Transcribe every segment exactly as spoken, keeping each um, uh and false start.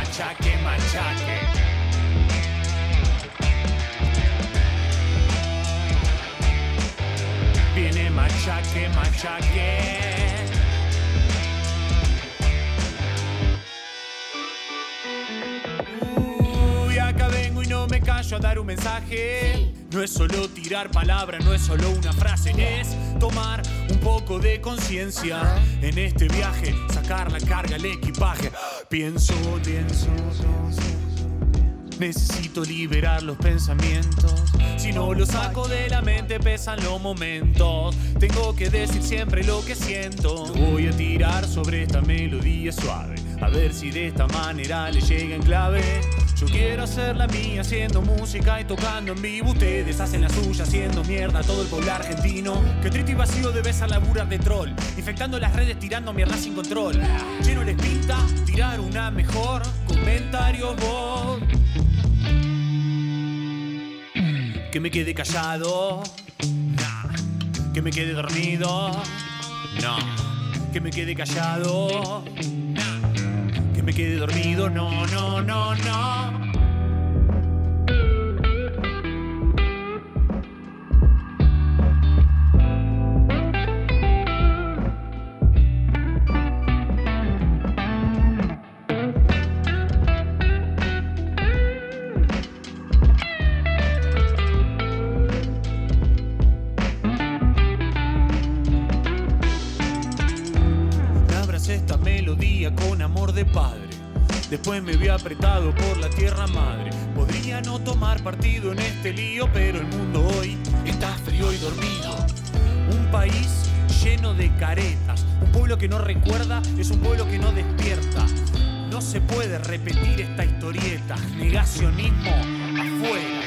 machaque, machaque. Viene machaque, machaque. Uy, acá vengo y no me callo a dar un mensaje. No es solo tirar palabras, no es solo una frase, es tomar un poco de conciencia en este viaje, sacar la carga, el equipaje. Pienso, pienso, necesito liberar los pensamientos. Si no los saco de la mente pesan los momentos. Tengo que decir siempre lo que siento. Voy a tirar sobre esta melodía suave, a ver si de esta manera le llega en clave. Yo quiero hacer la mía haciendo música y tocando en vivo. Ustedes hacen la suya haciendo mierda a todo el pueblo argentino. Que triste y vacío debe ser laburar de troll, infectando las redes tirando mierda sin control. Lleno les pinta tirar una mejor. Comentarios vos. Que me quede callado, nah. Que me quede dormido, no. Que me quede callado, nah. Que me quede dormido, no, no, no, no. Con amor de padre, después me vi apretado por la tierra madre. Podría no tomar partido en este lío, pero el mundo hoy está frío y dormido. Un país lleno de caretas, un pueblo que no recuerda es un pueblo que no despierta. No se puede repetir esta historieta, negacionismo afuera.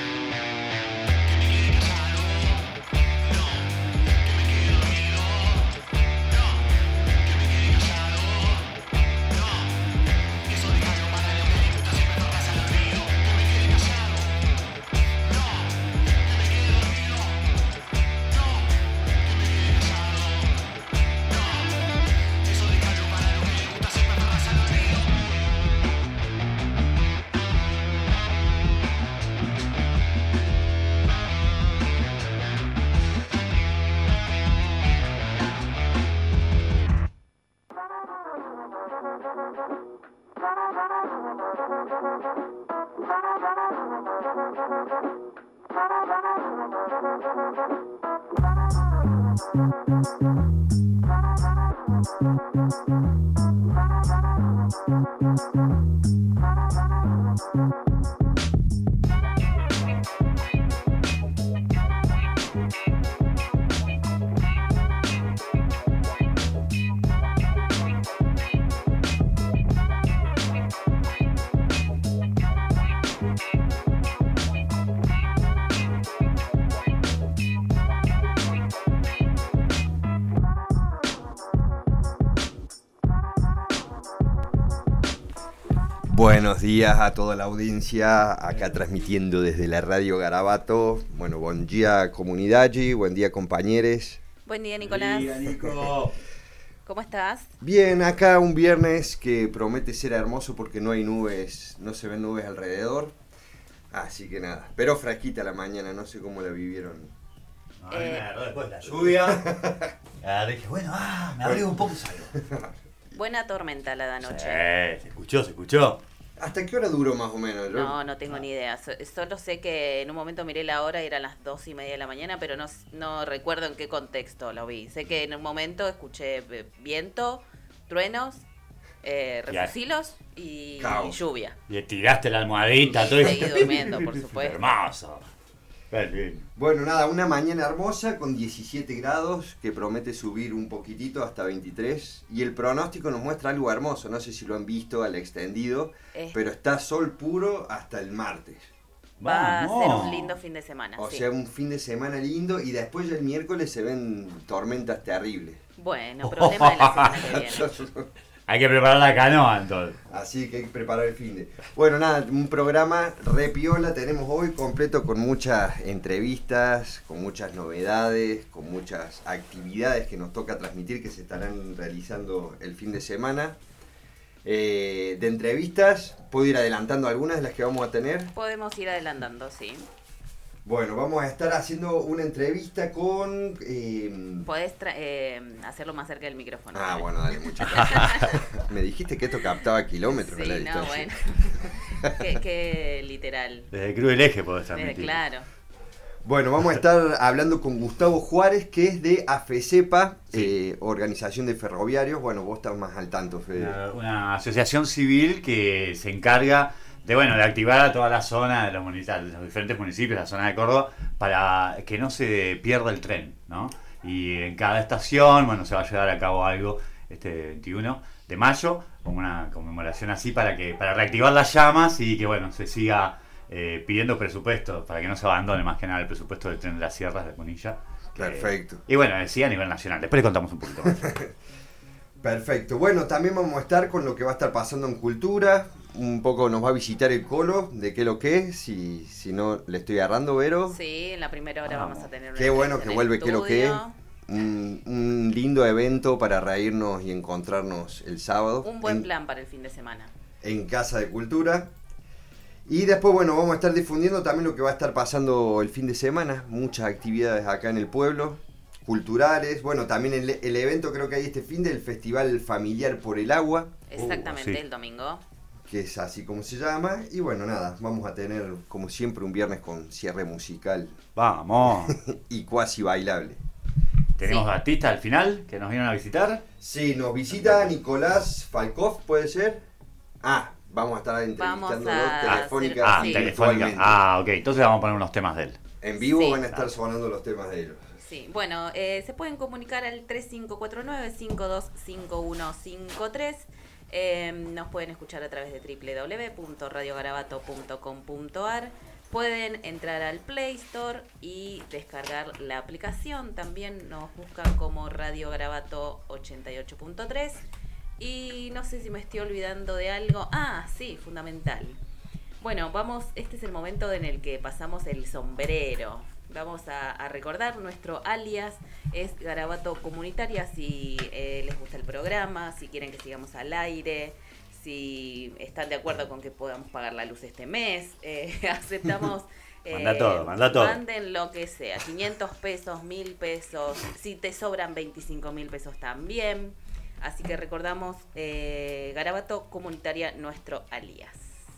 Buenos días a toda la audiencia, acá transmitiendo desde la Radio Garabato. Bueno, buen día comunidad, buen día compañeros. Buen día, Nicolás. Buen día, Nico. ¿Cómo estás? Bien, acá un viernes que promete ser hermoso porque no hay nubes, no se ven nubes alrededor. Así que nada, pero fresquita la mañana, no sé cómo la vivieron. No, eh, me agarró después la lluvia. Ah, dije, bueno, ah, me abrigo un poco y salgo. Buena tormenta la de anoche. Sí, se escuchó, se escuchó. ¿Hasta qué hora duró más o menos? Yo... No, no tengo ni idea. So- solo sé que en un momento miré la hora y eran las dos y media de la mañana, pero no, no recuerdo en qué contexto lo vi. Sé que en un momento escuché viento, truenos, eh, refusilos y, y lluvia. Y tiraste la almohadita, todo. Y seguí durmiendo, por supuesto. Hermoso. Bueno, nada, una mañana hermosa con diecisiete grados que promete subir un poquitito hasta veintitrés y el pronóstico nos muestra algo hermoso, no sé si lo han visto al extendido, eh. pero está sol puro hasta el martes. Va a ser un lindo fin de semana. O sí. sea, un fin de semana lindo y después ya el miércoles se ven tormentas terribles. Bueno, problema de la semana que viene. Hay que preparar la canoa entonces. Así que hay que preparar el fin de. Bueno, nada, un programa re piola tenemos hoy completo con muchas entrevistas, con muchas novedades, con muchas actividades que nos toca transmitir que se estarán realizando el fin de semana. Eh, de entrevistas, ¿puedo ir adelantando algunas de las que vamos a tener? Podemos ir adelantando, sí. Bueno, vamos a estar haciendo una entrevista con... Eh... Podés eh, hacerlo más cerca del micrófono. Ah, ¿vale? Bueno, dale, muchas gracias. Me dijiste que esto captaba kilómetros. Sí, la no, distancia. Bueno. qué, qué literal. Desde Cruz del Eje podés Desde, transmitir. claro. Bueno, vamos a estar hablando con Gustavo Juárez, que es de AFECEPA, Sí. eh, Organización de Ferroviarios. Bueno, vos estás más al tanto, Fede. Una, una asociación civil que se encarga de, bueno, de activar a toda la zona de los, munic- los diferentes municipios, la zona de Córdoba, para que no se pierda el tren, ¿no? Y en cada estación, bueno, se va a llevar a cabo algo este veintiuno de mayo, como una conmemoración así para que para reactivar las llamas y que, bueno, se siga eh, pidiendo presupuesto para que no se abandone más que nada el presupuesto del tren de las sierras de Punilla. Perfecto. Eh, y bueno, sí, a nivel nacional. Después le contamos un poquito más. Perfecto. Bueno, también vamos a estar con lo que va a estar pasando en cultura. Un poco nos va a visitar el Colo, de qué lo que, si, si no le estoy agarrando, Vero. Sí, en la primera hora Vamos. vamos a tener una Qué bueno entrevista que en vuelve el qué lo que. estudio. Un, un lindo evento para reírnos y encontrarnos el sábado. Un buen en, plan para el fin de semana. En Casa de Cultura. Y después, bueno, vamos a estar difundiendo también lo que va a estar pasando el fin de semana. Muchas actividades acá en el pueblo, culturales. Bueno, también el, el evento creo que hay este fin del Festival Familiar por el Agua. Exactamente, sí. el domingo. Que es así como se llama. Y bueno, nada, vamos a tener como siempre un viernes con cierre musical Vamos. y cuasi bailable. Tenemos Sí. artistas al final que nos vienen a visitar. Sí, nos visita Nicolás Falkov, ¿puede ser? Ah, vamos a estar entrevistándolo Vamos a telefónica Ah, Sí. y telefónica. virtualmente. Ah, ok. Entonces vamos a poner unos temas de él. En vivo Sí. van a estar sonando los temas de ellos. Sí, bueno, eh, se pueden comunicar al tres cinco cuatro nueve, cinco dos cinco uno cinco tres. Eh, nos pueden escuchar a través de doble u doble u doble u punto radio garabato punto com punto a r. Pueden entrar al Play Store y descargar la aplicación. También nos buscan como Radio Garabato ochenta y ocho punto tres. Y no sé si me estoy olvidando de algo. Ah, sí, fundamental. Bueno, vamos, este es el momento en el que pasamos el sombrero. Vamos a, a recordar nuestro alias, es Garabato Comunitaria, si eh, les gusta el programa, si quieren que sigamos al aire, si están de acuerdo con que podamos pagar la luz este mes, eh, aceptamos... eh, Manda todo, manda todo. Manden lo que sea, quinientos pesos, mil pesos, si te sobran veinticinco mil pesos también. Así que recordamos eh, Garabato Comunitaria, nuestro alias.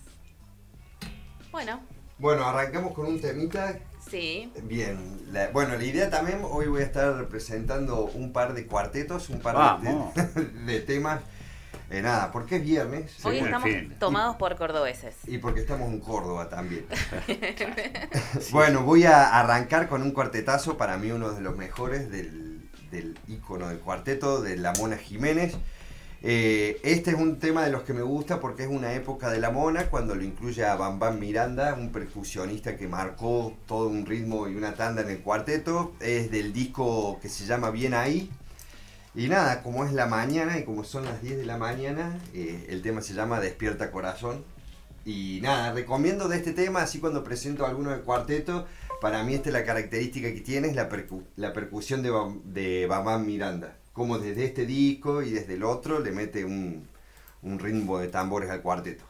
Bueno, Bueno, arrancamos con un temita. sí. Bien, la- bueno, la idea también, hoy voy a estar presentando un par de cuartetos, un par Vamos. de, de temas. Eh, nada, porque es viernes. Hoy Sí, estamos en fin. tomados por cordobeses. Y porque estamos en Córdoba también. Bueno, voy a arrancar con un cuartetazo, para mí uno de los mejores del, del ícono del cuarteto, de la Mona Jiménez. Eh, este es un tema de los que me gusta porque es una época de la Mona, cuando lo incluye a Bam Bam Miranda, un percusionista que marcó todo un ritmo y una tanda en el cuarteto. Es del disco que se llama Bien Ahí. Y nada, como es la mañana y como son las diez de la mañana, eh, el tema se llama Despierta Corazón. Y nada, recomiendo de este tema, así cuando presento alguno del cuarteto, para mí esta es la característica que tiene, es la, percu la percusión de, Bam de Bam Bam Miranda. Como desde este disco y desde el otro le mete un, un ritmo de tambores al cuarteto.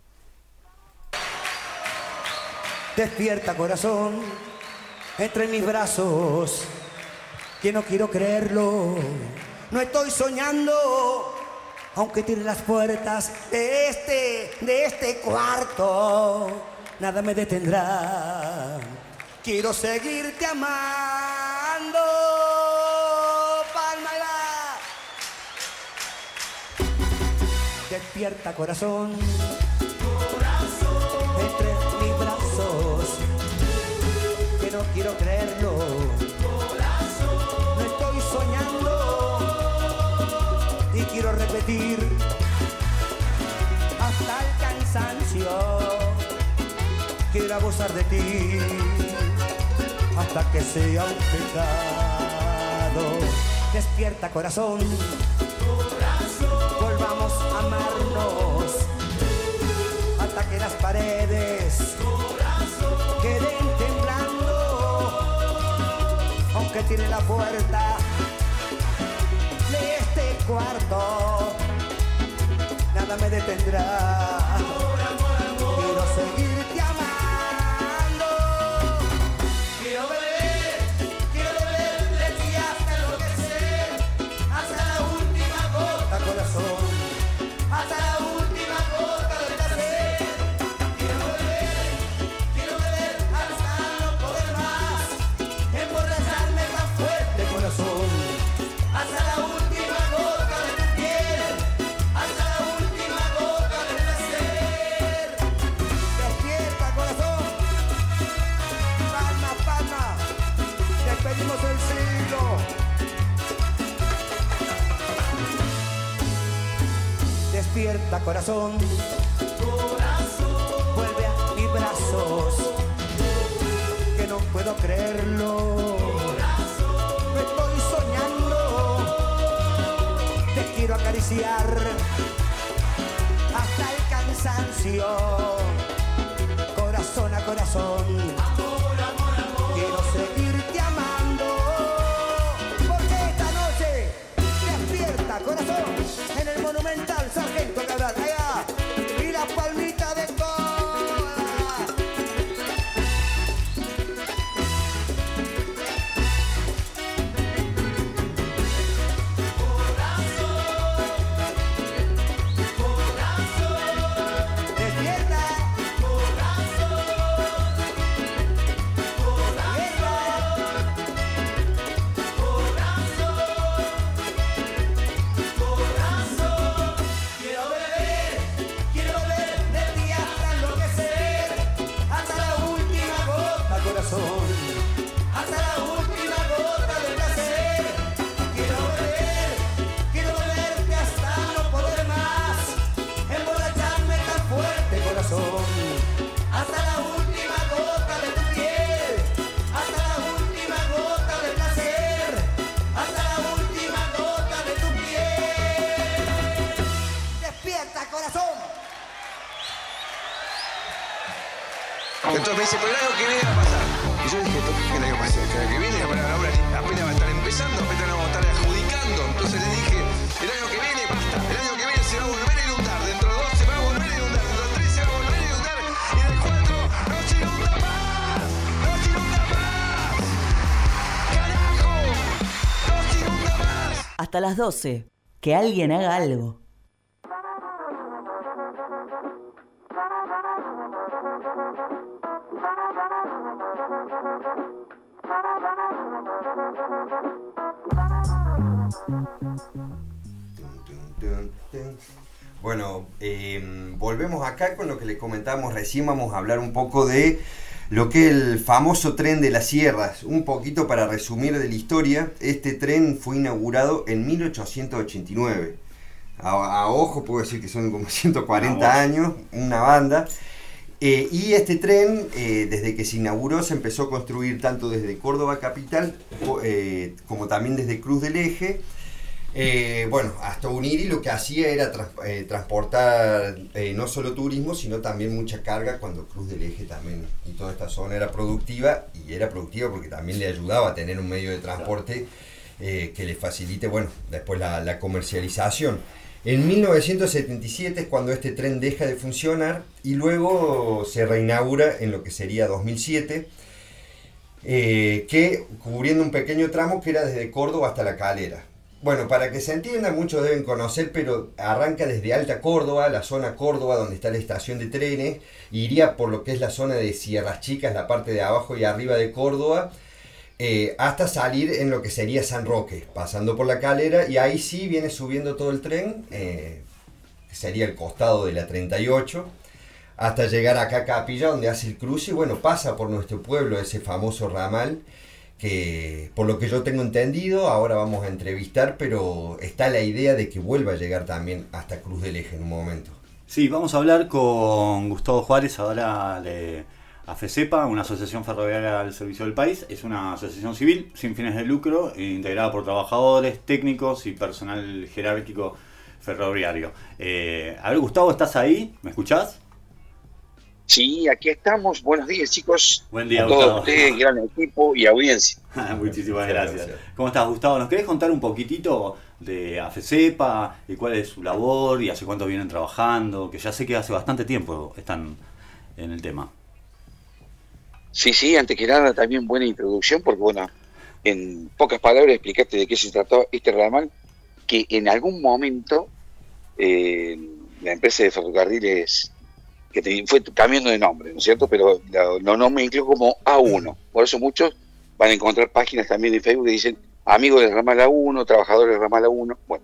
Despierta corazón, entre mis brazos, que no quiero creerlo, no estoy soñando, aunque tire las puertas de este, de este cuarto, nada me detendrá, quiero seguirte amando, Palmala. Despierta corazón, entre mis brazos, que no quiero creerlo, no estoy soñando y quiero repetir hasta el cansancio, quiero abusar de ti hasta que sea un pecado. Despierta corazón, volvamos a amarnos hasta que las paredes queden temblando, aunque tiene la puerta de este cuarto, nada nada me detendrá. Quiero seguirte amando. Quiero beber, quiero beber de ti hasta enloquecer, hasta la última gota, corazón, hasta la última gota de placer. Quiero beber, quiero beber hasta no poder más, emborracharme tan fuerte, corazón, hasta la última gota de tu piel, hasta la última gota de placer. Despierta, corazón. Palma, palma. Despedimos el siglo. Despierta, corazón. Corazón. Vuelve a mis brazos. Que no puedo creerlo. Corazón. Me estoy soñando. Te quiero acariciar hasta el cansancio. Corazón a corazón. Amor, amor, amor. Quiero seguirte amando. Porque esta noche despierta, corazón, en el Monumental Sargento Cabral. Allá. Y la palmita de cola. Despierta. Quiero beber, quiero beber de ti hasta enloquecer, hasta la última gota, corazón, hasta la última gota de placer. Quiero beber, quiero beberte hasta no poder más, emborracharme tan fuerte, corazón, hasta la última gota de tu piel, hasta la última gota de placer, hasta la última gota de tu piel. Despierta, corazón. Entonces me dice, pero el año que viene va a pasar. Y yo dije, ¿qué el año pasado? Que el año que viene la palabra obra apenas va a estar empezando, apenas vamos a estar adjudicando. Entonces le dije, el año que viene basta. El año que viene se va a volver a inundar. Dentro de dos se va a volver a inundar. Dentro de tres se va a volver a inundar. Y en el cuatro no se inunda más. No se inunda más. Carajo. No se inunda más. Hasta las doce. Que alguien haga algo. Tun, tun. Bueno, eh, volvemos acá con lo que le comentábamos recién. Vamos a hablar un poco de lo que es el famoso tren de las sierras. Un poquito para resumir de la historia. Este tren fue inaugurado en mil ochocientos ochenta y nueve. A, a ojo puedo decir que son como ciento cuarenta años, una banda. Eh, y este tren, eh, desde que se inauguró, se empezó a construir tanto desde Córdoba capital eh, como también desde Cruz del Eje. Eh, bueno, hasta Uniri lo que hacía era trans, eh, transportar eh, no solo turismo, sino también mucha carga, cuando Cruz del Eje también y toda esta zona era productiva, y era productiva porque también le ayudaba a tener un medio de transporte eh, que le facilite, bueno, después la, la comercialización. En mil novecientos setenta y siete es cuando este tren deja de funcionar y luego se reinaugura en lo que sería dos mil siete, eh, que cubriendo un pequeño tramo que era desde Córdoba hasta La Calera. Bueno, para que se entienda, muchos deben conocer, pero arranca desde Alta Córdoba, la zona Córdoba, donde está la estación de trenes, e iría por lo que es la zona de Sierras Chicas, la parte de abajo y arriba de Córdoba, eh, hasta salir en lo que sería San Roque, pasando por La Calera, y ahí sí viene subiendo todo el tren, eh, sería el costado de la treinta y ocho, hasta llegar acá a Capilla, donde hace el cruce, y bueno, pasa por nuestro pueblo, ese famoso ramal, que por lo que yo tengo entendido, ahora vamos a entrevistar, pero está la idea de que vuelva a llegar también hasta Cruz del Eje en un momento. Sí, vamos a hablar con Gustavo Juárez, ahora de AFESEPA, una asociación ferroviaria al servicio del país. Es una asociación civil sin fines de lucro, integrada por trabajadores, técnicos y personal jerárquico ferroviario. Eh, a ver, Gustavo, ¿estás ahí? ¿Me escuchás? Sí, aquí estamos. Buenos días, chicos. Buen día, a todos Gustavo. ustedes, gran equipo y audiencia. Muchísimas gracias. ¿Cómo estás, Gustavo? ¿Nos querés contar un poquitito de AFECEPA y cuál es su labor y hace cuánto vienen trabajando, que ya sé que hace bastante tiempo están en el tema. Sí, sí, antes que nada también buena introducción, porque bueno, en pocas palabras explicaste de qué se trató este ramal, que en algún momento eh, la empresa de ferrocarriles, que te, fue cambiando de nombre, ¿no es cierto? Pero lo, lo nomencló como A uno, por eso muchos van a encontrar páginas también en Facebook que dicen amigos del ramal A uno, trabajadores del ramal A uno, bueno,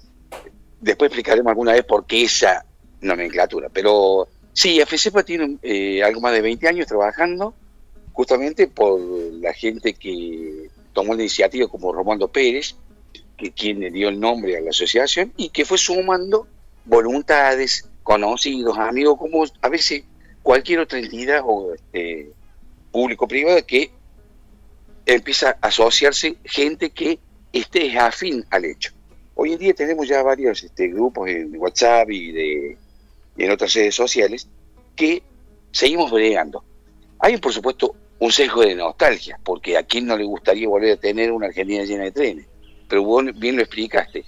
después explicaremos alguna vez por qué esa nomenclatura, pero sí, AFECEPA tiene eh, algo más de veinte años trabajando, justamente por la gente que tomó la iniciativa, como Romualdo Pérez, que quien le dio el nombre a la asociación, y que fue sumando voluntades, conocidos, amigos, como a veces cualquier otra entidad o este, público-privada que empieza a asociarse gente que esté afín al hecho. Hoy en día tenemos ya varios este, grupos en WhatsApp y, de, y en otras redes sociales que seguimos bregando. Hay, por supuesto, un sesgo de nostalgia, porque a quién no le gustaría volver a tener una Argentina llena de trenes. Pero vos bien lo explicaste.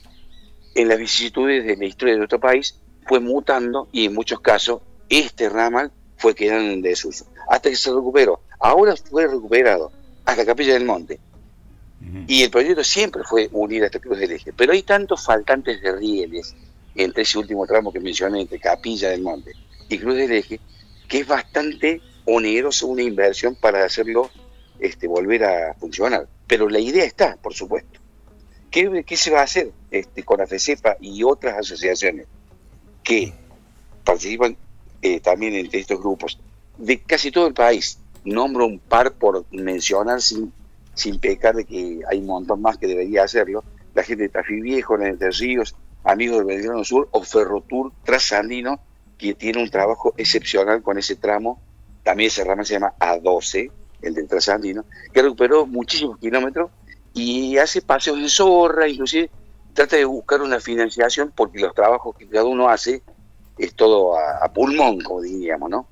En las vicisitudes de la historia de nuestro país fue mutando y en muchos casos este ramal fue quedando en desuso. Hasta que se recuperó. Ahora fue recuperado hasta Capilla del Monte. Uh-huh. Y el proyecto siempre fue unir hasta Cruz del Eje. Pero hay tantos faltantes de rieles entre ese último tramo que mencioné, entre Capilla del Monte y Cruz del Eje, que es bastante onerosa una inversión para hacerlo este, volver a funcionar. Pero la idea está, por supuesto. ¿Qué, qué se va a hacer este, con AFECEPA y otras asociaciones que participan eh, también entre estos grupos de casi todo el país? Nombro un par por mencionar sin, sin pecar de que hay un montón más que debería hacerlo. La gente de Tafí Viejo, la de Entre Ríos, amigos del Belgrano Sur o Ferrotur Trasandino, que tiene un trabajo excepcional con ese tramo. También ese ramal se llama A doce, el del Trasandino, que recuperó muchísimos kilómetros y hace paseos en zorra, inclusive trata de buscar una financiación porque los trabajos que cada uno hace es todo a, a pulmón, como diríamos, ¿no?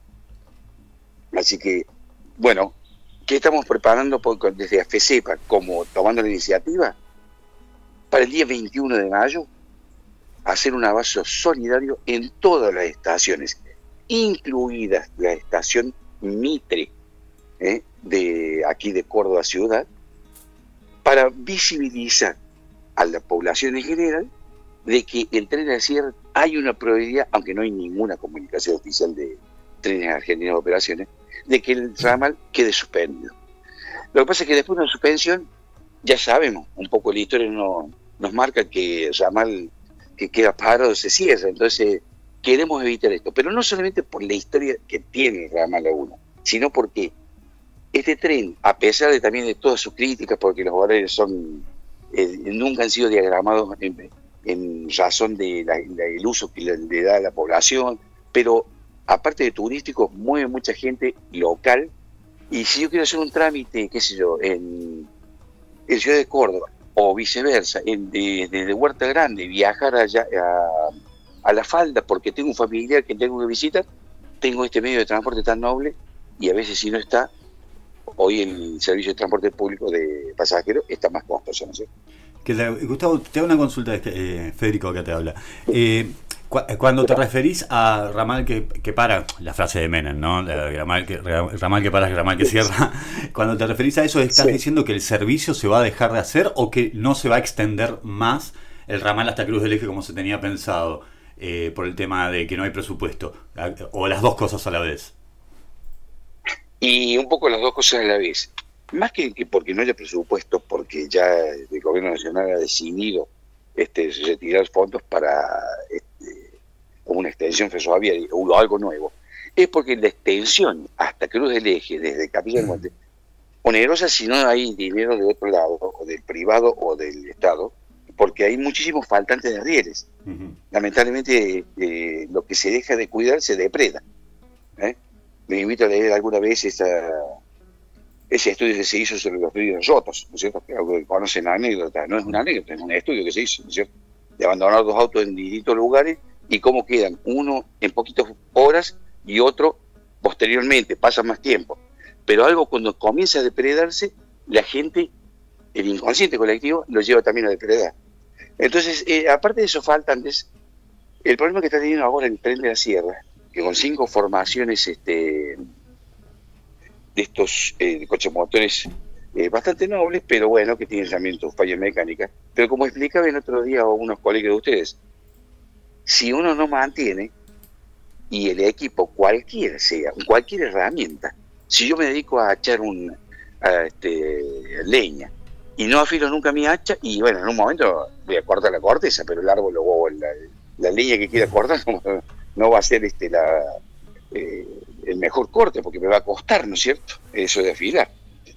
Así que, bueno, ¿qué estamos preparando por, desde AFECEPA, como tomando la iniciativa? Para el día veintiuno de mayo, hacer un abrazo solidario en todas las estaciones, incluidas la estación Mitre, ¿eh? de aquí de Córdoba Ciudad, para visibilizar a la población en general de que el tren Acier hay una probabilidad, aunque no hay ninguna comunicación oficial de Trenes Argentinos de Operaciones, de que el ramal quede suspendido. Lo que pasa es que después de una suspensión, ya sabemos, un poco la historia no, nos marca que el ramal que queda parado se cierra, entonces queremos evitar esto, pero no solamente por la historia que tiene el ramal A uno, sino porque este tren, a pesar de también de todas sus críticas, porque los horarios son eh, nunca han sido diagramados en, en razón del de el uso que le, le da a la población, pero aparte de turístico, mueve mucha gente local, y si yo quiero hacer un trámite, qué sé yo, en, en Ciudad de Córdoba, o viceversa, en, de, desde Huerta Grande, viajar allá a, a La Falda, porque tengo un familiar que tengo que visitar, tengo este medio de transporte tan noble, y a veces si no está, hoy el servicio de transporte público de pasajeros está más costoso, ¿no sé? Que te, Gustavo, te hago una consulta, eh, Federico que te habla. Eh, cu cuando te referís a ramal que, que para, la frase de Menem, ¿no? La, ramal, que, ramal que para, ramal que cierra. Cuando te referís a eso, ¿estás sí. diciendo que el servicio se va a dejar de hacer o que no se va a extender más el ramal hasta Cruz del Eje como se tenía pensado eh, por el tema de que no hay presupuesto? ¿O las dos cosas a la vez? Y un poco las dos cosas a la vez. Más que, que porque no haya presupuesto, porque ya el gobierno nacional ha decidido este, retirar fondos para este, una extensión ferroviaria o algo nuevo, es porque la extensión hasta Cruz del Eje, desde Capilla del Monte, onerosa si no hay dinero de otro lado, o del privado o del Estado, porque hay muchísimos faltantes de rieles. Uh-huh. Lamentablemente, eh, lo que se deja de cuidar se depreda. ¿eh? Me invito a leer alguna vez esa, ese estudio que se hizo sobre los ríos rotos, ¿no es cierto? Que conocen la anécdota, no es una anécdota, es un estudio que se hizo, ¿no es cierto? De abandonar dos autos en distintos lugares y cómo quedan, uno en poquitas horas y otro posteriormente, pasa más tiempo. Pero algo cuando comienza a depredarse, la gente, el inconsciente colectivo, lo lleva también a depredar. Entonces, eh, aparte de esos faltantes, el problema que está teniendo ahora el Tren de la Sierra, que con cinco formaciones este, de estos eh, coches motores eh, bastante nobles, pero bueno, que tienen también sus fallas mecánicas. Pero como explicaba el otro día a unos colegas de ustedes, si uno no mantiene, y el equipo cualquiera sea, cualquier herramienta, si yo me dedico a echar un, a, este, leña y no afilo nunca mi hacha, y bueno, en un momento voy a cortar la corteza, pero el árbol o la, la leña que quiera cortar no, no va a ser este la eh, el mejor corte, porque me va a costar, ¿no es cierto? Eso de afilar.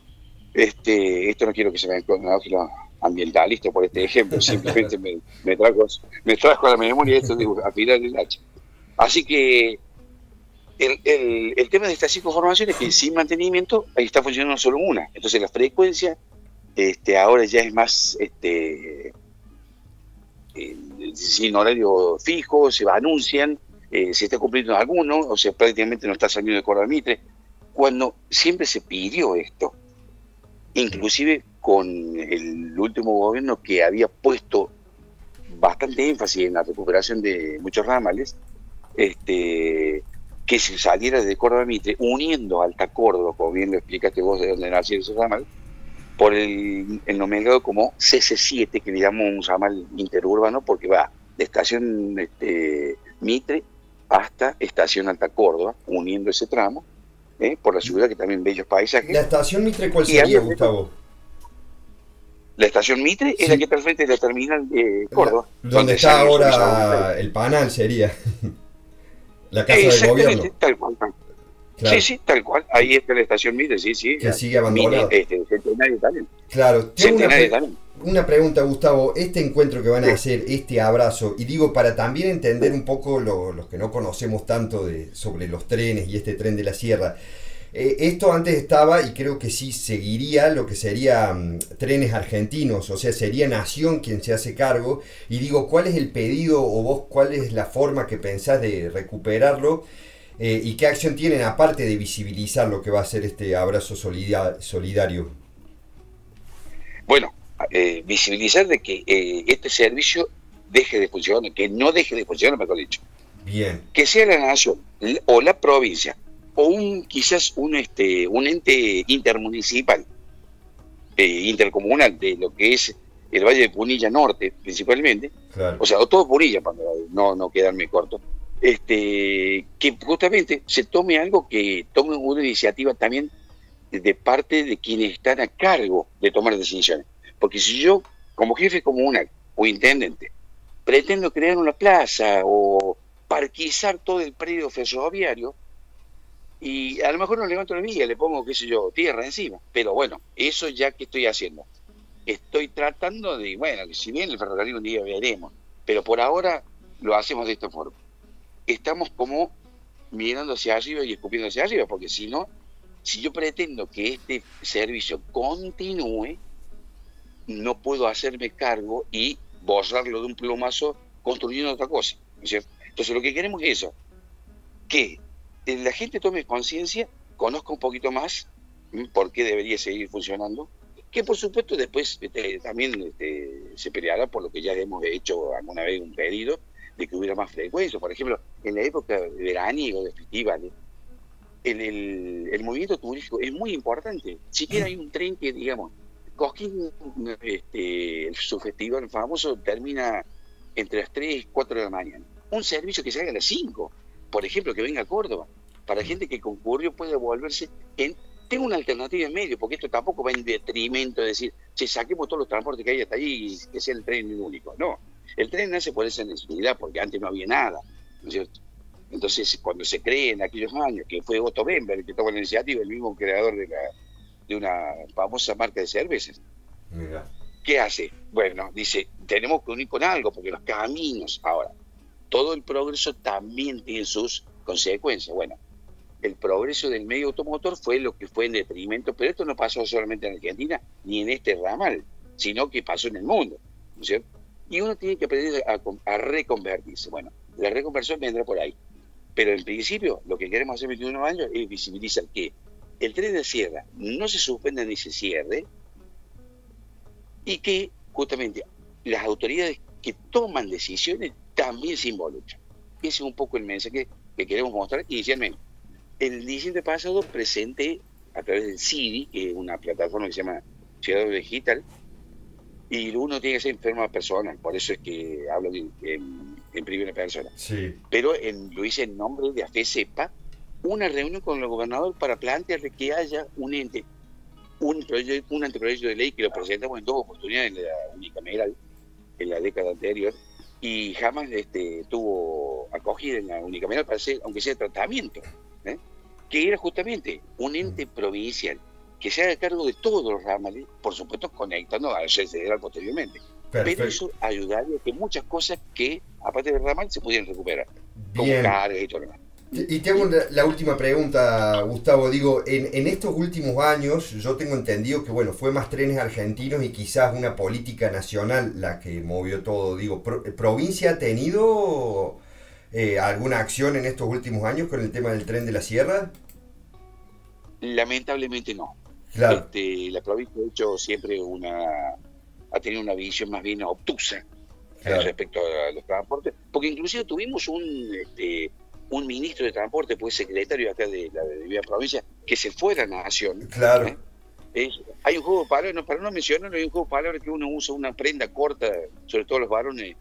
Este, esto no quiero que se me enoje los ambientalistas por este ejemplo, simplemente me, me, trajo, me trajo a la memoria esto de afilar el hacha. Así que el, el, el tema de estas cinco formaciones es que sin mantenimiento ahí está funcionando solo una. Entonces la frecuencia este, ahora ya es más este, eh, sin horario fijo, se anuncian, eh, se está cumpliendo alguno, o sea, prácticamente no está saliendo de Córdoba Mitre, cuando siempre se pidió esto, inclusive con el último gobierno que había puesto bastante énfasis en la recuperación de muchos ramales, este, que se saliera de Córdoba Mitre, uniendo Alta Córdoba, como bien lo explicaste vos de dónde nació ese ramal, por el, el nominado como C C siete, que le llamamos un ramal interurbano, porque va de estación este, Mitre hasta estación Alta Córdoba, uniendo ese tramo, ¿eh? Por la ciudad, que también bellos paisajes. ¿La estación Mitre cuál sería, Gustavo? La estación Mitre sí. Es la que está al frente de la terminal de Córdoba. La, donde está ahora el Panal sería. La casa del gobierno. Tal cual, tal. Claro. Sí, sí, tal cual. Ahí está la estación Mitre, sí, sí. Que sigue abandonada. Este, Centenario también. Claro. Tengo una, pre también. una pregunta, Gustavo. Este encuentro que van a hacer, este abrazo, y digo, para también entender un poco lo, los que no conocemos tanto de, sobre los trenes y este tren de la Sierra. Eh, esto antes estaba, y creo que sí seguiría, lo que sería um, trenes argentinos, o sea, sería Nación quien se hace cargo, y digo, ¿cuál es el pedido o vos cuál es la forma que pensás de recuperarlo eh, y qué acción tienen aparte de visibilizar lo que va a ser este abrazo solidar solidario? Bueno, eh, visibilizar de que eh, este servicio deje de funcionar, que no deje de funcionar, mejor dicho. Bien. Que sea la Nación o la provincia, o un quizás un este un ente intermunicipal, eh, intercomunal de lo que es el Valle de Punilla Norte principalmente, claro. O sea, o todo Punilla, para no, no quedarme corto, este que justamente se tome algo, que tome una iniciativa también de parte de quienes están a cargo de tomar decisiones. Porque si yo, como jefe comunal o intendente, pretendo crear una plaza o parquizar todo el predio ferroviario, y a lo mejor no levanto la vía, le pongo, qué sé yo, tierra encima. Pero bueno, eso ya que estoy haciendo. Estoy tratando de, bueno, que si bien el ferrocarril un día veremos, pero por ahora lo hacemos de esta forma. Estamos como mirando hacia arriba y escupiendo hacia arriba, porque si no, si yo pretendo que este servicio continúe, no puedo hacerme cargo y borrarlo de un plumazo construyendo otra cosa, ¿no es cierto? Entonces lo que queremos es eso, que la gente tome conciencia, conozca un poquito más por qué debería seguir funcionando, que por supuesto después este, también este, se peleará por lo que ya hemos hecho alguna vez un pedido de que hubiera más frecuencia. Por ejemplo, en la época veraniega o de festivales, el, el, el movimiento turístico es muy importante. Siquiera hay un tren que, digamos, Cosquín, este, su festival famoso termina entre las tres y cuatro de la mañana. Un servicio que salga a las cinco, por ejemplo, que venga a Córdoba, para gente que concurrió pueda volverse en... Tengo una alternativa en medio, porque esto tampoco va en detrimento de decir, che, saquemos todos los transportes que hay hasta ahí y que sea el tren el único. No, el tren nace por esa necesidad, porque antes no había nada, ¿no es cierto? Entonces, cuando se cree en aquellos años, que fue Otto Bember el que tomó la iniciativa, el mismo creador de, la, de una famosa marca de cervezas, Mira. ¿qué hace? Bueno, dice, tenemos que unir con algo, porque los caminos, ahora, todo el progreso también tiene sus consecuencias. Bueno, el progreso del medio automotor fue lo que fue en detrimento, pero esto no pasó solamente en Argentina, ni en este ramal, sino que pasó en el mundo, ¿no es cierto? Y uno tiene que aprender a, a reconvertirse. Bueno, la reconversión vendrá por ahí. Pero en principio, lo que queremos hacer en veintiuno años es visibilizar que el tren de Sierra no se suspenda ni se cierre, y que justamente las autoridades que toman decisiones también se involucran. Ese es un poco el mensaje que queremos mostrar inicialmente. El diciembre pasado presenté a través del C I D I, que es una plataforma que se llama Ciudadano Digital, y uno tiene que ser enfermo personal, por eso es que hablo en, en, en primera persona. Sí. Pero en, lo hice en nombre de AFESEPA, una reunión con el gobernador para plantearle que haya un ente, un, proyecto, un anteproyecto de ley que lo presentamos en dos oportunidades en la unicameral, en la década anterior, y jamás este, tuvo acogida en la unicameral para hacer, aunque sea tratamiento, ¿eh? que era justamente un ente provincial que se haga cargo de todos los ramales, por supuesto conectando al federal posteriormente. Perfecto. Pero eso ayudaría a que muchas cosas que, aparte del ramal, se pudieran recuperar, como Bien. carga y todo lo demás. Y te hago la, la última pregunta, Gustavo. Digo, en, en estos últimos años yo tengo entendido que bueno, fue más Trenes Argentinos y quizás una política nacional la que movió todo. Digo, pro, ¿provincia ha tenido eh, alguna acción en estos últimos años con el tema del Tren de la Sierra? Lamentablemente no. Claro. Este, la provincia ha hecho siempre una, ha tenido una visión más bien obtusa Claro. eh, respecto a los transportes, porque inclusive tuvimos un este, un ministro de transporte, pues secretario acá de la de la provincia, que se fue a la nación. Claro. ¿eh? Es, hay un juego de palabras, no, para no mencionarlo, hay un juego de palabras que uno usa una prenda corta, sobre todo los varones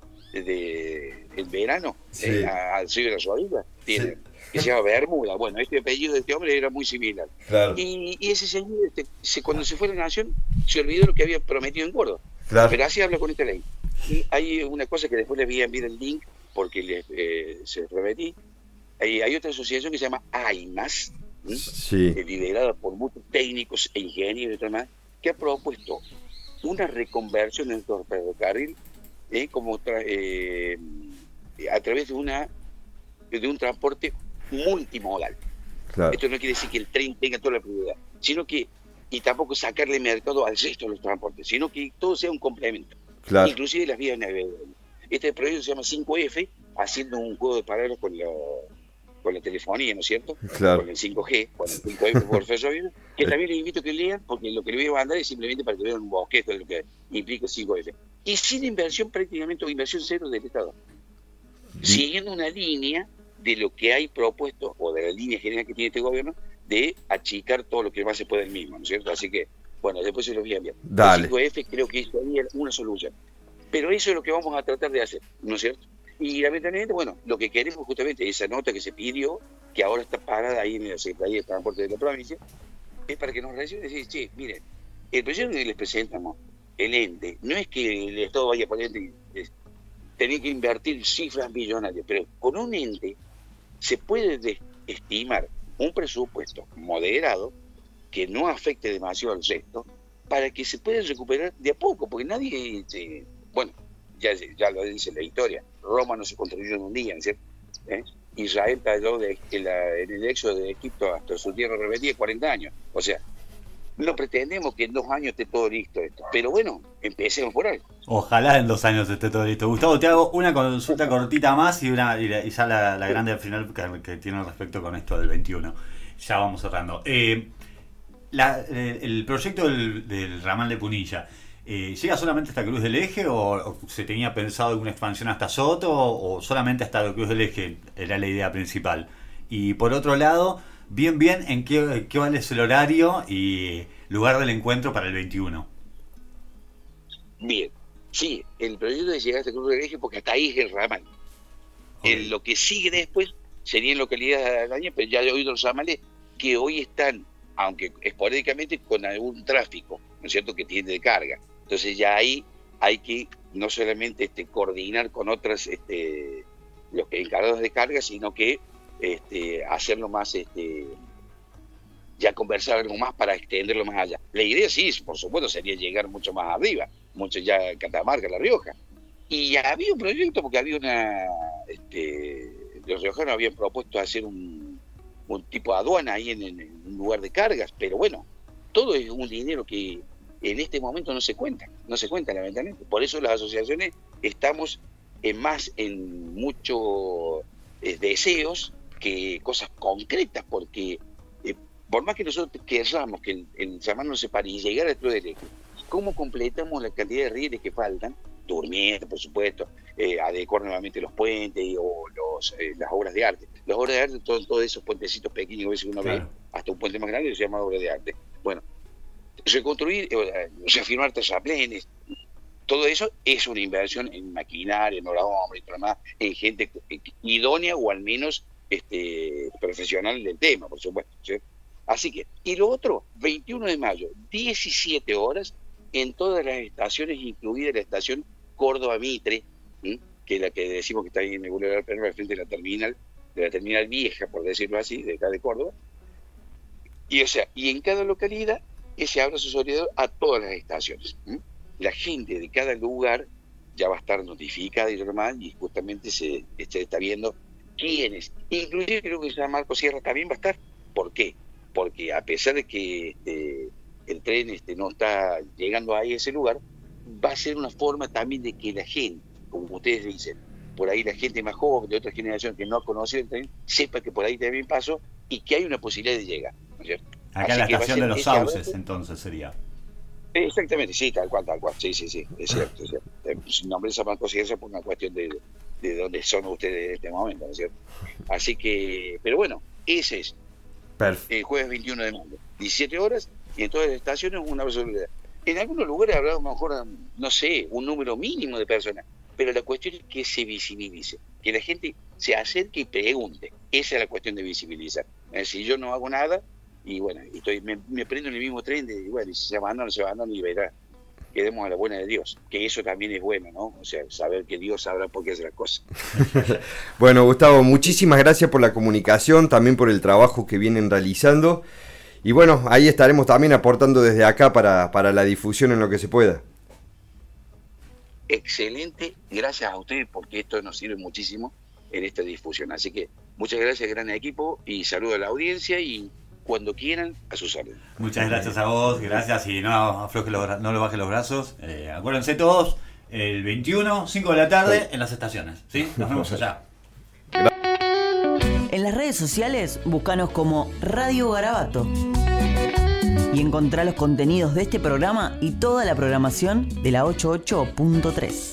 de el verano, Sí. eh, a- al sur de la Suaviva, tiene, Sí. que se llama Bermuda. Bueno, este apellido de este hombre era muy similar. Claro. Y, y ese señor, este, se, cuando se fue a la nación, se olvidó lo que había prometido en Córdoba. Claro. Pero así habla con esta ley. Y hay una cosa que después le voy a enviar el link, porque les, eh, se los prometí. Hay, hay otra asociación que se llama AIMAS, ¿m? Sí. eh, liderada por muchos técnicos e ingenieros y demás, que ha propuesto una reconversión en nuestro ferrocarril eh, como tra- eh, a través de una de un transporte multimodal. Claro. Esto no quiere decir que el tren tenga toda la prioridad, sino que, y tampoco sacarle mercado al resto de los transportes, sino que todo sea un complemento, Claro. inclusive las vías navegables. Este proyecto se llama cinco F, haciendo un juego de palabras con la, con la telefonía, ¿no es cierto? Claro. Con el cinco G, con el cinco F por ferroviario, que también les invito a que lean, porque lo que les voy a mandar es simplemente para que vean un bosquejo de lo que implica el cinco F. Y sin inversión prácticamente, o inversión cero del Estado. Siguiendo una línea de lo que hay propuesto, o de la línea general que tiene este gobierno, de achicar todo lo que más se puede el mismo, ¿no es cierto? Así que, bueno, después se los voy a enviar. Dale. El cinco F creo que eso ahí es una solución. Pero eso es lo que vamos a tratar de hacer, ¿no es cierto? Y lamentablemente, bueno, lo que queremos justamente, esa nota que se pidió, que ahora está parada ahí en la Secretaría de Transporte de la provincia, es para que nos reciban y decir, che, miren, el proyecto que les presentamos, el ente, no es que el Estado vaya a poner, es, tener que invertir cifras millonarias, pero con un ente se puede de- estimar un presupuesto moderado que no afecte demasiado al resto, para que se pueda recuperar de a poco, porque nadie, se, bueno, ya, ya lo dice la historia, Roma no se construyó en un día, ¿no es cierto? ¿Eh? Israel tardó de, en, la, en el éxodo de Egipto hasta su tierra repetida cuarenta años, o sea, no pretendemos que en dos años esté todo listo esto, pero bueno, empecemos por algo. Ojalá en dos años esté todo listo. Gustavo, te hago una consulta cortita más y una y, la- y ya la, la grande al final que, que tiene respecto con esto del veintiuno. Ya vamos cerrando. Eh, la- el, el proyecto del, del ramal de Punilla, eh, ¿llega solamente hasta Cruz del Eje o, o se tenía pensado alguna expansión hasta Soto o, o solamente hasta Cruz del Eje era la idea principal? Y por otro lado, bien bien, ¿en qué, qué vale el horario y lugar del encuentro para el veintiuno? Bien, sí, el proyecto de llegar hasta Cruz del Eje, porque hasta ahí es el ramal. En lo que sigue después serían localidades aledañas, pero ya he oído los ramales que hoy están, aunque esporádicamente, con algún tráfico, ¿no es cierto?, que tiene de carga. Entonces ya ahí hay que no solamente este, coordinar con otras, este, los que encargados de carga, sino que este, hacerlo más, este, ya conversar algo más para extenderlo más allá. La idea sí, por supuesto, sería llegar mucho más arriba, mucho ya a Catamarca, La Rioja. Y había un proyecto, porque había una, este, los riojanos habían propuesto hacer un, un tipo de aduana ahí en, en un lugar de cargas, pero bueno, todo es un dinero que en este momento no se cuenta, no se cuenta lamentablemente. Por eso las asociaciones estamos en más en muchos eh, deseos que cosas concretas, porque eh, por más que nosotros querramos que el, el ramal no se pare y llegar a Cruz del Eje, ¿cómo completamos la cantidad de rieles que faltan durmiendo, por supuesto, eh, adecuar nuevamente los puentes y, o los, eh, las obras de arte. Las obras de arte son todos esos puentecitos pequeños que a veces uno Claro. ve, hasta un puente más grande se llama obra de arte. Bueno, reconstruir, eh, reafirmar terraplenes, todo eso es una inversión en maquinaria, en hora hombre, y demás, en gente idónea o al menos este, profesional del tema, por supuesto, ¿sí? Así que, y lo otro, veintiuno de mayo, diecisiete horas, en todas las estaciones, incluida la estación Córdoba Mitre, ¿sí? Que es la que decimos que está ahí en el Boulevard Perón, al frente de la terminal, de la terminal vieja, por decirlo así, de acá de Córdoba. Y, o sea, y en cada localidad ese abrazo solidario a todas las estaciones. ¿sí? La gente de cada lugar ya va a estar notificada y demás, y justamente se, se está viendo quiénes. Inclusive creo que ya Marco Sierra también va a estar. ¿Por qué? Porque a pesar de que este, el tren este, no está llegando ahí a ese lugar, va a ser una forma también de que la gente, como ustedes dicen, por ahí la gente más joven, de otra generación que no ha conocido el tren, sepa que por ahí también pasó y que hay una posibilidad de llegar, ¿no es cierto? Acá en la estación de los Sauces, entonces sería. Exactamente, sí, tal cual, tal cual, sí, sí, sí, es cierto, es cierto. Eh, nombré San Marcos y eso por una cuestión de, de dónde son ustedes en este momento, ¿no es cierto? Así que, pero bueno, ese es Perfecto. el jueves veintiuno de mayo, diecisiete horas, y en todas las estaciones una posibilidad. En algunos lugares habrá a lo mejor, no sé, un número mínimo de personas, pero la cuestión es que se visibilice, que la gente se acerque y pregunte. Esa es la cuestión de visibilizar. Es decir, yo no hago nada, y bueno, y estoy, me, me prendo en el mismo tren de, bueno, y si se abandona, se abandona y verá. Quedemos a la buena de Dios, que eso también es bueno, ¿no? O sea, saber que Dios sabrá por qué hace las cosas. Bueno, Gustavo, muchísimas gracias por la comunicación, también por el trabajo que vienen realizando. Y bueno, ahí estaremos también aportando desde acá para, para la difusión en lo que se pueda. Excelente, gracias a ustedes porque esto nos sirve muchísimo en esta difusión. Así que muchas gracias, gran equipo, y saludo a la audiencia y cuando quieran, a sus órdenes. Muchas gracias a vos, gracias y no afloje los, bra- no lo baje los brazos. Eh, acuérdense todos, el veintiuno, cinco de la tarde en las estaciones. ¿Sí? Nos vemos allá. En las redes sociales, búscanos como Radio Garabato. Y encontrá los contenidos de este programa y toda la programación de la ochenta y ocho punto tres.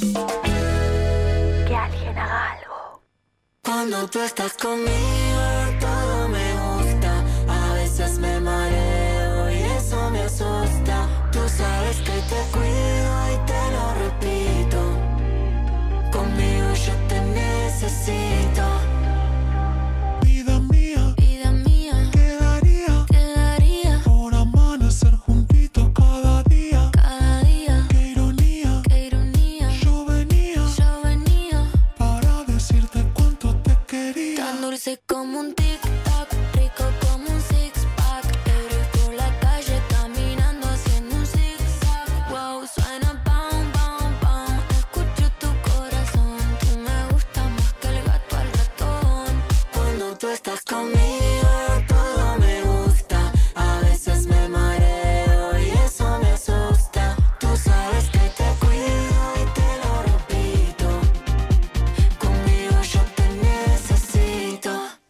Que alguien haga algo. Cuando tú estás conmigo, todo me gusta. A veces me mareo y eso me asusta. Tú sabes que te cuido y te lo repito. Conmigo yo te necesito. Vida mía, Vida mía, quedaría quedaría por amanecer juntito cada día. cada día. Qué ironía, Qué ironía, yo venía yo venía para decirte cuánto te quería. tan dulce como un tic-tac, rico como un six-pack. Eres por la calle caminando haciendo un zig-zag. Wow, suena pam, pam, pam. Escucho tu corazón. Tú me gustas más que el gato al ratón. Cuando tú estás conmigo, todo me gusta. A veces me mareo y eso me asusta. Tú sabes que te cuido y te lo repito. Conmigo yo te necesito.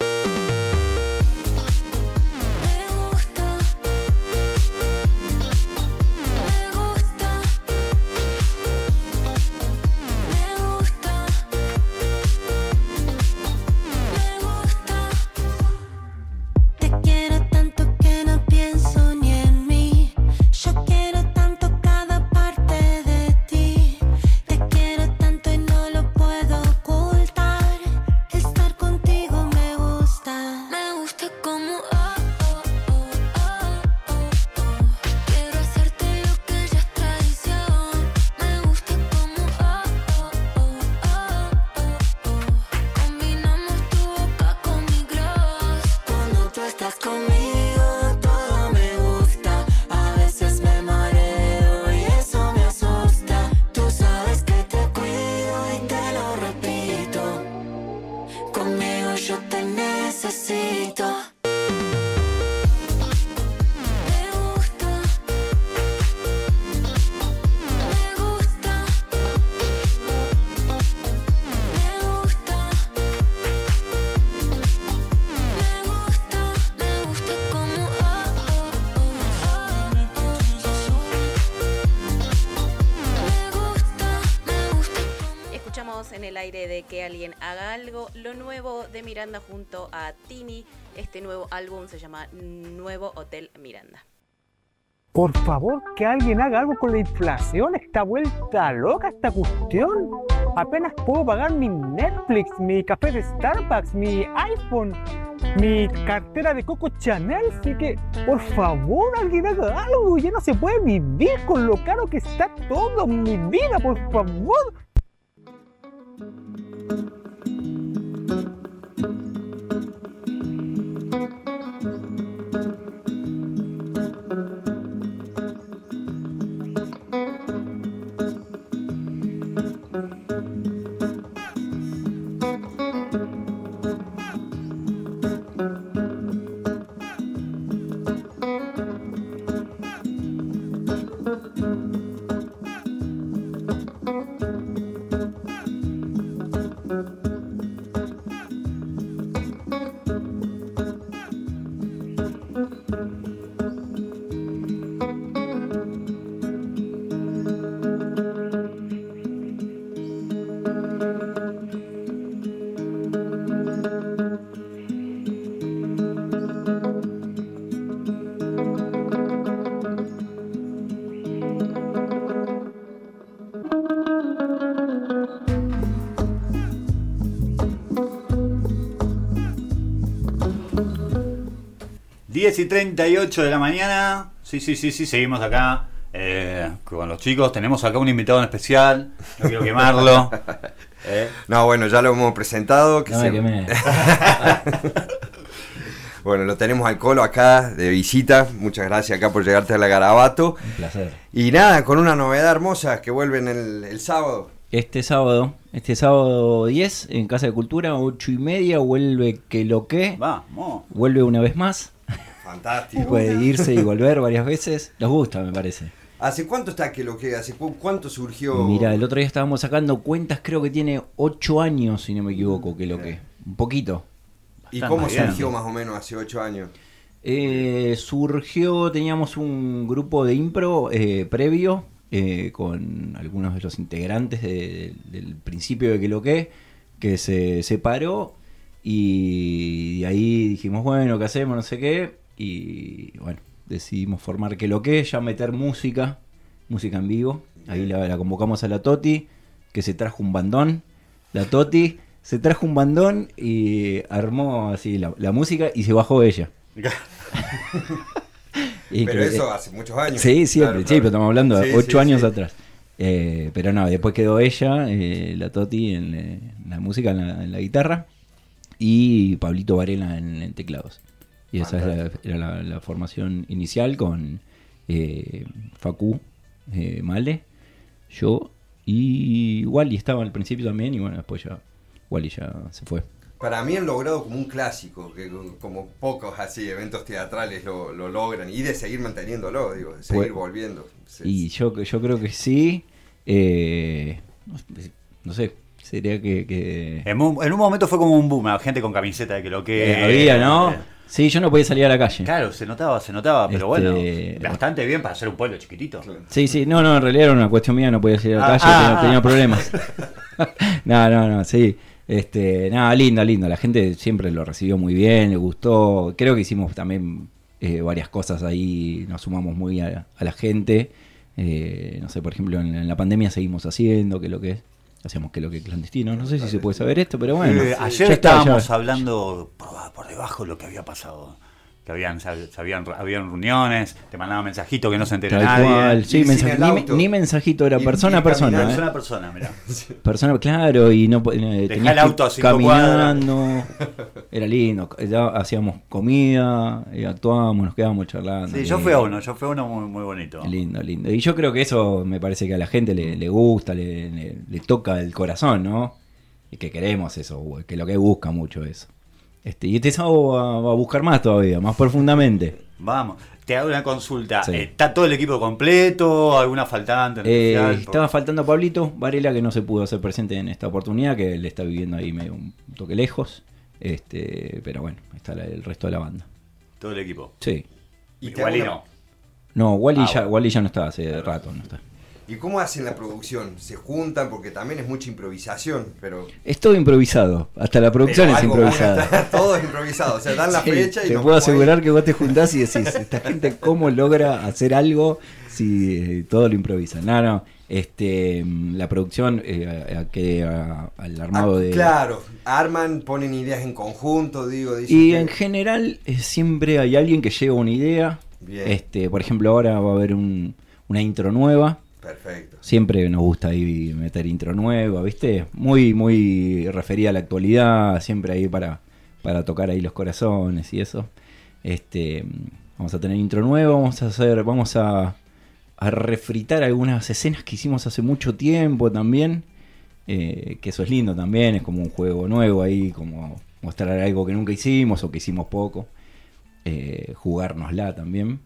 Me gusta, me gusta, me gusta, me gusta. Te quiero tanto que no pienso ni en mí. Yo quiero tanto cada parte de ti. Te quiero tanto y no lo puedo ocultar. Estar contigo me gusta. Me gusta como oh, oh, oh, oh, oh, oh. Quiero hacerte lo que ya es tradición. Me gusta como oh, oh, oh, oh, oh, oh. Combinamos tu boca con mi gloss. Cuando tú estás conmigo, todo me gusta. A veces me mareo y eso me asusta. Tú sabes que te cuido y te lo repito. Conmigo yo te necesito. Me gusta, me gusta, me gusta, me gusta, me gusta como oh, oh, oh, oh, oh. Me gusta, aire de Que Alguien Haga Algo, lo nuevo de Miranda junto a Tini. Este nuevo álbum se llama Nuevo Hotel Miranda. Por favor, que alguien haga algo con la inflación. Está vuelta loca esta cuestión. Apenas puedo pagar mi Netflix, mi café de Starbucks, mi iPhone, mi cartera de Coco Chanel. Así que, por favor, alguien haga algo. Ya no se puede vivir con lo caro que está todo en mi vida, por favor. diez y treinta y ocho de la mañana. Sí, sí, sí, sí, seguimos acá eh, con los chicos. Tenemos acá un invitado en especial. No quiero quemarlo. Eh. No, bueno, ya lo hemos presentado. Que No se... me quemé. Bueno, lo tenemos al Colo acá de visita. Muchas gracias acá por llegarte a la Garabato. Un placer. Y nada, con una novedad hermosa que vuelven el, el sábado. Este sábado, este sábado diez, en Casa de Cultura, ocho y media, vuelve Que Lo Que. Vamos. Vuelve una vez más. Fantástico. Puede irse y volver varias veces. Nos gusta, me parece. ¿Hace cuánto está Que Lo Que? ¿Hace cu- cuánto surgió? Mira, el otro día estábamos sacando cuentas, creo que tiene ocho años, si no me equivoco, Que Lo Que. Un poquito. ¿Y Está cómo muy bien. surgió más o menos hace ocho años? Eh, surgió, teníamos un grupo de impro eh, previo, eh, con algunos de los integrantes de- del principio de Que Lo Que, que se separó, y de ahí dijimos, bueno, ¿qué hacemos? No sé qué, y bueno, decidimos formar Que Lo Que, ya meter música, música en vivo. Ahí la, la convocamos a la Toti, que se trajo un bandón. La Toti se trajo un bandón y armó así la, la música y se bajó ella. Y Pero que- eso hace muchos años. Sí, siempre, Claro, sí, claro. pero estamos hablando de Sí, ocho sí, años sí. atrás. Eh, pero no, después quedó ella, eh, la Toti en, eh, en la música, en la, en la guitarra, y Pablito Varela en, en teclados. Y esa es la- era la, la formación inicial con eh, Facu, eh, Male, yo y Wally estaba al principio también, y bueno, después ya Wally ya se fue. Para mí han logrado como un clásico, que como pocos así eventos teatrales lo, lo logran, y de seguir manteniéndolo, digo, de seguir Bueno. volviendo. Se- Y yo, yo creo que sí. eh, no, no sé, sería que... que En un, en un momento fue como un boom, la gente con camiseta de Que Lo Que. eh, había, ¿no? Eh, Sí, yo no podía salir a la calle. Claro, se notaba, se notaba, pero Este, bueno, bastante bien para ser un pueblo chiquitito. Sí, sí, no, no, en realidad era una cuestión mía, no podía salir a la Ah, calle, ah, tenía, ah. tenía problemas. No, no, no, sí. Este, nada, lindo, lindo. La gente siempre lo recibió muy bien, le gustó. Creo que hicimos también eh, varias cosas ahí, nos sumamos muy a, a la gente. Eh, no sé, por ejemplo, en, en la pandemia seguimos haciendo Que Lo Que hacíamos Que Lo Que clandestino. No sé si se puede saber esto, pero bueno. Eh, ayer ya está, estábamos ya- hablando por, por debajo de lo que había pasado. Que habían, se- se habían, habían reuniones, te mandaban mensajitos que no se entera Tal nadie. cual, sí, Ir sin mensaje- el ni, auto. ni mensajito, era Ir- persona a ir persona. caminando. ¿eh? Persona a persona, mirá. Persona, claro, y no eh, Dejá tenías el que auto a ir cinco caminando. Era lindo, ya hacíamos comida, eh, actuábamos, nos quedábamos charlando. Sí, yo lindo. fui a uno, yo fui a uno muy, muy bonito. Lindo, lindo. Y yo creo que eso me parece que a la gente le, le gusta, le, le- le toca el corazón, ¿no? Y que queremos eso, güey, que lo que busca mucho eso. Este, y este sábado va, va a buscar más todavía, más profundamente. Vamos, te hago una consulta. Sí. ¿Está todo el equipo completo? ¿Alguna faltante? en Eh, especial? estaba faltando Pablito Varela, que no se pudo hacer presente en esta oportunidad, que él está viviendo ahí medio un toque lejos. Este, pero bueno, está la- el resto de la banda. Todo el equipo. Sí. Y te Igual y hago no. No, Wally, Ah, ya, bueno. Wally ya no está, hace rato no está. ¿Y cómo hacen la producción? ¿Se juntan? Porque también es mucha improvisación, pero... Es todo improvisado, hasta la producción pero es algo improvisada. está- todo es improvisado, o sea, dan la Sí, fecha y te nos puedo vamos ahí. asegurar que vos te juntás y decís, esta gente cómo logra hacer algo si eh, todo lo improvisa. No, no, este, mm, la producción, eh, a- a que a- al armado Ah, de... Claro, arman, ponen ideas en conjunto, digo, dicen Y que- en general eh, siempre hay alguien que lleva una idea. Bien. Este, por ejemplo, ahora va a haber un- una intro nueva. Perfecto. Siempre nos gusta ahí meter intro nueva, ¿viste? Muy, muy referida a la actualidad, siempre ahí para, para tocar ahí los corazones y eso. Este, vamos a tener intro nueva, vamos a hacer, vamos a, a refritar algunas escenas que hicimos hace mucho tiempo también. Eh, que eso es lindo también, es como un juego nuevo ahí, como mostrar algo que nunca hicimos o que hicimos poco. Eh, jugárnosla también.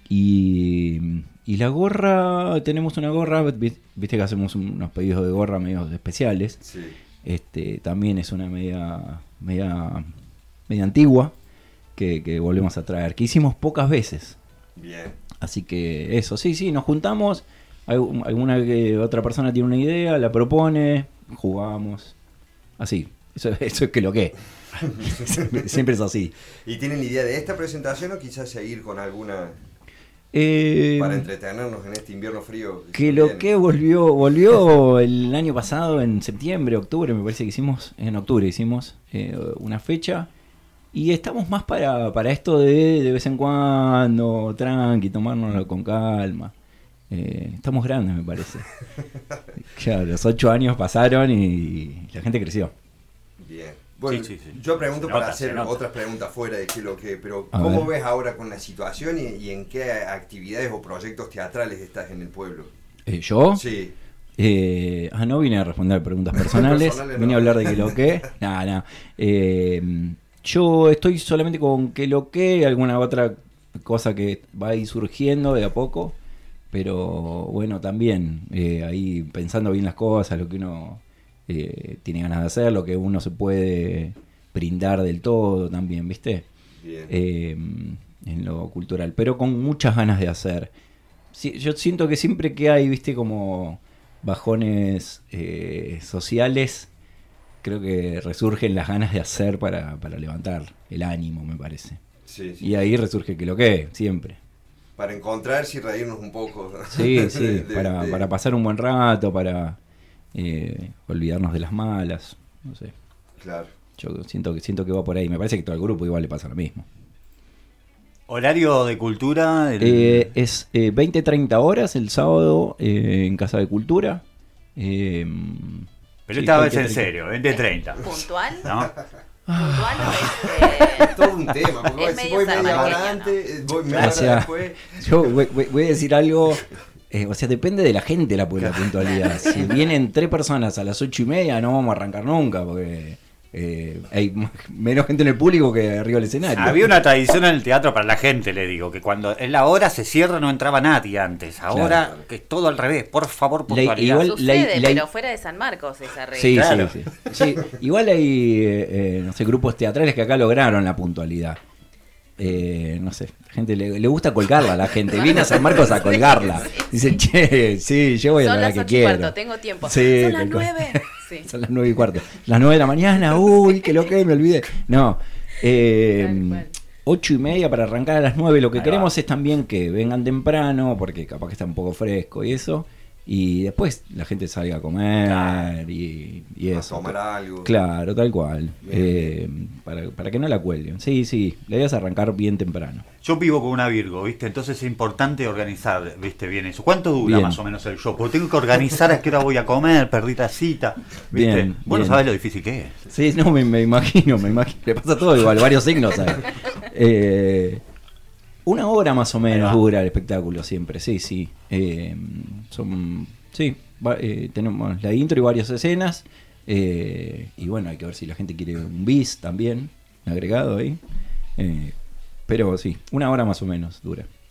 Y, y la gorra, tenemos una gorra, vi- viste que hacemos unos pedidos de gorra medios especiales. Sí. Este, también es una media, media, media antigua que, que volvemos a traer, que hicimos pocas veces. Bien. Así que eso, sí, sí, nos juntamos, algu- alguna que otra persona tiene una idea, la propone, jugamos, así, eso, eso es que lo que siempre es así. ¿Y tienen idea de esta presentación o quizás seguir con alguna Eh, para entretenernos en este invierno frío? que se lo viene? que volvió, volvió el año pasado, en septiembre, octubre, me parece que hicimos, en octubre hicimos eh, una fecha. Y estamos más para, para esto de de vez en cuando, tranqui, tomárnoslo con calma. Eh, estamos grandes, me parece. Claro, los ocho años pasaron y la gente creció. Bien. Bueno, Sí, sí, sí. yo pregunto Se para nota, se hacer nota. otras preguntas fuera de qué lo que, pero A ¿cómo ver. ves ahora con la situación y, y en qué actividades o proyectos teatrales estás en el pueblo? Eh, ¿Yo? Sí. Eh, ah, no vine a responder preguntas personales, Personales vine no. a hablar de qué lo que. Nada, nada. Eh, yo estoy solamente con qué lo que, alguna otra cosa que va a ir surgiendo de a poco. Pero bueno, también eh, ahí pensando bien las cosas, lo que uno eh, tiene ganas de hacer, lo que uno se puede brindar del todo también, ¿viste? Bien. Eh, en lo cultural, pero con muchas ganas de hacer. Sí, yo siento que siempre que hay, ¿viste? Como bajones eh, sociales, creo que resurgen las ganas de hacer para, para levantar el ánimo, me parece. Sí, sí. Y ahí resurge que lo que, siempre. Para encontrarse y reírnos un poco. Sí, sí, De- de- para, de- para pasar un buen rato, para eh, olvidarnos de las malas, no sé. Claro. Yo siento que siento que va por ahí. Me parece que todo el grupo igual le pasa lo mismo. Horario de cultura. el- Eh, es eh, veinte treinta horas el sábado eh, en Casa de Cultura. Eh, Pero sí, esta vez veinte en treinta. serio, veinte treinta. ¿Puntual? ¿No? ¿Puntual o es, Es todo un tema, porque Es si medio voy media hora salvadoreño, ¿no? antes, eh, voy O media hora sea, después. yo voy, voy- voy a decir algo. eh, o sea, depende de la gente la, la puntualidad. Si vienen tres personas a las ocho y media, no vamos a arrancar nunca, porque eh, hay m- menos gente en el público que arriba del escenario. Había una tradición en el teatro para la gente, le digo, que cuando es la hora se cierra no entraba nadie antes. Ahora Claro. que es todo al revés, por favor, La- puntualidad. igual- Sucede, la- pero fuera de San Marcos esa regla. Sí, Claro. sí, sí, sí. Igual hay, eh, eh, no sé, grupos teatrales que acá lograron la puntualidad. Eh, no sé, la gente le, le gusta colgarla a la gente. Viene a San Marcos a colgarla. Dice, che, sí, yo voy a Son la las que ocho y quiero. cuarto, tengo tiempo. Sí, Son las tal cual. nueve. Sí. Son las nueve y cuarto. Las nueve de la mañana, uy, que lo que me olvidé. No, eh, Tal cual. ocho y media para arrancar a las nueve. Lo que Ahí queremos va. es también que vengan temprano, porque capaz que está un poco fresco y eso. Y después la gente salga a comer y, y A eso. tomar algo. Claro, tal cual. Bien, Eh, para, para que no la cuelguen. Sí, sí, la idea es arrancar bien temprano. Yo vivo con una Virgo, ¿viste? Entonces es importante organizar, ¿viste? Bien eso. ¿Cuánto dura Bien. más o menos el show? Porque tengo que organizar a qué hora voy a comer, perdí la cita, ¿viste? Bien, Vos no bien. sabés lo difícil que es. Sí, no, me, me imagino, me imagino. Le pasa todo igual, varios signos hay. Eh, una hora más o Ahí menos va. dura el espectáculo siempre, sí, sí. Eh, son, sí, va- eh, tenemos la intro y varias escenas. Eh, y bueno, hay que ver si la gente quiere un bis también, agregado ahí. Eh, pero sí, una hora más o menos dura.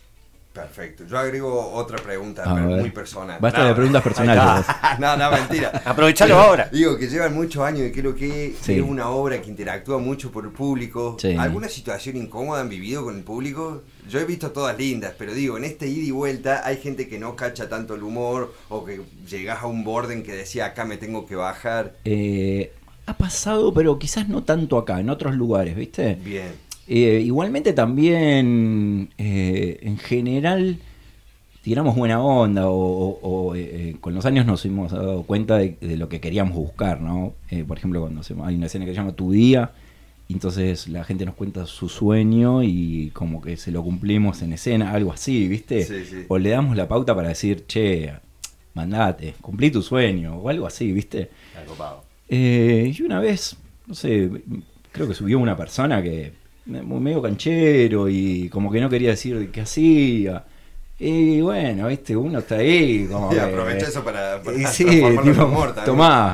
Perfecto. Yo agrego otra pregunta A pero ver. muy personal. Basta No, de preguntas personales. No, no, mentira. Aprovechalo ahora. Digo que llevan muchos años y creo que Sí. es una obra que interactúa mucho por el público. Sí. ¿Alguna situación incómoda han vivido con el público? Yo he visto todas lindas, pero digo, en este ida y vuelta hay gente que no cacha tanto el humor o que llegás a un borde en que decía acá me tengo que bajar. Eh, ha pasado, pero quizás no tanto acá, en otros lugares, ¿viste? Bien. Eh, igualmente también, eh, en general, tiramos buena onda o, o- o, eh, con los años nos hemos dado cuenta de, de lo que queríamos buscar, ¿no? Eh, por ejemplo, cuando se, hay una escena que se llama Tu Día, y entonces la gente nos cuenta su sueño y como que se lo cumplimos en escena, algo así, ¿viste? Sí, sí. O le damos la pauta para decir, che, mandate, cumplí tu sueño, o algo así, ¿viste? Está copado. Eh, y una vez, no sé, creo que subió una persona que me- medio canchero y como que no quería decir qué hacía. Y bueno, viste, uno está ahí como Y que- aprovecha eso para, para y sí, transformarlo en tipo, humor también. tomá.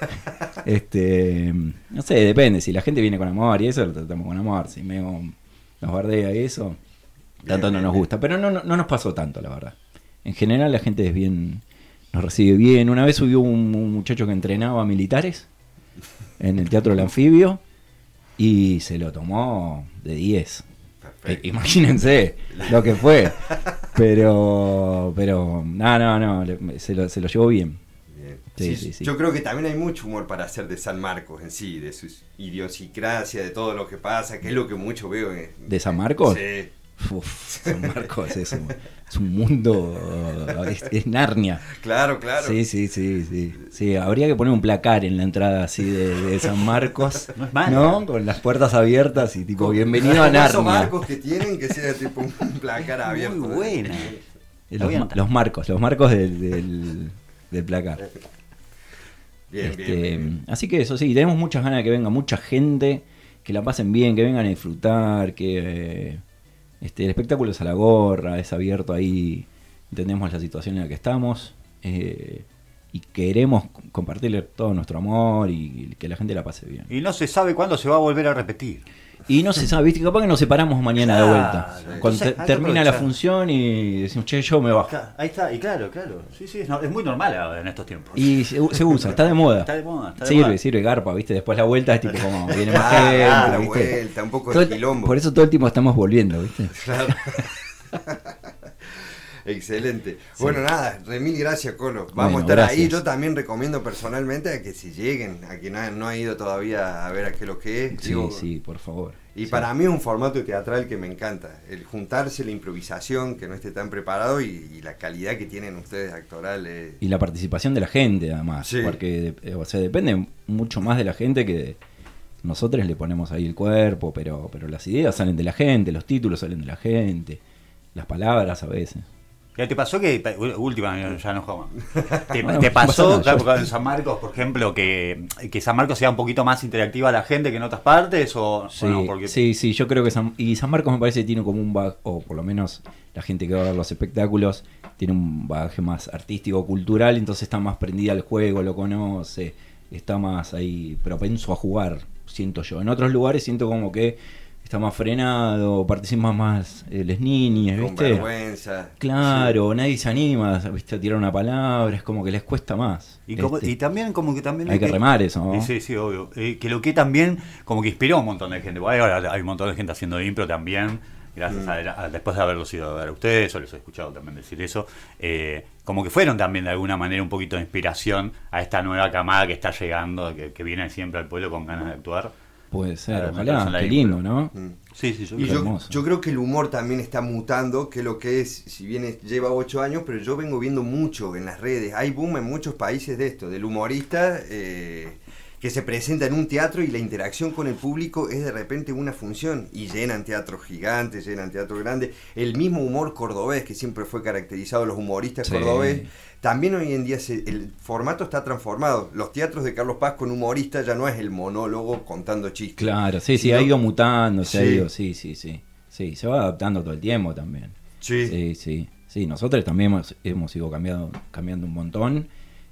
Este, no sé, depende, si la gente viene con amor y eso lo tratamos con amor, si medio nos bardea y eso, tanto Bien, no bien, nos bien. gusta, pero no, no, no nos pasó tanto, la verdad. En general la gente es bien, nos recibe bien. Una vez subió un, un muchacho que entrenaba militares en el Teatro del Anfibio y se lo tomó de diez. Perfecto. Eh, imagínense lo que fue. Pero, pero, no, no, no, le- se lo, se lo llevó bien. Bien. Sí, Sí, sí, sí. Yo creo que también hay mucho humor para hacer de San Marcos en sí, de su idiosincrasia, de todo lo que pasa, que es lo que mucho veo. En, ¿De San Marcos? Sí. Uf, San Marcos es un, es un mundo, es, es Narnia. Claro, claro. Sí, sí, sí, sí. Sí, habría que poner un placar en la entrada así de, de San Marcos, No es malo. ¿no? Con las puertas abiertas y tipo, bienvenido a Como esos Narnia. marcos que tienen que sea tipo un placar abierto. Muy buena. Eh, La Los, voy a ma- anotar. los marcos, los marcos del, del, del placar. Bien, Este, bien, bien. Así que eso sí, tenemos muchas ganas de que venga mucha gente, que la pasen bien, que vengan a disfrutar, que eh, este, el espectáculo es a la gorra, es abierto ahí, entendemos la situación en la que estamos eh, y queremos compartirle todo nuestro amor y que la gente la pase bien. Y no se sabe cuándo se va a volver a repetir. Y no se sabe, viste, capaz que nos separamos mañana de Claro, vuelta. Cuando entonces te- hay que termina la aprovechar. función y decimos, che, yo me bajo. Acá, ahí está, y claro, claro. Sí, sí, es, no- es muy normal ahora en estos tiempos. Y se, se usa, está de moda. Está de moda, está de Sirve, moda. sirve, garpa, ¿viste? Después la vuelta es tipo como viene más Ah, gente, la ¿viste? vuelta, un poco Todo de el- quilombo. Por eso todo el tiempo estamos volviendo, ¿viste? Claro. Excelente. Sí. Bueno, nada, remil gracias, Colo. Vamos Bueno, a estar ahí. gracias. Yo también recomiendo personalmente a que si lleguen, a quien no ha, no ha ido todavía a ver a qué es lo que es. Sí, digo, sí, por favor. Y Sí. para mí es un formato teatral que me encanta. El juntarse, la improvisación, que no esté tan preparado y, y la calidad que tienen ustedes actorales. Y la participación de la gente, además. Sí. Porque, eh, o sea, depende mucho más de la gente que nosotros le ponemos ahí el cuerpo, pero, pero las ideas salen de la gente, los títulos salen de la gente, las palabras a veces. ¿Qué te pasó que, última, ya no jodas. ¿Te, Bueno, te no pasa pasó nada, claro, yo- porque en San Marcos, por ejemplo, que, que San Marcos sea un poquito más interactiva a la gente que en otras partes? O, Sí, o no? Porque sí, sí, yo creo que San, y San Marcos me parece que tiene como un bagaje, o por lo menos la gente que va a ver los espectáculos, tiene un bagaje más artístico, cultural, entonces está más prendida al juego, lo conoce, está más ahí propenso a jugar, siento yo. En otros lugares siento como que está más frenado, participan más eh, las niñas, Con ¿viste? vergüenza. Claro, nadie se anima, ¿viste? A tirar una palabra, es como que les cuesta más. Y, como- Este, y también como que también... hay que remar eso, ¿no? Y sí, sí, obvio. Eh, que lo que también como que inspiró a un montón de gente. Porque ahora hay un montón de gente haciendo impro también. Gracias Mm. a, a- después de haberlos ido a ver a ustedes, o les he escuchado también decir eso, eh, como que fueron también de alguna manera un poquito de inspiración a esta nueva camada que está llegando, que, que viene siempre al pueblo con ganas de actuar. Puede ser, Claro, ojalá, meterse en la qué impro. lindo, ¿no? Mm. Sí, sí, yo Y Qué yo, hermoso. yo creo que el humor también está mutando, que lo que es, si bien es- lleva ocho años, pero yo vengo viendo mucho en las redes. Hay boom en muchos países de esto, del humorista eh, que se presenta en un teatro y la interacción con el público es de repente una función. Y llenan teatros gigantes, llenan teatros grandes. El mismo humor cordobés, que siempre fue caracterizado los humoristas Sí. cordobés, también hoy en día se- el formato está transformado. Los teatros de Carlos Paz con humoristas ya no es el monólogo contando chistes. Claro, sí, sí, Sino- ha ido mutando, se ha Sí. ido, sí, sí, sí. Sí, se va adaptando todo el tiempo también. Sí. Sí, sí. Sí, nosotros también hemos, hemos ido cambiando, cambiando un montón,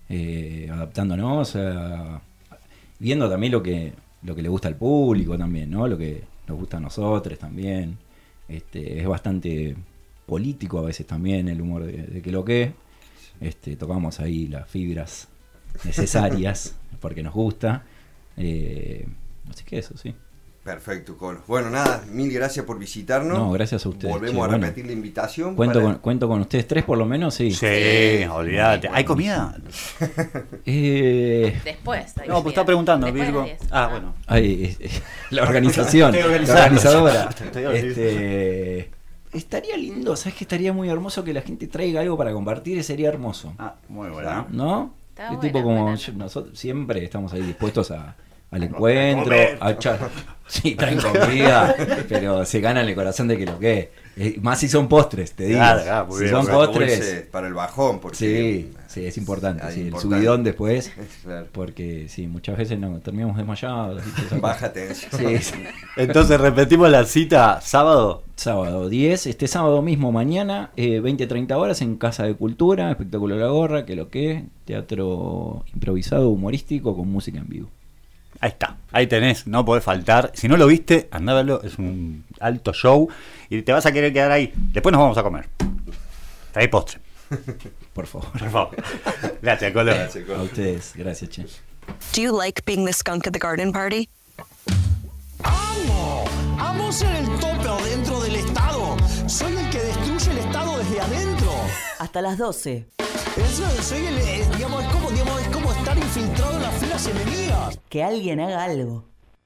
eh, adaptándonos, a- viendo también lo que, lo que le gusta al público también, ¿no? Lo que nos gusta a nosotros también. Este, es bastante político a veces también, el humor de, de que lo que. Este, tocamos ahí las fibras necesarias porque nos gusta. Eh, así que eso, sí. Perfecto, Colo. Bueno, nada, mil gracias por visitarnos. No, gracias a ustedes. Volvemos che, a bueno. repetir la invitación. Cuento, para- con, cuento con ustedes tres por lo menos, sí. Sí, olvídate. ¿Hay comida? Eh, Después. ahí No, pues bien. está preguntando, Después de Virgo. las diez. Ah, bueno. ay, eh, la organización, Estoy la organizando. organizadora. Estoy organizando. Este, estaría lindo, ¿sabes que estaría muy hermoso que la gente traiga algo para compartir? Sería hermoso. Ah, muy bueno. ¿No? Está Es buena, tipo como buena. yo- nosotros siempre estamos ahí dispuestos a, al encuentro, comer. a echar. Sí, traen comida, pero se ganan el corazón de que lo que es. Más si son postres, te digo. Claro, claro, muy si bien, son claro. postres. Dulce para el bajón, porque Sí, sí, es importante. Ah, Sí, el importante. subidón después, Claro. porque sí, muchas veces no terminamos desmayados. ¿viste? Esas Baja cosas. tensión. Sí, sí. Entonces repetimos la cita sábado. Sábado diez, este sábado mismo mañana, eh, veinte treinta horas en Casa de Cultura, espectáculo La Gorra, que lo que, teatro improvisado, humorístico, con música en vivo. Ahí está, ahí tenés, no podés faltar. Si no lo viste, andá a verlo, es un alto show y te vas a querer quedar ahí. Después nos vamos a comer. Trae postre, Por favor. por favor. Gracias, Colo. Gracias, Colo. A ustedes, gracias, che. Do you like being the skunk at the garden party? ¡Amo! ¡Amo ser el tope adentro del Estado! ¡Soy el que destruye el Estado desde adentro! Hasta las doce. Eso, soy el, eh, digamos, es como, digamos, es como estar infiltrado en las filas enemigas. Que alguien haga algo.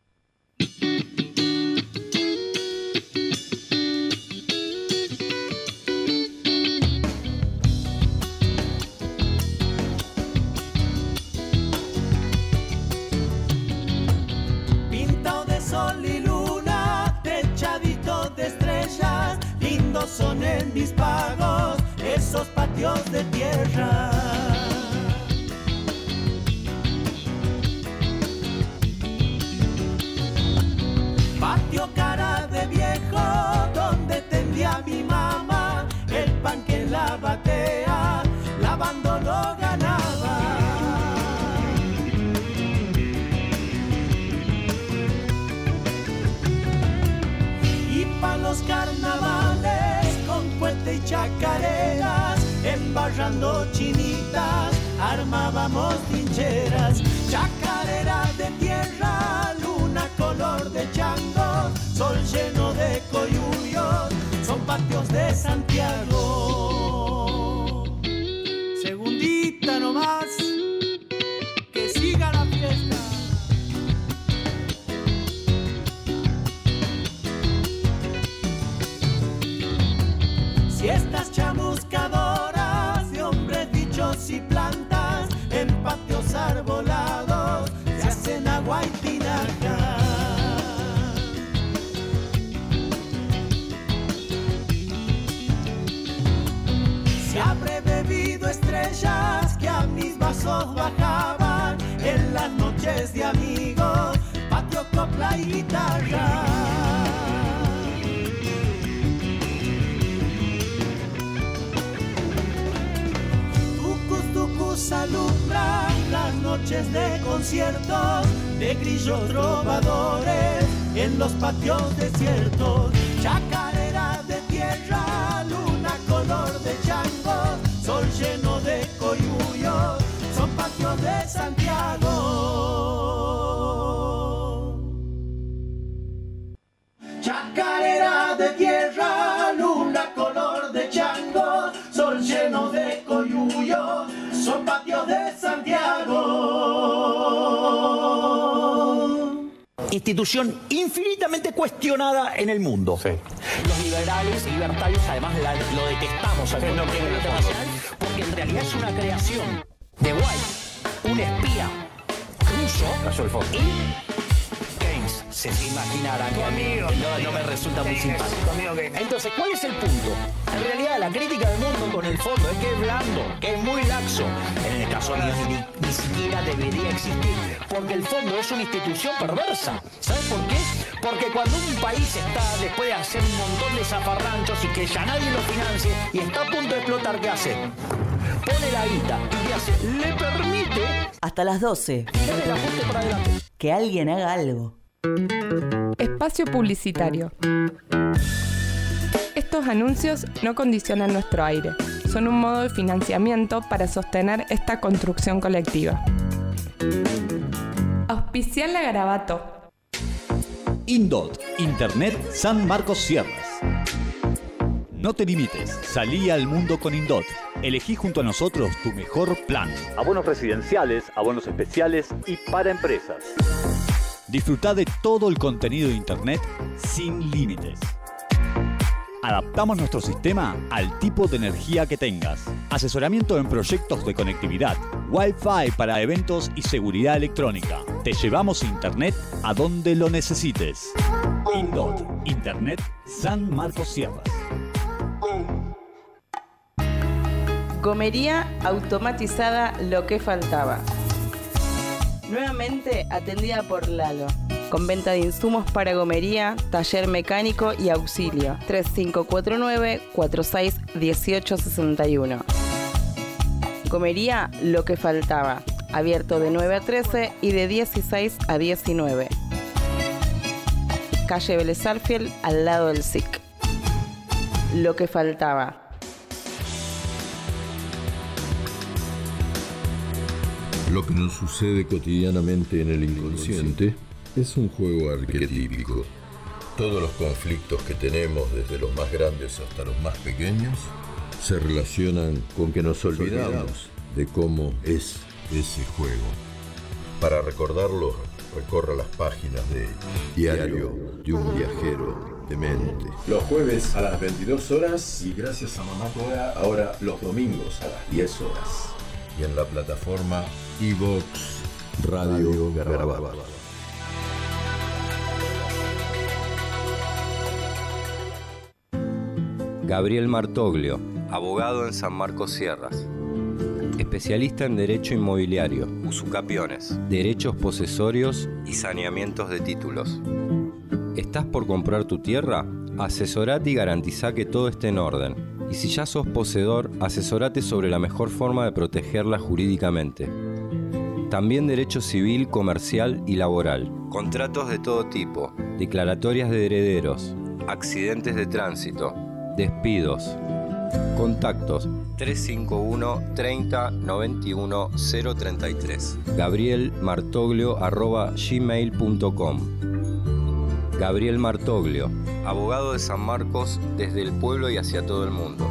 Pintado de sol y luna, techadito de estrellas, lindos son en mis pagos esos patios de tierra. Patio cara de viejo, donde tendía mi mamá, el pan que en la batea, lavando lo ganaba. Y pa' los carnavales con puente y chacareras, embarrando chinitas, armábamos trincheras. Chacarera de tierra, luna color de chango, sol lleno de coyuyos, son patios de Santiago. Segundita nomás, que siga la fiesta. Siestas chamuscadoras de hombres, bichos y plantas en patios arbolados se hacen agua y tinaja. Se habré bebido estrellas que a mis vasos bajaban en las noches de amigos, patio, copla y guitarra. Tucus, tucus alumbran las noches de conciertos de grillos trovadores en los patios desiertos. Chacarera de tierra, luna color de chango, sol lleno de coyuyos, son patios de Santiago. Chacarera de tierra, luna color de chango, sol lleno de coyuyo, son patios de Santiago. Institución infinitamente cuestionada en el mundo. Los liberales y libertarios además la- lo detestamos al no internacional porque en realidad es una creación de White, un espía ruso y Keynes. Se imaginarán que a mí no, no me resulta muy simpático. Entonces, ¿cuál es el punto? En realidad, la crítica del mundo con el fondo es que es blando, que es muy laxo. En el caso mío, ni, ni siquiera debería existir, porque el fondo es una institución perversa. ¿Sabes por qué? Porque cuando un país está, después de hacer un montón de zafarranchos y que ya nadie lo financie, y está a punto de explotar, ¿qué hace? Pone la guita. ¿Y qué hace? Le permite Hasta las doce. tirar el ajuste para adelante. Que alguien haga algo. Espacio publicitario. Esto Estos anuncios no condicionan nuestro aire, son un modo de financiamiento para sostener esta construcción colectiva. Auspiciar la Garabato. Indot, Internet San Marcos Sierras. No te limites, salí al mundo con Indot. Elegí junto a nosotros tu mejor plan. Abonos residenciales, abonos especiales y para empresas. Disfruta de todo el contenido de Internet sin límites. Adaptamos nuestro sistema al tipo de energía que tengas. Asesoramiento en proyectos de conectividad, Wi-Fi para eventos y seguridad electrónica. Te llevamos Internet a donde lo necesites. Indot, Internet San Marcos Sierras. Gomería automatizada Lo que faltaba. Nuevamente atendida por Lalo, con venta de insumos para gomería, taller mecánico y auxilio. tres cinco cuatro nueve, cuatro seis uno ocho seis uno. Gomería Lo que faltaba, abierto de nueve a trece y de dieciséis a diecinueve. Calle Vélez Sarsfield, al lado del S I C. Lo que faltaba. Lo que nos sucede cotidianamente en el inconsciente es un juego arquetípico. Todos los conflictos que tenemos, desde los más grandes hasta los más pequeños, se relacionan con que nos olvidamos de cómo es ese juego. Para recordarlo, recorra las páginas de Diario de un viajero demente. Los jueves a las veintidós horas y gracias a Mamá Cora, ahora los domingos a las diez horas. Y en la plataforma iVoox Radio Garabato. Gabriel Martoglio, abogado en San Marcos Sierras. Especialista en Derecho Inmobiliario, usucapiones, derechos posesorios y saneamientos de títulos. ¿Estás por comprar tu tierra? Asesorate y garantizá que todo esté en orden. Y si ya sos poseedor, asesorate sobre la mejor forma de protegerla jurídicamente. También derecho civil, comercial y laboral. Contratos de todo tipo, declaratorias de herederos, accidentes de tránsito, despidos. Contactos tres cinco uno, treinta, noventa y uno, cero treinta y tres. gabriel martoglio arroba gmail punto com. Gabriel Martoglio, abogado de San Marcos desde el pueblo y hacia todo el mundo.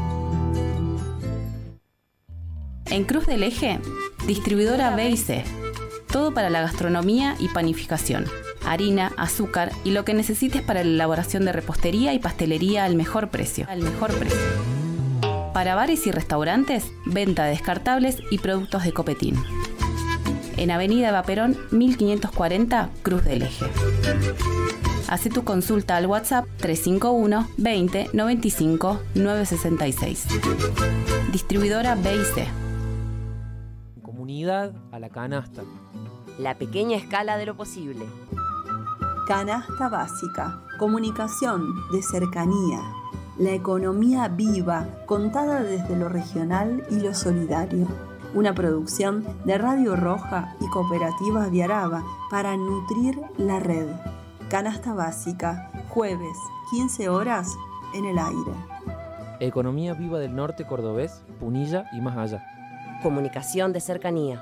En Cruz del Eje, distribuidora B y C. Todo para la gastronomía y panificación. Harina, azúcar y lo que necesites para la elaboración de repostería y pastelería al mejor precio. Al mejor precio. Para bares y restaurantes, venta de descartables y productos de Copetín. En Avenida Eva Perón, mil quinientos cuarenta, Cruz del Eje. Haz tu consulta al WhatsApp tres cinco uno, veinte, noventa y cinco, novecientos sesenta y seis. Distribuidora B y C. Comunidad a la canasta. La pequeña escala de lo posible. Canasta básica. Comunicación de cercanía. La economía viva, contada desde lo regional y lo solidario. Una producción de Radio Roja y Cooperativas Viaraba para nutrir la red. Canasta básica, jueves, quince horas, en el aire. Economía viva del norte cordobés, Punilla y más allá. Comunicación de cercanía.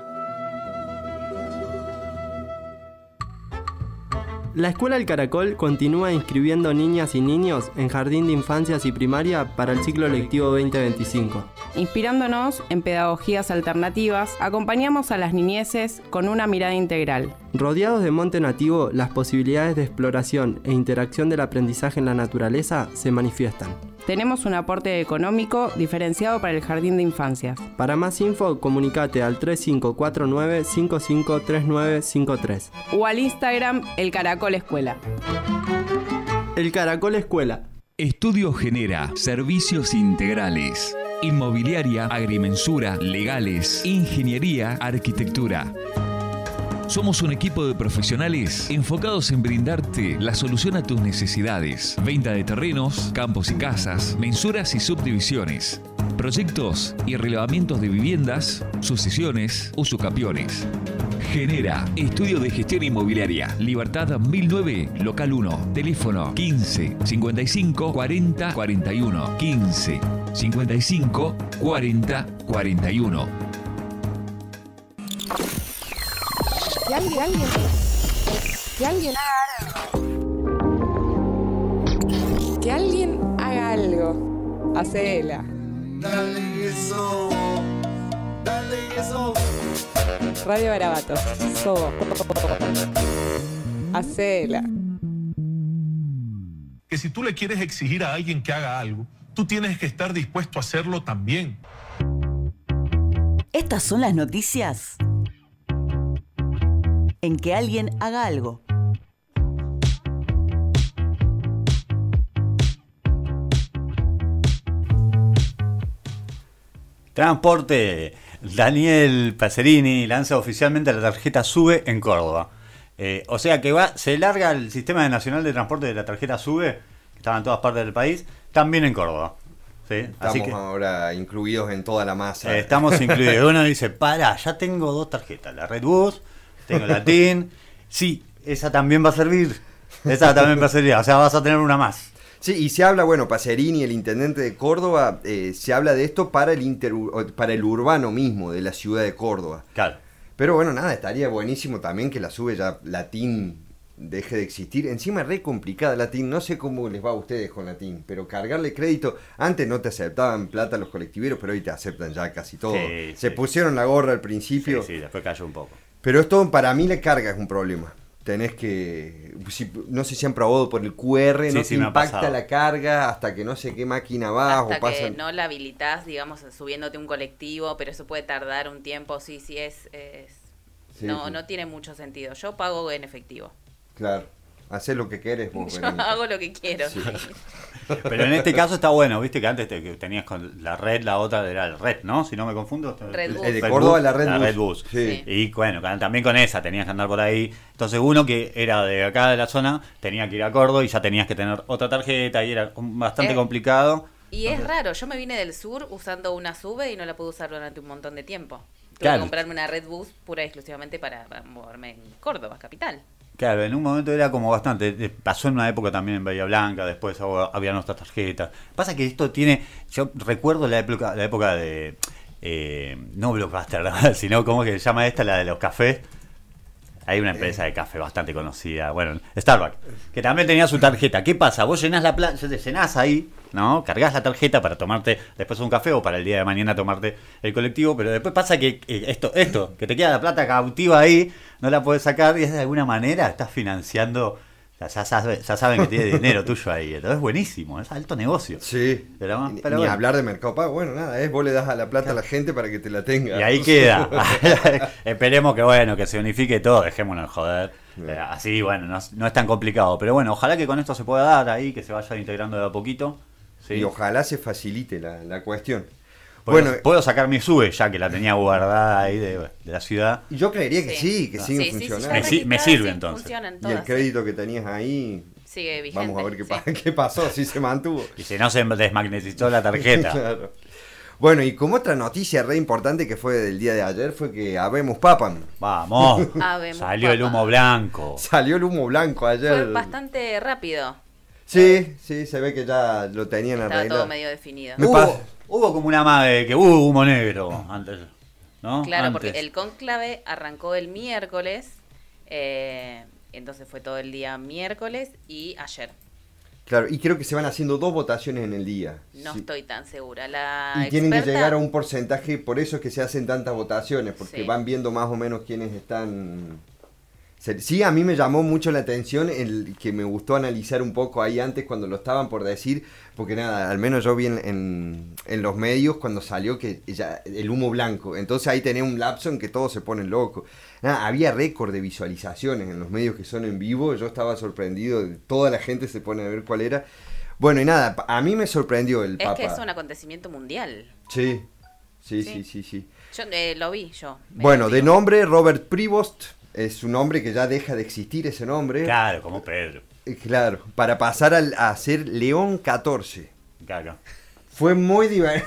La Escuela El Caracol continúa inscribiendo niñas y niños en Jardín de Infancias y Primaria para el ciclo lectivo veinte veinticinco. Inspirándonos en pedagogías alternativas, acompañamos a las niñeces con una mirada integral. Rodeados de monte nativo, las posibilidades de exploración e interacción del aprendizaje en la naturaleza se manifiestan. Tenemos un aporte económico diferenciado para el Jardín de Infancias. Para más info, comunicate al tres cinco cuatro nueve, cinco cinco tres nueve cinco tres. O al Instagram El Caracol Escuela. El Caracol Escuela. Estudio Genera, servicios integrales. Inmobiliaria, agrimensura, legales, ingeniería, arquitectura. Somos un equipo de profesionales enfocados en brindarte la solución a tus necesidades. Venta de terrenos, campos y casas, mensuras y subdivisiones, proyectos y relevamientos de viviendas, sucesiones, usucapiones. Genera, estudio de gestión inmobiliaria. Libertad mil nueve, local uno. Teléfono quince, cincuenta y cinco, cuarenta, cuarenta y uno. quince, cincuenta y cinco, cuarenta, cuarenta y uno. Que alguien, alguien, que alguien haga algo. Que alguien haga algo. Hacela. Dale eso, dale eso. Radio Garabato. Sobo. Hacela. Que si tú le quieres exigir a alguien que haga algo, tú tienes que estar dispuesto a hacerlo también. Estas son las noticias en que alguien haga algo. Transporte. Daniel Pacerini lanza oficialmente la tarjeta SUBE en Córdoba. Eh, o sea que va, se larga el sistema nacional de transporte de la tarjeta SUBE, que estaba en todas partes del país, también en Córdoba. ¿Sí? Estamos Así que, ahora incluidos en toda la masa. Eh, estamos incluidos. Uno dice, para, ya tengo dos tarjetas, la Redbus, tengo la TIN. Sí, esa también va a servir. Esa también va a servir. O sea, vas a tener una más. Sí, y se habla, bueno, Pacerini, el intendente de Córdoba, eh, se habla de esto para el, inter, para el urbano mismo de la ciudad de Córdoba. Claro. Pero bueno, nada, estaría buenísimo también que la SUBE ya, la TIN, deje de existir. Encima es re complicada la TIN, no sé cómo les va a ustedes con la TIN, pero cargarle crédito, antes no te aceptaban plata los colectiveros, pero hoy te aceptan ya casi todo. Sí, se sí. pusieron la gorra al principio. Sí, sí, después cayó un poco. Pero esto para mí la carga es un problema. Tenés que, si, no sé si han probado por el Q R, Sí, no sí, te me ha impacta pasado. la carga hasta que no sé qué máquina vas Hasta o pasan. que no la habilitas, digamos, subiéndote un colectivo, pero eso puede tardar un tiempo. Sí, sí, es... es Sí, no, sí. no tiene mucho sentido. Yo pago en efectivo. Claro, haces lo que querés vos, Yo Verónica. hago lo que quiero. Sí. Pero en este caso está bueno, viste que antes te, que tenías con la red, la otra era el red, ¿no? Si no me confundo. Redbus. El de Córdoba, la Redbus. Redbus. Sí. Y bueno, con- también con esa tenías que andar por ahí. Entonces uno que era de acá de la zona tenía que ir a Córdoba y ya tenías que tener otra tarjeta y era com- bastante Eh, complicado. Y es raro, yo me vine del sur usando una SUBE y no la pude usar durante un montón de tiempo. Tuve Claro. que comprarme una Redbus pura y exclusivamente para, para moverme en Córdoba, capital. Claro, en un momento era como bastante. eh, Pasó en una época también en Bahía Blanca, después hab- había otras tarjetas. Pasa que esto tiene. Yo recuerdo la época, la época de. Eh, no Blockbuster, ¿no? Sino, ¿cómo que se llama esta? La de los cafés. Hay una empresa de café bastante conocida, bueno, Starbucks, que también tenía su tarjeta. ¿Qué pasa? Vos llenás la plata, te llenás ahí, ¿no? Cargas la tarjeta para tomarte después un café o para el día de mañana tomarte el colectivo, pero después pasa que eh, esto, esto, que te queda la plata cautiva ahí, no la podés sacar y es de alguna manera estás financiando, ya, ya, sabe- ya saben que tiene dinero tuyo ahí, entonces es buenísimo, es alto negocio. Sí. Pero, Ni, pero ni bueno. hablar de Mercado Pago. Bueno, nada, es vos le das a la plata a la gente para que te la tenga. Y ahí queda. Esperemos que bueno, que se unifique todo, dejémonos de joder. Eh, así, bueno, no, no es tan complicado. Pero bueno, ojalá que con esto se pueda dar ahí, que se vaya integrando de a poquito. ¿sí? Y ojalá se facilite la, la cuestión. Puedo, Bueno, puedo sacar mi SUBE ya que la tenía guardada ahí de, de la ciudad. yo creería que sí, que Ah. siguen Sí, sí, sí, funcionando. ya Me, si- me registradas, sirve sí, entonces. funcionan Y el todas, crédito que tenías ahí, sigue vigente. vamos a ver qué, sí. pa- qué pasó, si se mantuvo. Y si no se desmagnetizó la tarjeta. Claro. Bueno, y como otra noticia re importante que fue del día de ayer fue que habemos papan. Vamos, Habemos salió el papa. humo blanco. Salió el humo blanco Fue ayer. bastante rápido. Sí, sí, se ve que ya lo tenían Estaba arreglado. todo medio definido. Me Hubo, pasa- hubo como una madre que hubo humo negro antes, ¿no? Claro, Antes. porque el cónclave arrancó el miércoles, eh, entonces fue todo el día miércoles y ayer. Claro, y creo que se van haciendo dos votaciones en el día. No Sí. estoy tan segura. La Y tienen que experta- llegar a un porcentaje, por eso es que se hacen tantas votaciones, porque Sí. van viendo más o menos quiénes están... Se- Sí, a mí me llamó mucho la atención el que me gustó analizar un poco ahí antes cuando lo estaban por decir, porque nada, al menos yo vi en, en, en los medios cuando salió que ya el humo blanco, entonces ahí tenía un lapso en que todos se ponen locos. Nada, había récord de visualizaciones en los medios que son en vivo, yo estaba sorprendido, toda la gente se pone a ver cuál era. Bueno, y nada, pa- a mí me sorprendió el Es Papa. que es un acontecimiento mundial. Sí, sí, sí, Sí. sí, sí. Yo eh, lo vi yo. me Bueno, lo de digo. nombre Robert Prevost, es un nombre que ya deja de existir ese nombre. Claro, como Pedro. Eh, Claro, para pasar al- a ser León catorce. Claro. Fue muy divertido.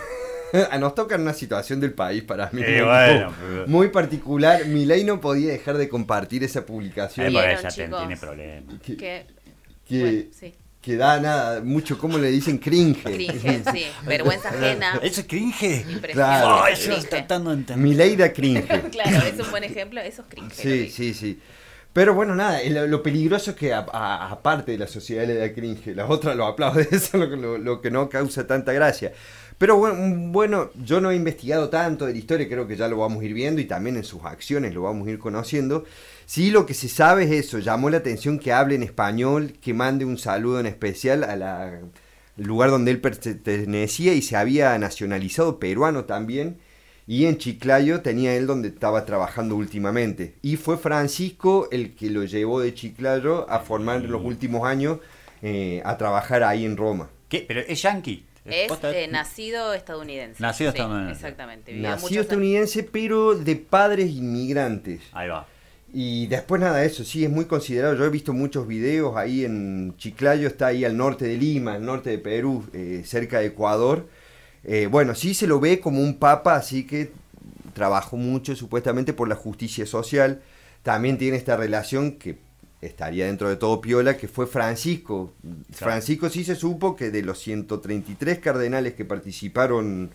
nos toca en una situación del país para mí Eh, muy, bueno, pero- muy particular. Milei no podía dejar de compartir esa publicación. Eh, porque ¿Vieron, ella te- chicos? tiene problemas. Que, Que, que, bueno, sí. que da nada, mucho, ¿cómo le dicen? Cringe. Cringe, sí. Vergüenza ajena. ¿Eso es cringe? Impresionante. Claro. Ay, Eso yo es cringe. tratando de entender. Milei da cringe. Claro, es un buen ejemplo. Eso es cringe. lo Sí, vi. sí, sí. Pero bueno, nada, lo, lo peligroso es que a- a- aparte de la sociedad le da cringe, las otras lo aplauden, eso es lo, que- lo, lo que no causa tanta gracia. Pero bueno, bueno, yo no he investigado tanto de la historia, creo que ya lo vamos a ir viendo y también en sus acciones lo vamos a ir conociendo. Sí, lo que se sabe es eso, llamó la atención que hable en español, que mande un saludo en especial a la, al lugar donde él pertenecía y se había nacionalizado peruano también. Y en Chiclayo tenía él donde estaba trabajando últimamente. Y fue Francisco el que lo llevó de Chiclayo a formar en los últimos años, eh, a trabajar ahí en Roma. ¿Qué? ¿Pero es yankee? Es posta? eh, nacido estadounidense. Nacido Sí, estadounidense. Exactamente. Vivió Nacido muchos años. estadounidense, pero de padres inmigrantes. Ahí va. Y después nada, eso sí, es muy considerado. Yo he visto muchos videos ahí en Chiclayo, está ahí al norte de Lima, al norte de Perú, eh, cerca de Ecuador. Eh, bueno, sí se lo ve como un papa, así que trabajó mucho supuestamente por la justicia social. También tiene esta relación que estaría dentro de todo piola, que fue Francisco. Francisco sí se supo que de los ciento treinta y tres cardenales que participaron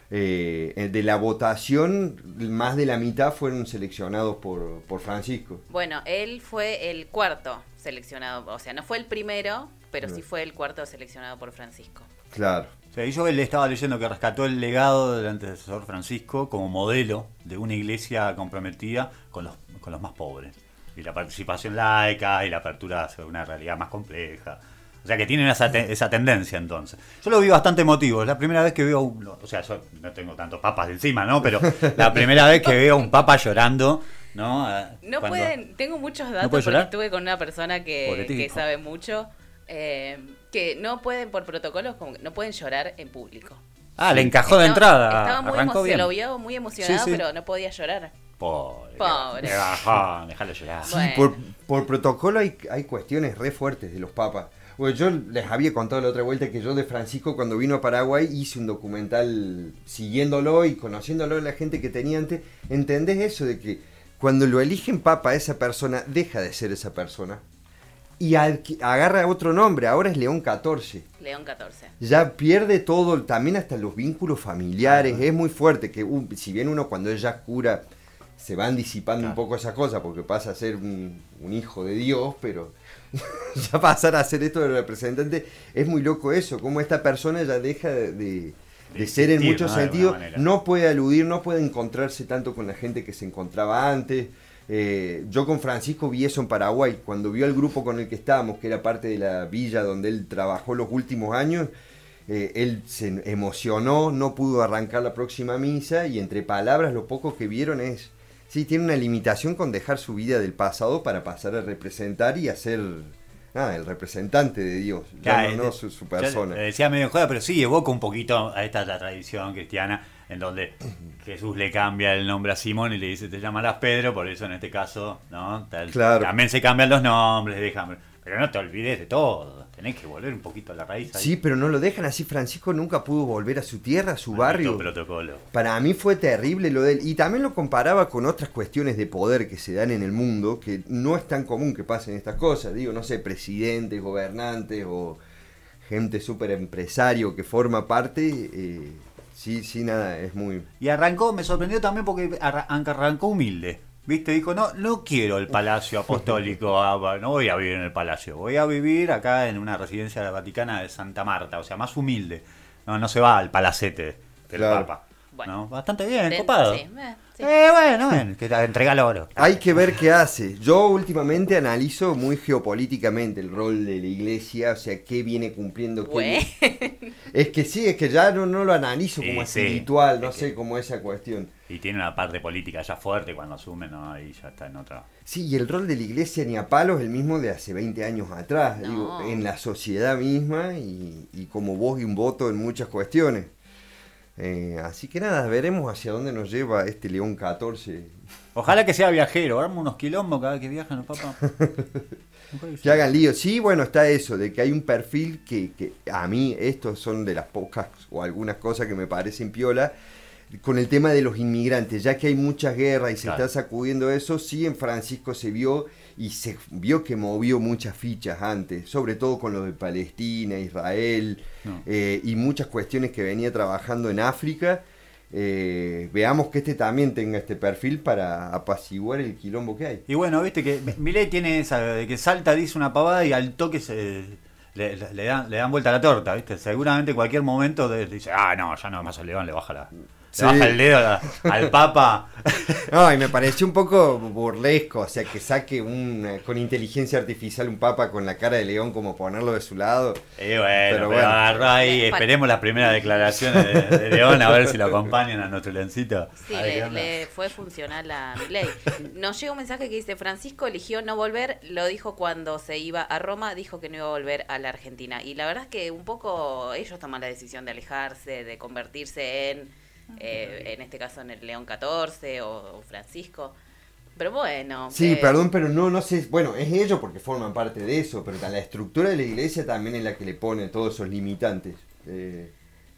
eh, de la votación, más de la mitad fueron seleccionados por, por Francisco. Bueno, él fue el cuarto seleccionado. O sea, no fue el primero, pero sí fue el cuarto seleccionado por Francisco. Claro. O sea, yo le estaba leyendo que rescató el legado del antecesor Francisco como modelo de una iglesia comprometida con los, con los más pobres. Y la participación laica y la apertura hacia una realidad más compleja. O sea que tienen esa, te- esa tendencia entonces. Yo lo vi bastante emotivo. Es la primera vez que veo un... O sea, yo no tengo tantos papas encima, ¿no? Pero la primera vez que veo a un papa llorando, ¿no? Eh, No cuando- pueden, tengo muchos ¿No datos puede porque llorar? estuve con una persona que, Pobre tipo. que sabe mucho, eh, que no pueden por protocolos, como que no pueden llorar en público. Ah, le encajó de Estaba- entrada. Estaba muy Arrancó emo- se bien. lo vio muy emocionado, Sí, sí. pero no podía llorar. Pobre. Pobre. Qué bajón, déjalo llorar. Sí, por, por protocolo hay, hay cuestiones re fuertes de los papas. Bueno, yo les había contado la otra vuelta que yo de Francisco cuando vino a Paraguay hice un documental siguiéndolo y conociéndolo la gente que tenía antes. ¿Entendés eso de que cuando lo eligen papa esa persona deja de ser esa persona? Y adqui- agarra otro nombre, ahora es León catorce. León catorce. Ya pierde todo, también hasta los vínculos familiares, es muy fuerte, que uh, si bien uno cuando es ya cura se van disipando un poco esas cosas porque pasa a ser un, un hijo de Dios, pero ya pasar a ser esto de representante, es muy loco eso, como esta persona ya deja de, de- de ser en existir, muchos ¿no? De sentidos, alguna manera. no puede aludir, no puede encontrarse tanto con la gente que se encontraba antes. Eh, yo con Francisco vi eso en Paraguay, cuando vio al grupo con el que estábamos, que era parte de la villa donde él trabajó los últimos años, eh, él se emocionó, no pudo arrancar la próxima misa y entre palabras lo poco que vieron es, sí, tiene una limitación con dejar su vida del pasado para pasar a representar y a ser nada, el representante de Dios, ya Claro, no, no eh, su, su yo persona. le decía medio en joda, pero sí evoca un poquito a esta la tradición cristiana en donde Jesús le cambia el nombre a Simón y le dice te llamarás Pedro, por eso en este caso, ¿no? Tal- Claro. También se cambian los nombres, dejan, pero no te olvides de todo, tenés que volver un poquito a la raíz ahí. Sí, pero no lo dejan así. Francisco nunca pudo volver a su tierra, a su barrio. Protocolo. Para mí fue terrible lo de él. Y también lo comparaba con otras cuestiones de poder que se dan en el mundo, que no es tan común que pasen estas cosas. Digo, no sé, presidentes, gobernantes o gente súper empresario que forma parte. Eh, sí, sí, nada, es muy... Y arrancó, me sorprendió también porque arra- arrancó humilde. ¿Viste? Dijo, no, no quiero el palacio apostólico, ah, no voy a vivir en el palacio, voy a vivir acá en una residencia de la Vaticana de Santa Marta, o sea, más humilde. No, no se va al palacete del Claro. Papa. ¿No? Bastante bien, Den- copado. sí, eh, sí. Eh, bueno, bueno, que te entrega el oro. Hay que ver qué hace. Yo últimamente analizo muy geopolíticamente el rol de la iglesia, o sea, qué viene cumpliendo. Qué Bueno. viene- Es que sí, es que ya no, no lo analizo como Sí, sí. espiritual, no sé, como esa cuestión. Y tiene una parte política ya fuerte cuando asume, ¿no? Ahí ya está en otra. Sí, y el rol de la iglesia ni a palos es el mismo de hace veinte años atrás, No. digo, en la sociedad misma y, y como voz y un voto en muchas cuestiones. Eh, así que nada, veremos hacia dónde nos lleva este León catorce. Ojalá que sea viajero, arma unos quilombos cada vez que viajan los papas. Que hagan lío. Sí, bueno, está eso, de que hay un perfil que, que a mí, estos son de las pocas o algunas cosas que me parecen piola, con el tema de los inmigrantes, ya que hay muchas guerras y se Claro. está sacudiendo eso, sí en Francisco se vio y se vio que movió muchas fichas antes, sobre todo con lo de Palestina, Israel No. eh, y muchas cuestiones que venía trabajando en África. Eh, veamos que este también tenga este perfil para apaciguar el quilombo que hay. Y bueno, viste que Milei tiene esa de que salta, dice una pavada y al toque se le, le- le dan, le dan vuelta a la torta, viste. Seguramente en cualquier momento de- dice, ah, no, ya no más al León, le baja la, Sí. le baja el dedo a la- al Papa. No, y me pareció un poco burlesco, o sea, que saque un, eh, con inteligencia artificial un papa con la cara de león, como ponerlo de su lado. Y bueno, pero, agarró ahí, esperemos las primeras declaraciones de, de León, a ver si lo acompañan a nuestro leoncito. Sí, A ver qué le, onda. le fue funcional a Milei. Nos llega un mensaje que dice, Francisco eligió no volver, lo dijo cuando se iba a Roma, dijo que no iba a volver a la Argentina. Y la verdad es que un poco ellos toman la decisión de alejarse, de convertirse en, eh, en este caso en el León catorce o, o Francisco. Pero bueno. Sí, eh, perdón, pero no, no sé, bueno, es ellos porque forman parte de eso, pero la estructura de la iglesia también es la que le pone todos esos limitantes. Eh,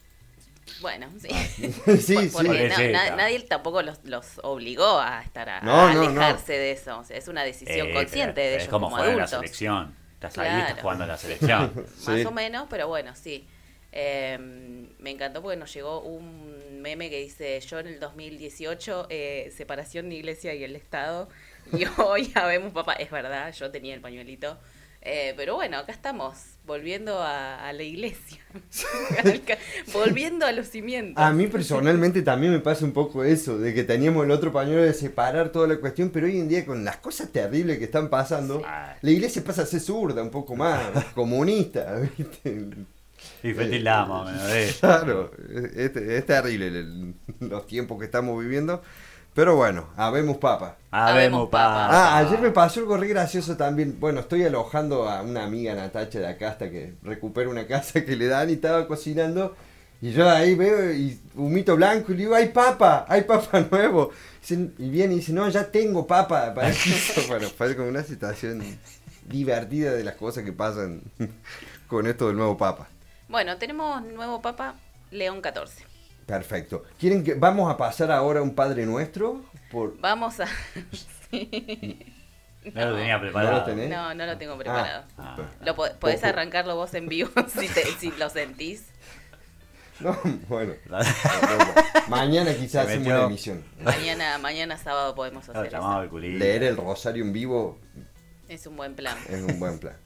Bueno, sí. Sí, Por- sí. porque Por na- eso. na- nadie tampoco los, los obligó a estar a, No, a no, no. alejarse de eso. O sea, es una decisión Eh, consciente pero de es ellos como como jugar en la adultos. selección. Estás ahí, Claro. estás jugando en la selección. Más Sí. o menos, pero bueno, sí. Eh, me encantó porque nos llegó un meme que dice, yo en el dos mil dieciocho, eh, separación de iglesia y el Estado, y hoy ya vemos, papá, es verdad, yo tenía el pañuelito. Eh, pero bueno, acá estamos, volviendo a, a la iglesia, volviendo a los cimientos. A mí personalmente también me pasa un poco eso, de que teníamos el otro pañuelo de separar toda la cuestión, pero hoy en día con las cosas terribles que están pasando, la iglesia pasa a ser zurda un poco más, comunista, ¿viste? Y Fetil la más o menos, ¿eh? Claro, es, es terrible el- los tiempos que estamos viviendo. Pero bueno, habemos papa. Habemos papa. Ah, ayer me pasó algo re gracioso también. Bueno, estoy alojando a una amiga Natacha de acá hasta que recupere una casa que le dan y estaba cocinando. Y yo ahí veo y humito blanco y le digo, hay papa, hay papa nuevo. Dicen- Y viene y dice, no, ya tengo papa para eso. Bueno, fue como una situación divertida de las cosas que pasan con esto del nuevo papa. Bueno, tenemos nuevo papa, León catorce. Perfecto. ¿Quieren que vamos a pasar ahora a un Padre Nuestro? Por... Vamos a... Sí. No lo tenía preparado. ¿No lo tenés? No, no lo tengo preparado. Ah. Lo po- podés Poco. arrancarlo vos en vivo si, te- si lo sentís. No, bueno. Mañana quizás Se hacemos metió. una emisión. Mañana, mañana sábado podemos Lo hacer eso. llamaba el culito. Leer el rosario en vivo Es un buen plan. es un buen plan.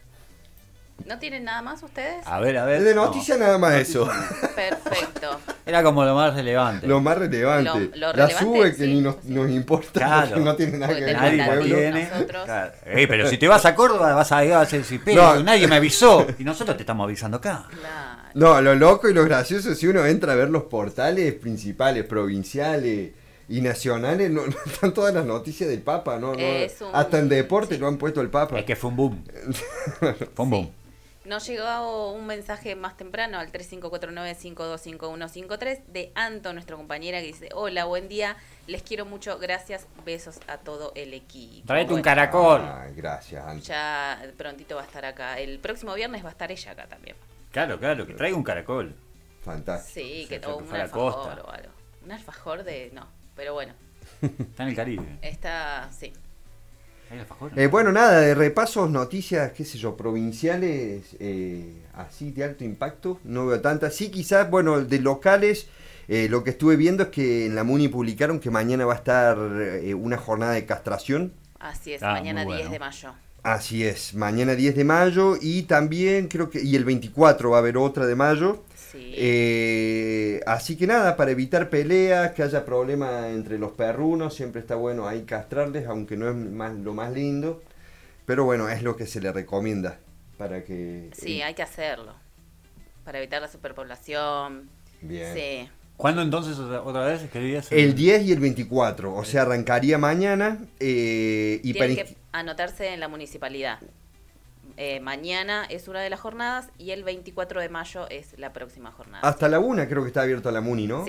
¿No tienen nada más ustedes? A ver, a ver. Es de no. noticia nada más eso. Perfecto. Era como lo más relevante. Lo más relevante. Lo- lo la relevante, sube que sí, ni nos, nos importa Claro. porque no tiene nada que ver con Nadie el la pueblo. tiene. Nosotros. Claro. Ey, pero si te vas a Córdoba vas a, vas a decir, pero No. nadie me avisó. Y nosotros te estamos avisando acá. Claro. No, lo loco y lo gracioso es si uno entra a ver los portales principales, provinciales y nacionales, no, no están todas las noticias del Papa, ¿no? no Es un- hasta en deporte lo han puesto el Papa. Es que fue un boom. Fue un boom. Nos llegó un mensaje más temprano al tres cinco cuatro nueve, cinco dos cinco uno cinco tres de Anto, nuestra compañera, que dice, hola, buen día, les quiero mucho, gracias, besos a todo el equipo. Tráete un Bueno, caracol. Ay, gracias, Anto. ya prontito va a estar acá. El próximo viernes va a estar ella acá también. Claro, claro, que traiga un caracol. Fantástico. Sí, que sea, todo que un fuera alfajor costa. o algo. Un alfajor de... no, pero bueno, Está en el Caribe. está... sí. ¿Hay alfajor? Eh, bueno, nada, de repasos, noticias, qué sé yo, provinciales, eh, así de alto impacto, no veo tantas. Sí, quizás, bueno, de locales, eh, lo que estuve viendo es que en la Muni publicaron que mañana va a estar eh, una jornada de castración. Así es, Ah, mañana muy diez bueno. de mayo. Así es, mañana diez de mayo y también creo que, y el veinticuatro va a haber otra de mayo. Sí. Eh, así que nada, para evitar peleas, que haya problemas entre los perrunos, siempre está bueno ahí castrarles, aunque no es más, lo más lindo. Pero bueno, es lo que se le recomienda para que... Sí, hay que hacerlo. Para evitar la superpoblación. Bien. Sí. ¿Cuándo entonces otra, otra vez? ¿Qué día es? El diez y el veinticuatro, o sea, arrancaría mañana eh, y para... Tienen que anotarse en la municipalidad. Eh, mañana es una de las jornadas y el veinticuatro de mayo es la próxima jornada. Hasta la una creo que está abierto a la Muni, ¿no? Sí.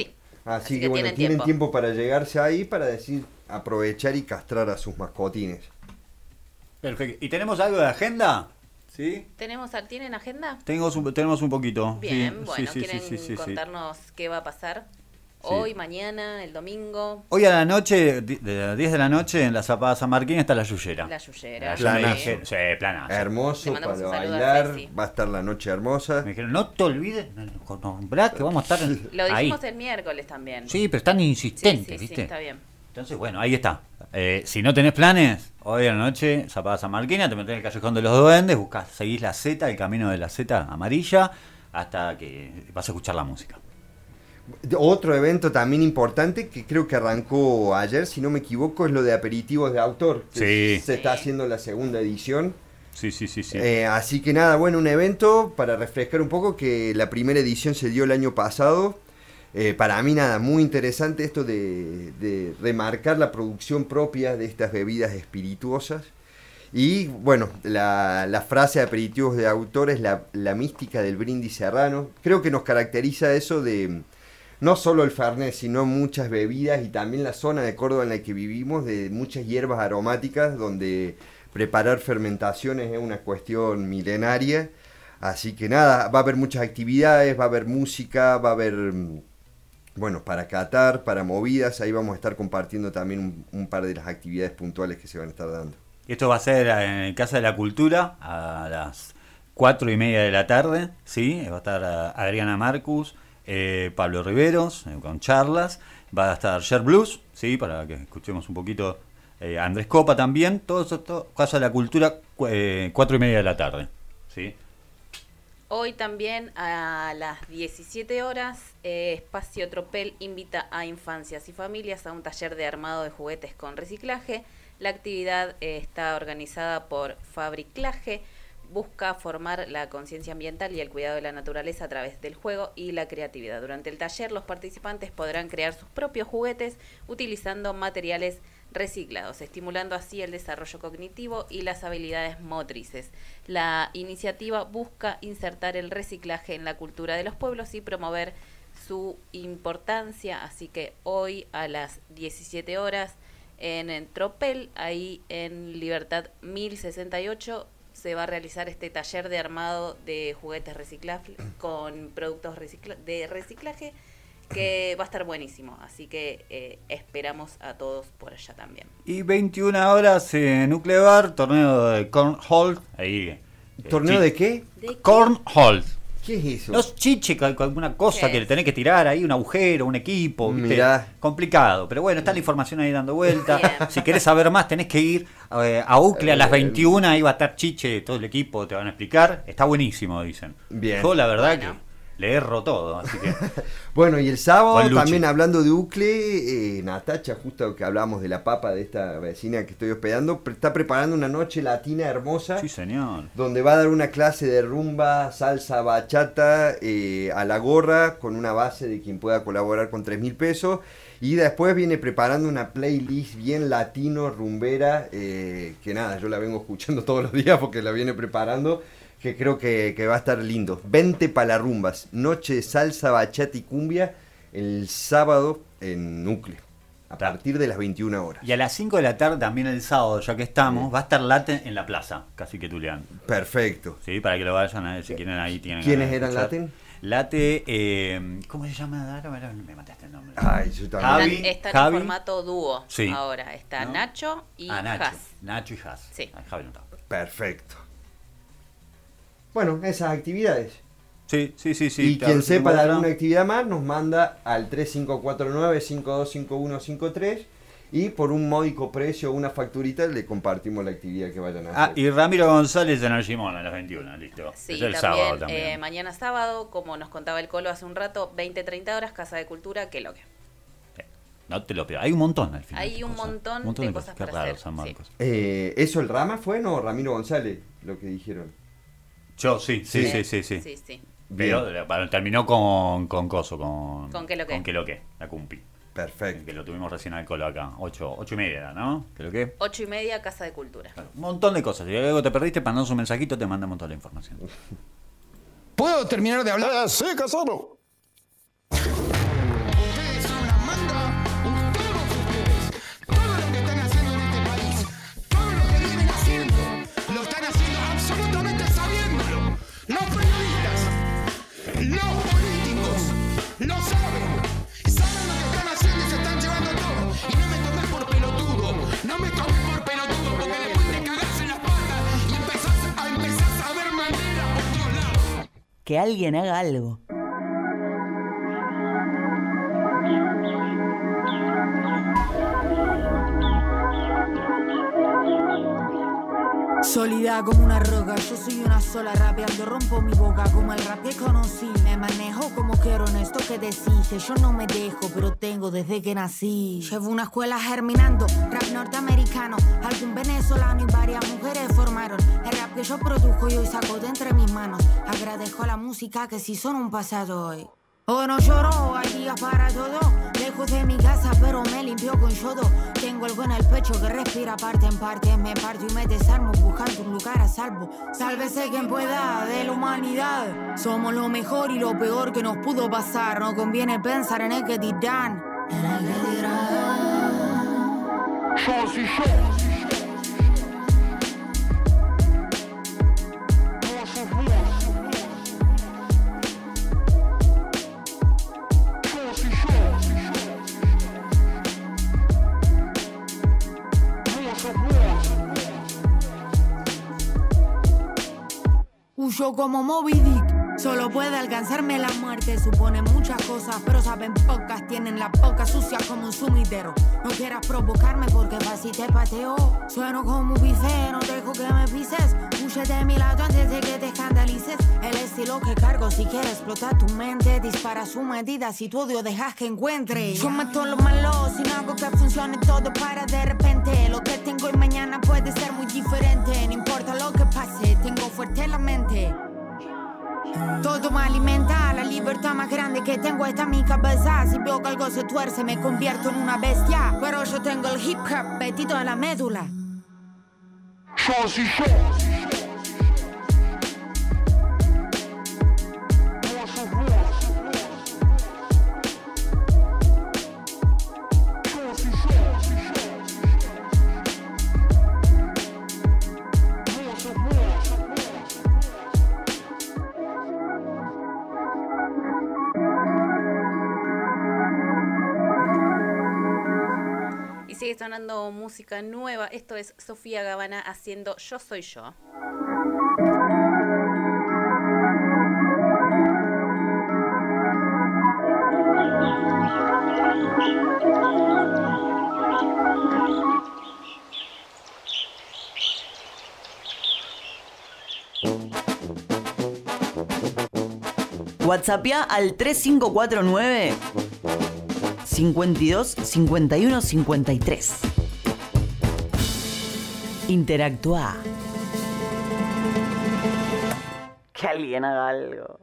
Así, Así que, que bueno, tienen tienen tiempo. tiempo para llegarse ahí para decir aprovechar y castrar a sus mascotines. Perfecto. ¿Y tenemos algo de agenda? ¿Sí? ¿Tenemos, ¿Tienen agenda? Tenemos un, tenemos un poquito. Bien, sí, bueno, sí, sí, ¿quieren sí, sí, sí. contarnos qué va a pasar hoy, mañana, el domingo? Hoy a la noche, di- de las diez de la noche, en la Zapada San Martín está la Yuyera. La Yuyera. Ayer me Planazo. dijeron- sí, planazo. Hermoso Le mandamos para un saludo a bailar, Ceci. va a estar la noche hermosa. Me dijeron, no te olvides, nombrar que vamos a estar en- Lo ahí. dijimos el miércoles también. Sí, pero están insistentes, Sí, sí, sí, ¿viste? está bien. Entonces, bueno, ahí está. Eh, si no tenés planes, hoy a la noche, Zapada San Marquina, te metés en el Callejón de los Duendes, buscás, seguís la Z, el camino de la Z amarilla, hasta que vas a escuchar la música. Otro evento también importante que creo que arrancó ayer, si no me equivoco, es lo de aperitivos de autor. que Sí. Se está haciendo la segunda edición. Sí, sí, sí, sí. Eh, así que nada, bueno, un evento para refrescar un poco que la primera edición se dio el año pasado. Eh, para mí nada, muy interesante esto de, de remarcar la producción propia de estas bebidas espirituosas. Y bueno, la, la frase de aperitivos de autor es la, la mística del brindis serrano. Creo que nos caracteriza eso de no solo el Fernet, sino muchas bebidas y también la zona de Córdoba en la que vivimos, de muchas hierbas aromáticas, donde preparar fermentaciones es una cuestión milenaria. Así que nada, va a haber muchas actividades, va a haber música, va a haber, mm, bueno, para catar, para movidas. Ahí vamos a estar compartiendo también un, un par de las actividades puntuales que se van a estar dando. Esto va a ser en Casa de la Cultura a las cuatro y media de la tarde, ¿sí? Va a estar eh, Adriana Marcus, eh, Pablo Riveros, eh, con charlas. Va a estar Share Blues, ¿sí? Para que escuchemos un poquito. Eh, Andrés Copa también. Todo eso, todo, Casa de la Cultura, cu- eh, cuatro y media de la tarde, ¿sí? Hoy también a las diecisiete horas, eh, Espacio Tropel invita a infancias y familias a un taller de armado de juguetes con reciclaje. La actividad eh, está organizada por Fabriclaje, busca formar la conciencia ambiental y el cuidado de la naturaleza a través del juego y la creatividad. Durante el taller, los participantes podrán crear sus propios juguetes utilizando materiales reciclados, estimulando así el desarrollo cognitivo y las habilidades motrices. La iniciativa busca insertar el reciclaje en la cultura de los pueblos y promover su importancia, así que hoy a las diecisiete horas en, en Tropel, ahí en Libertad mil sesenta y ocho, se va a realizar este taller de armado de juguetes reciclables con productos recicla- de reciclaje que va a estar buenísimo, así que eh, esperamos a todos por allá también. Y veintiuna horas en Nuclear, torneo de Cornhole. Ahí, eh, ¿Torneo chi- de qué? ¿De Cornhole. ¿Qué es eso? No es chiche, con con alguna cosa ¿Qué que es? le tenés que tirar ahí, un agujero, un equipo. ¿viste? Mirá. Complicado. Pero bueno, está la información ahí dando vuelta. Bien. Si querés saber más, tenés que ir eh, a Ucle a las veintiuna. Ahí va a estar Chiche, todo el equipo, te van a explicar. Está buenísimo, dicen. Bien. Yo, la verdad, Bueno. que le erro todo. Así que. Bueno, y el sábado Juan Luchi. también hablando de Ucle, eh, Natacha, justo que hablamos de la papa de esta vecina que estoy hospedando, pre- está preparando una noche latina hermosa. Sí, señor. Donde va a dar una clase de rumba, salsa, bachata eh, a la gorra con una base de quien pueda colaborar con tres mil pesos. Y después viene preparando una playlist bien latino, rumbera, eh, que nada, yo la vengo escuchando todos los días porque la viene preparando, que creo que, que va a estar lindo. Vente pa' las rumbas, noche de salsa, bachata y cumbia el sábado en Núcleo, a partir de las veintiuna horas. Y a las cinco de la tarde, también el sábado, ya que estamos, va a estar Late en la plaza, casi que Tuleán. Perfecto. Sí, para que lo vayan a ver si quieren ahí. Tienen ¿Quiénes ganas de eran escuchar. Laten? Late, eh, ¿cómo se llama? Ahora me mataste el nombre. Ay, yo también. Javi, Están, están Javi. en formato dúo Sí. ahora. Está ¿No? Nacho y Ah, Nacho. Has. Nacho y Has. Sí. Ah, Javi no está. Perfecto. Bueno, esas actividades. Sí, sí, sí, sí. Y claro, quien sí, sepa de bueno. alguna actividad más nos manda al tres cinco cuatro nueve, cinco dos cinco uno cinco tres y por un módico precio, una facturita, le compartimos la actividad que vayan a hacer. Ah, y Ramiro González en el Simón a las veintiuna, listo. Sí, es el también, sábado también. eh, mañana sábado, como nos contaba el Colo hace un rato, veinte treinta horas, Casa de Cultura, que lo que. No te lo pierdas. Hay un montón al final. Hay un montón, de cosas Qué para raro, hacer. San sí. Marcos. Eh, ¿Eso el Rama fue? No, Ramiro González, lo que dijeron. Yo, sí, sí, sí, Sí. sí. sí. Sí, sí. Pero eh, bueno, terminó con, con Coso, con... ¿Con qué lo qué? Con qué lo que, la Cumpi. Perfecto. Que lo tuvimos recién al Colo acá. Ocho, ocho y media era, ¿no? ¿Qué lo que? Ocho y media, Casa de Cultura. Un montón de cosas. Si algo te perdiste, mandanos un mensajito, te mandamos toda la información. ¿Puedo terminar de hablar? Sí, Casano. no periodistas, los políticos, lo saben, saben lo que están haciendo y se están llevando todo. Y no me tomes por pelotudo, no me tomes por pelotudo, porque después te cagás en las patas y empezás a, empezás a ver manera por todos lados. Que alguien haga algo. Sólida como una roca, yo soy una sola rapeando, rompo mi boca como el rap que conocí. Me manejo como quiero en esto que decís, que yo no me dejo, pero tengo desde que nací. Llevo una escuela germinando, rap norteamericano, algún venezolano y varias mujeres formaron el rap que yo produjo y hoy saco de entre mis manos. Agradezco a la música que sí son un pasado hoy. Hoy no lloro, hay días para todo. Lejos de mi casa, pero me limpio con yodo. Tengo algo en el pecho que respira parte en parte. Me parto y me desarmo buscando un lugar a salvo. Sálvese quien pueda de la humanidad. Somos lo mejor y lo peor que nos pudo pasar. No conviene pensar en el que dirán. En el que dirán. Yo sí yo. Huyo como Moby Dick, solo puede alcanzarme la muerte. Supone muchas cosas, pero saben pocas. Tienen la boca sucia como un sumidero. No quieras provocarme porque fácil te pateo. Sueno como un bife, no dejo que me pises. Huye de mi lado antes de que te escandalices. El estilo que cargo si quieres explotar tu mente. Dispara su medida si tu odio dejas que encuentre. Yo meto lo malo, si no hago que funcione todo para de repente. Lo que tengo hoy mañana puede ser muy diferente. No importa lo que pase, tengo fuerte la mente. Todo me alimenta, la libertad más grande que tengo está en mi cabeza. Si veo que algo se tuerce me convierto en una bestia. Pero yo tengo el hip hop metido en la médula. Yo sí yo. Sigue sonando música nueva. Esto es Sofía Gavana haciendo Yo Soy Yo. WhatsAppea al tres cinco cuatro nueve cincuenta y dos, cincuenta y uno, cincuenta y tres. Interactúa. Que alguien haga algo.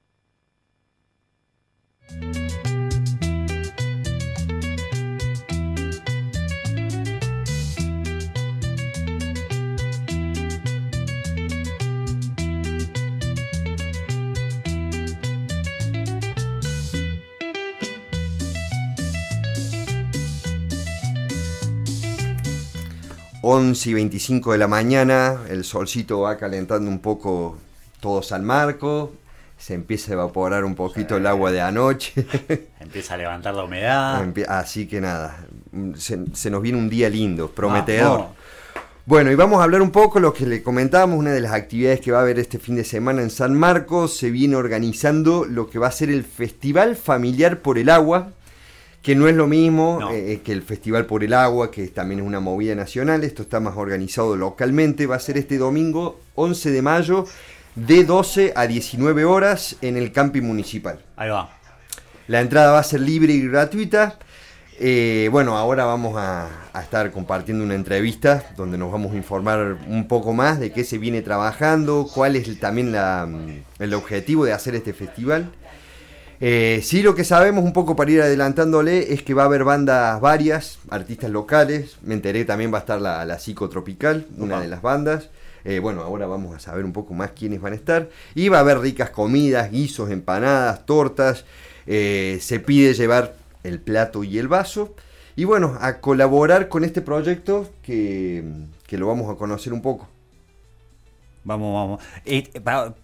once y veinticinco de la mañana, el solcito va calentando un poco todo San Marcos, se empieza a evaporar un poquito sí. el agua de anoche. Empieza a levantar la humedad. Así que nada, se, se nos viene un día lindo, prometedor. Ah, no. Bueno, y vamos a hablar un poco lo que le comentábamos, una de las actividades que va a haber este fin de semana en San Marcos. Se viene organizando lo que va a ser el Festival Familiar por el Agua, que no es lo mismo no. eh, que el Festival por el Agua, que también es una movida nacional. Esto está más organizado localmente. Va a ser este domingo once de mayo de doce a diecinueve horas en el camping municipal. Ahí va. La entrada va a ser libre y gratuita. Eh, bueno, ahora vamos a, a estar compartiendo una entrevista donde nos vamos a informar un poco más de qué se viene trabajando, cuál es también la, el objetivo de hacer este festival. Eh, sí, lo que sabemos un poco para ir adelantándole es que va a haber bandas varias, artistas locales. Me enteré también va a estar la, la Psicotropical, una uh-huh. de las bandas. Eh, bueno, ahora vamos a saber un poco más quiénes van a estar. Y va a haber ricas comidas, guisos, empanadas, tortas. Eh, se pide llevar el plato y el vaso. Y bueno, a colaborar con este proyecto que, que lo vamos a conocer un poco. Vamos, vamos. Eh, va...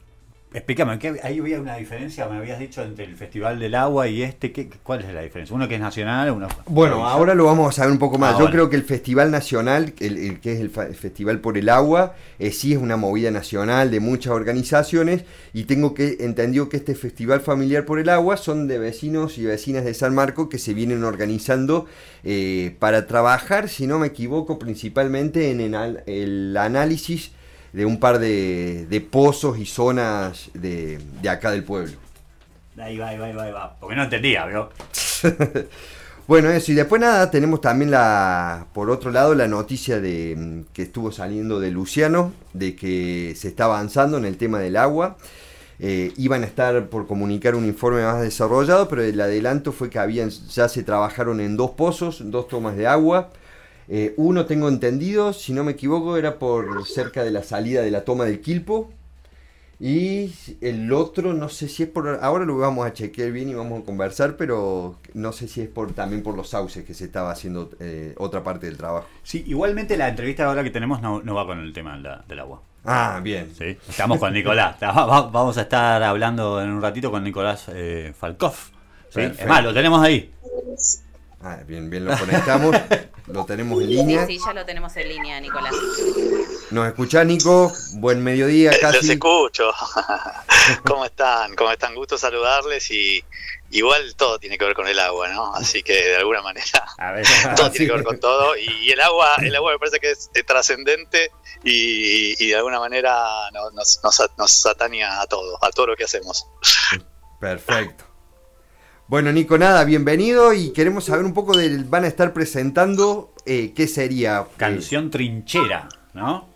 Explícame, ¿qué, ahí había una diferencia, me habías dicho, entre el Festival del Agua y este, ¿qué, ¿cuál es la diferencia? Uno que es nacional, uno... Bueno, provincial. ahora lo vamos a saber un poco más. Ah, Yo bueno. creo que el Festival Nacional, el, el que es el, fa- el Festival por el Agua, eh, sí es una movida nacional de muchas organizaciones, y tengo que entendido que este Festival Familiar por el Agua son de vecinos y vecinas de San Marcos que se vienen organizando eh, para trabajar, si no me equivoco, principalmente en el, el análisis de un par de, de pozos y zonas de, de acá del pueblo. Ahí va, ahí va, ahí va, ahí va. Porque no entendía, ¿vio? Bueno, eso, y después nada, tenemos también la, por otro lado, la noticia de mm, que estuvo saliendo de Luciano, de que se está avanzando en el tema del agua. Eh, iban a estar por comunicar un informe más desarrollado, pero el adelanto fue que habían, ya se trabajaron en dos pozos, dos tomas de agua. Eh, uno, tengo entendido, si no me equivoco, era por cerca de la salida de la toma del Quilpo. Y el otro, no sé si es por... Ahora lo vamos a chequear bien y vamos a conversar, pero no sé si es por también por los sauces que se estaba haciendo eh, otra parte del trabajo. Sí, igualmente la entrevista ahora que tenemos no, no va con el tema de la- del agua. Ah, bien. Sí, estamos con Nicolás. Va- va- Vamos a estar hablando en un ratito con Nicolás eh, Falkov. ¿Sí? Perfecto. Es más, lo tenemos ahí. Ah, bien, bien, lo conectamos, lo tenemos en línea. Sí, sí, ya lo tenemos en línea, Nicolás. ¿Nos escuchás, Nico? Buen mediodía, Los casi. escucho. ¿Cómo están? ¿Cómo están? Gusto saludarles y igual todo tiene que ver con el agua, ¿no? Así que de alguna manera todo tiene que ver con todo y el agua, el agua me parece que es eh, trascendente y, y de alguna manera no- nos, nos, nos atañe a todo, a todo lo que hacemos. Perfecto. Bueno, Nico, nada, bienvenido y queremos saber un poco del... Van a estar presentando, eh, ¿qué sería? Canción Trinchera, ¿no?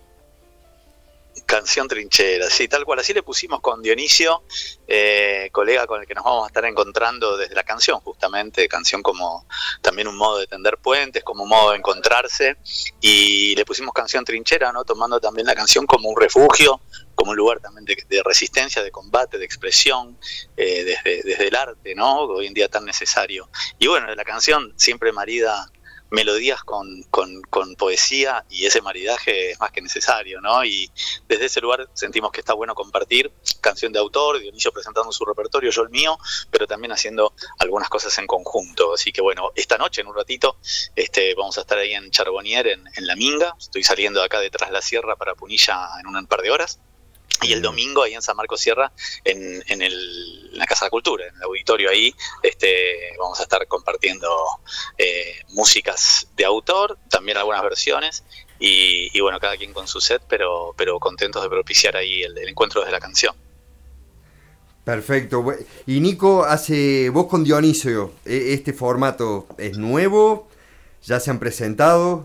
Canción Trinchera, sí, tal cual, así le pusimos con Dionisio, eh, colega con el que nos vamos a estar encontrando desde la canción, justamente, canción como también un modo de tender puentes, como un modo de encontrarse, y le pusimos Canción Trinchera, ¿no? Tomando también la canción como un refugio, como un lugar también de, de resistencia, de combate, de expresión, eh, desde, desde el arte, ¿no? Hoy en día tan necesario. Y bueno, la canción siempre marida melodías con, con, con poesía y ese maridaje es más que necesario, ¿no? Y desde ese lugar sentimos que está bueno compartir canción de autor, Dionisio presentando su repertorio, yo el mío, pero también haciendo algunas cosas en conjunto. Así que bueno, esta noche en un ratito este, vamos a estar ahí en Charbonnier, en, en La Minga, estoy saliendo de acá de Tras la Sierra para Punilla en un par de horas. Y el domingo ahí en San Marcos Sierra, en, en, el, en la Casa de la Cultura, en el auditorio ahí, este, vamos a estar compartiendo eh, músicas de autor, también algunas versiones, y, y bueno, cada quien con su set, pero, pero contentos de propiciar ahí el, el encuentro desde la canción. Perfecto. Bu- Y Nico, hace vos con Dionisio, ¿e- ¿este formato es nuevo? ¿Ya se han presentado?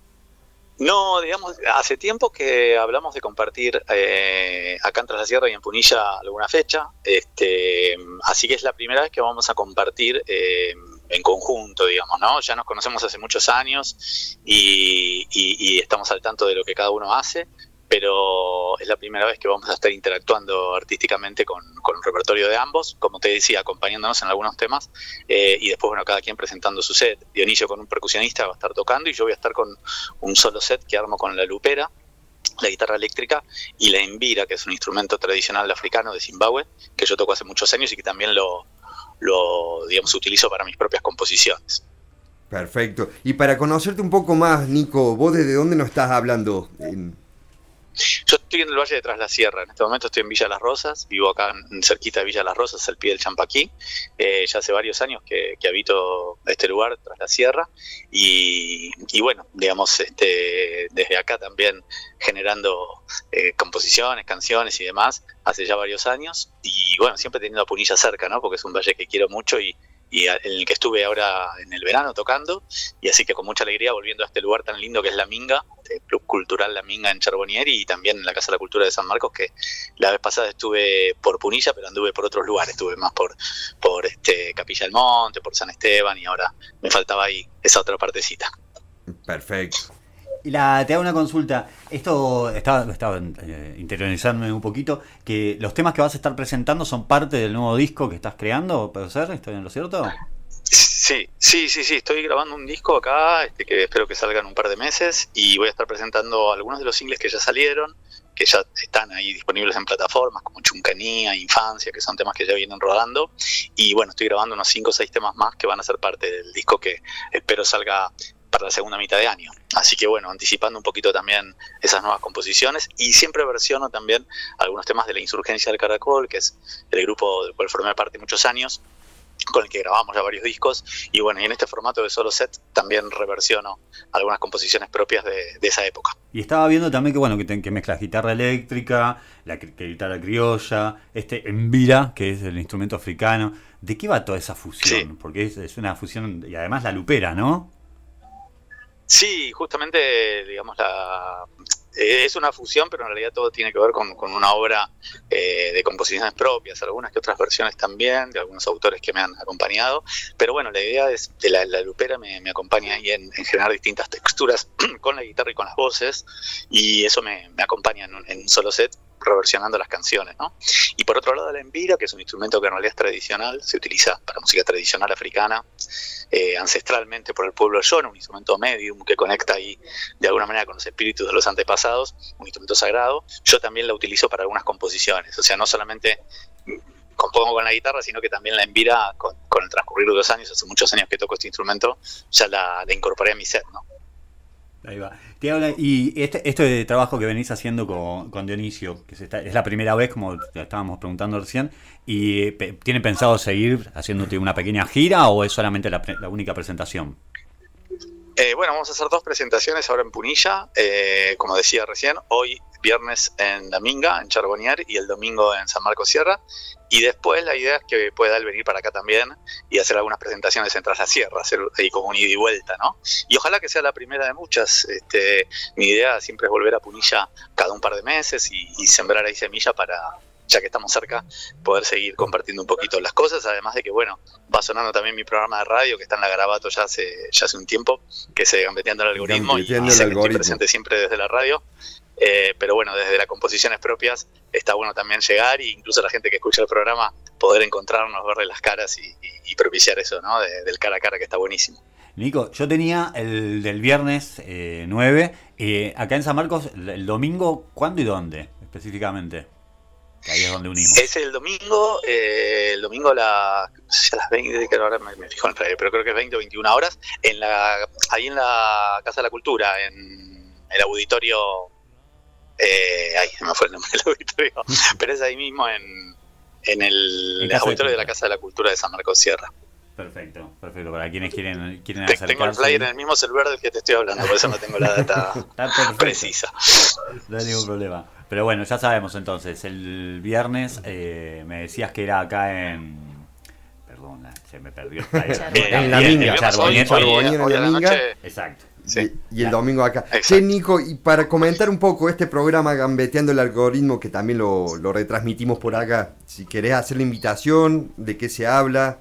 No, digamos, hace tiempo que hablamos de compartir eh, acá en Tras la Sierra y en Punilla alguna fecha, este, así que es la primera vez que vamos a compartir eh, en conjunto, digamos, ¿no? Ya nos conocemos hace muchos años y, y, y estamos al tanto de lo que cada uno hace, pero es la primera vez que vamos a estar interactuando artísticamente con, con el repertorio de ambos, como te decía, acompañándonos en algunos temas, eh, y después, bueno, cada quien presentando su set. Dionisio con un percusionista va a estar tocando y yo voy a estar con un solo set que armo con la lupera, la guitarra eléctrica y la embira, que es un instrumento tradicional africano de Zimbabue, que yo toco hace muchos años y que también lo, lo digamos, utilizo para mis propias composiciones. Perfecto. Y para conocerte un poco más, Nico, ¿vos desde dónde nos estás hablando? En- Yo estoy en el Valle de Tras la Sierra, en este momento estoy en Villa Las Rosas, vivo acá en- cerquita de Villa Las Rosas, al pie del Champaquí, eh, ya hace varios años que, que habito este lugar, Tras la Sierra, y, y bueno, digamos, este, desde acá también generando eh, composiciones, canciones y demás, hace ya varios años, y bueno, siempre teniendo a Punilla cerca, ¿no? Porque es un valle que quiero mucho y y en el que estuve ahora en el verano tocando, y así que con mucha alegría volviendo a este lugar tan lindo que es La Minga, el Club Cultural La Minga en Charbonnier, y también en la Casa de la Cultura de San Marcos, que la vez pasada estuve por Punilla, pero anduve por otros lugares, estuve más por, por este Capilla del Monte, por San Esteban, y ahora me faltaba ahí esa otra partecita. Perfecto. Y la, te hago una consulta. Esto estaba, estaba eh, interiorizándome un poquito, que los temas que vas a estar presentando son parte del nuevo disco que estás creando, ¿puede ser? ¿Estoy en lo cierto? Sí, sí, sí, sí, estoy grabando un disco acá, este, que espero que salga en un par de meses, y voy a estar presentando algunos de los singles que ya salieron, que ya están ahí disponibles en plataformas como Chuncanía, Infancia, que son temas que ya vienen rodando. Y bueno, estoy grabando unos cinco o seis temas más que van a ser parte del disco que espero salga para la segunda mitad de año. Así que bueno, anticipando un poquito también esas nuevas composiciones, y siempre versiono también algunos temas de La Insurgencia del Caracol, que es el grupo del cual formé parte muchos años, con el que grabamos ya varios discos, y bueno, y en este formato de solo set también reversiono algunas composiciones propias de, de esa época. Y estaba viendo también que bueno que, te, que mezclas guitarra eléctrica, la que, que guitarra criolla, este embira, que es el instrumento africano. ¿De qué va toda esa fusión? Sí. Porque es, es una fusión, y además la lupera, ¿no? Sí, justamente, digamos, la es una fusión, pero en realidad todo tiene que ver con, con una obra eh, de composiciones propias, algunas que otras versiones también, de algunos autores que me han acompañado. Pero bueno, la idea es de la, la lupera me, me acompaña ahí en, en generar distintas texturas con la guitarra y con las voces, y eso me, me acompaña en un, en un solo set, reversionando las canciones, ¿no? Y por otro lado la embira, que es un instrumento que en realidad es tradicional, se utiliza para música tradicional africana, eh, ancestralmente por el pueblo Shona, un instrumento medium que conecta ahí de alguna manera con los espíritus de los antepasados, un instrumento sagrado. Yo también la utilizo para algunas composiciones, o sea, no solamente compongo con la guitarra, sino que también la embira, con, con el transcurrir de los años, hace muchos años que toco este instrumento, ya la, la incorporé a mi set, ¿no? Ahí va. Te habla, y este, este trabajo que venís haciendo con, con Dionisio, que se está, es la primera vez, como te estábamos preguntando recién, y pe, ¿tiene pensado seguir haciéndote una pequeña gira o es solamente la, la única presentación? Eh, bueno, vamos a hacer dos presentaciones ahora en Punilla, eh, como decía recién, hoy viernes en La Minga, en Charbonnier, y el domingo en San Marcos Sierra. Y después la idea es que pueda él venir para acá también y hacer algunas presentaciones en Tras la Sierra, hacer ahí como un ida y vuelta, ¿no? Y ojalá que sea la primera de muchas. Este, mi idea siempre es volver a Punilla cada un par de meses y, y sembrar ahí semilla para, ya que estamos cerca, poder seguir compartiendo un poquito las cosas. Además de que, bueno, va sonando también mi programa de radio, que está en la Garabato ya hace, ya hace un tiempo, que es Gambeteando el Algoritmo, y, y sé que estoy presente siempre desde la radio. Eh, pero bueno, desde las composiciones propias está bueno también llegar, e incluso la gente que escucha el programa poder encontrarnos, verle las caras y, y, y propiciar eso, ¿no? De, del cara a cara, que está buenísimo. Nico, yo tenía el del viernes eh, nueve, eh, acá en San Marcos, el, el domingo, ¿cuándo y dónde específicamente? Que ahí es donde unimos. Es el domingo, eh, el domingo a, la, a las veinte, que ahora me, me fijo en el flyer, pero creo que es veinte o veintiuna horas, en la, ahí en la Casa de la Cultura, en el auditorio. Eh, ay, me fue el nombre del auditorio, pero es ahí mismo en, en el, el auditorio de la Casa de la Cultura de San Marcos Sierra. Perfecto, perfecto. Para quienes quieren, quieren acercarse. Tengo el flyer en el mismo celular del que te estoy hablando, por eso no tengo la data precisa. No hay ningún problema. Pero bueno, ya sabemos entonces, el viernes eh, me decías que era acá en... Perdón, se me perdió. En La Minga. Charbonnier, en La Minga. Exacto. Sí. Y, y el domingo acá. Che, Nico, y para comentar un poco este programa Gambeteando el Algoritmo, que también lo, lo retransmitimos por acá, si querés hacer la invitación, de qué se habla.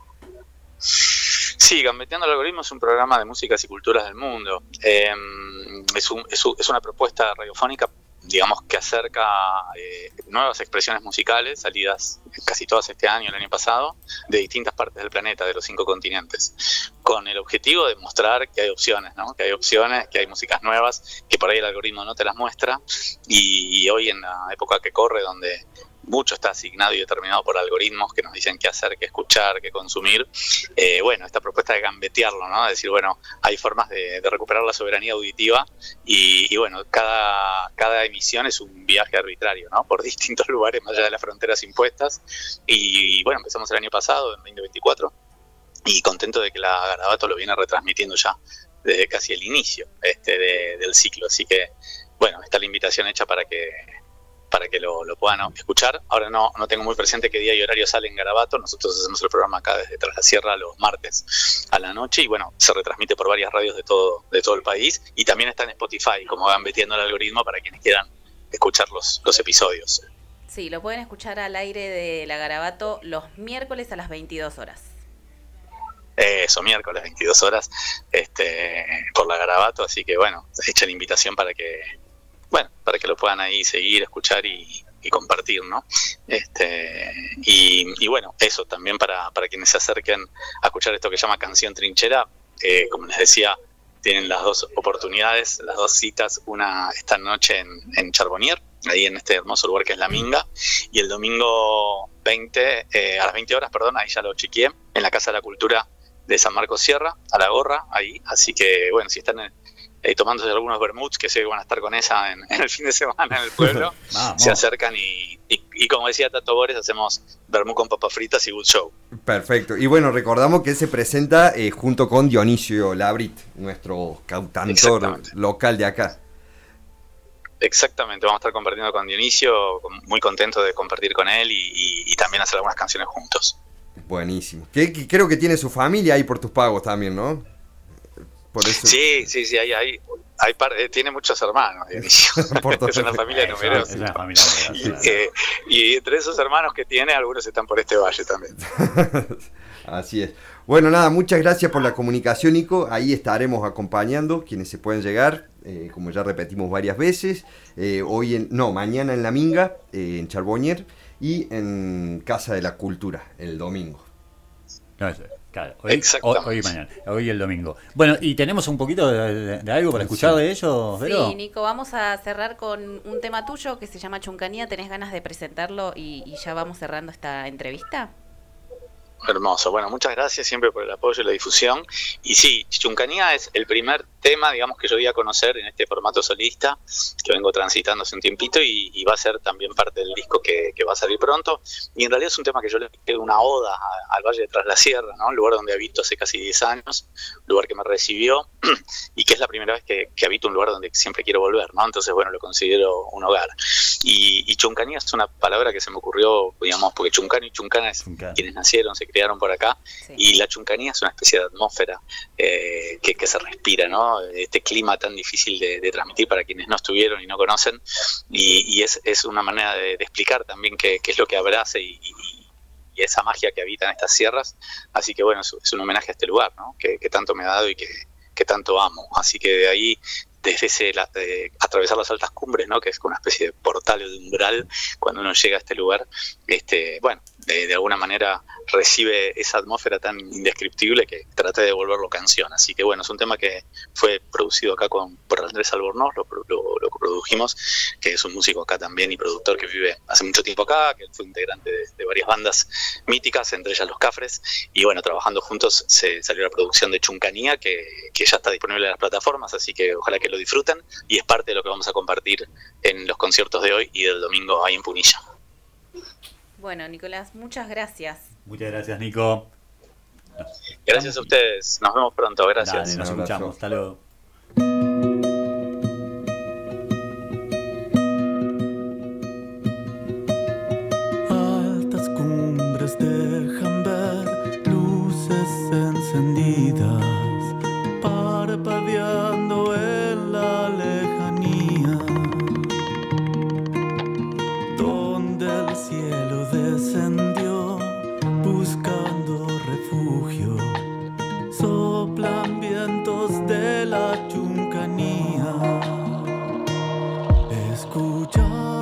Sí, Gambeteando el Algoritmo es un programa de músicas y culturas del mundo. Eh, es, un, es, un, es una propuesta radiofónica, digamos, que acerca eh, nuevas expresiones musicales, salidas casi todas este año, el año pasado, de distintas partes del planeta, de los cinco continentes, con el objetivo de mostrar que hay opciones, ¿no? Que hay opciones, que hay músicas nuevas, que por ahí el algoritmo no te las muestra, y, y hoy en la época que corre, donde mucho está asignado y determinado por algoritmos que nos dicen qué hacer, qué escuchar, qué consumir. Eh, bueno, esta propuesta de gambetearlo, ¿no? De decir, bueno, hay formas de, de recuperar la soberanía auditiva y, y bueno, cada, cada emisión es un viaje arbitrario, ¿no? Por distintos lugares más allá de las fronteras impuestas. Y, y bueno, empezamos el año pasado, en veinte veinticuatro, y contento de que la Garabato lo viene retransmitiendo ya desde casi el inicio este, de, del ciclo. Así que, bueno, está la invitación hecha para que para que lo, lo puedan escuchar. Ahora no, no tengo muy presente qué día y horario sale en Garabato. Nosotros hacemos el programa acá desde Tras la Sierra los martes a la noche y bueno, se retransmite por varias radios de todo, de todo el país y también está en Spotify, como Gambeteando el Algoritmo, para quienes quieran escuchar los, los episodios. Sí, lo pueden escuchar al aire de la Garabato los miércoles a las veintidós horas. Eso, miércoles veintidós horas este, por la Garabato, así que bueno, hecha la invitación para que bueno, para que lo puedan ahí seguir, escuchar y, y compartir, ¿no? Este, y, y bueno, eso también para, para quienes se acerquen a escuchar esto que se llama Canción Trinchera, eh, como les decía, tienen las dos oportunidades, las dos citas, una esta noche en, en Charbonnier, ahí en este hermoso lugar que es La Minga, y el domingo veinte, eh, a las veinte horas, perdón, ahí ya lo chequeé, en la Casa de la Cultura de San Marcos Sierra, a la gorra, ahí, así que bueno, si están eh, tomándose algunos vermuts, que sé que van a estar con esa en, en el fin de semana en el pueblo, se acercan y, y, y como decía Tato Bores, hacemos vermut con papas fritas y good show. Perfecto, y bueno, recordamos que él se presenta eh, junto con Dionisio Labrit, nuestro cantautor local de acá. Exactamente, vamos a estar compartiendo con Dionisio, muy contento de compartir con él y, y, y también hacer algunas canciones juntos. Buenísimo. Que, que creo que tiene su familia ahí por tus pagos también, ¿no? Por eso... Sí, sí, sí, hay, hay, hay par, eh, tiene muchos hermanos, Dionisio. es una familia numerosa. Es una familia numerosa. Y, eh, y entre esos hermanos que tiene, algunos están por este valle también. Así es. Bueno, nada, muchas gracias por la comunicación, Nico. Ahí estaremos acompañando quienes se pueden llegar, eh, como ya repetimos varias veces. Eh, hoy en, no, mañana en La Minga, eh, en Charbonnier, y en Casa de la Cultura, el domingo. No, claro, hoy, hoy, hoy y mañana, hoy y el domingo. Bueno, ¿y tenemos un poquito de, de, de algo para escuchar sí. de ellos, Vero? Sí, Nico, vamos a cerrar con un tema tuyo que se llama Chuncanía. ¿Tenés ganas de presentarlo y, y ya vamos cerrando esta entrevista? Hermoso, bueno, muchas gracias siempre por el apoyo y la difusión. Y sí, Chuncanía es el primer tema, digamos, que yo di a conocer en este formato solista, que vengo transitando hace un tiempito y, y va a ser también parte del disco que, que va a salir pronto. Y en realidad es un tema que yo le pido una oda a, al Valle de Tras la Sierra, ¿no? Un lugar donde habito hace casi diez años, un lugar que me recibió y que es la primera vez que, que habito un lugar donde siempre quiero volver, ¿no? Entonces, bueno, lo considero un hogar. Y, y Chuncanía es una palabra que se me ocurrió, digamos, porque Chuncano y Chuncana es Chuncana. Quienes nacieron, se crearon por acá, sí. Y la Chuncanía es una especie de atmósfera eh, que, que se respira, ¿no? Este clima tan difícil de, de transmitir para quienes no estuvieron y no conocen, y, y es, es una manera de, de explicar también qué, qué es lo que abraza y, y, y esa magia que habita en estas sierras. Así que bueno, es, es un homenaje a este lugar, ¿no? Que, que tanto me ha dado y que, que tanto amo. Así que de ahí, desde ese la, de atravesar las altas cumbres, ¿no? Que es como una especie de portal o de umbral cuando uno llega a este lugar, este, bueno, de, de alguna manera recibe esa atmósfera tan indescriptible que traté de volverlo canción. Así que bueno, es un tema que fue producido acá con, por Andrés Albornoz, lo, lo, lo produjimos, que es un músico acá también y productor que vive hace mucho tiempo acá, que fue integrante de, de varias bandas míticas, entre ellas Los Cafres, y bueno, trabajando juntos se salió la producción de Chuncanía, que, que ya está disponible en las plataformas, así que ojalá que lo disfruten, y es parte de lo que vamos a compartir en los conciertos de hoy y del domingo ahí en Punilla. Bueno, Nicolás, muchas gracias. Muchas gracias, Nico. Gracias a ustedes. Nos vemos pronto. Gracias. Dale, nos escuchamos. Hasta luego. Altas cumbres dejan ver luces encendidas, parpadeando en la lejanía, donde el cielo descendió buscando refugio. Soplan vientos de la Chuncanía. Escuchar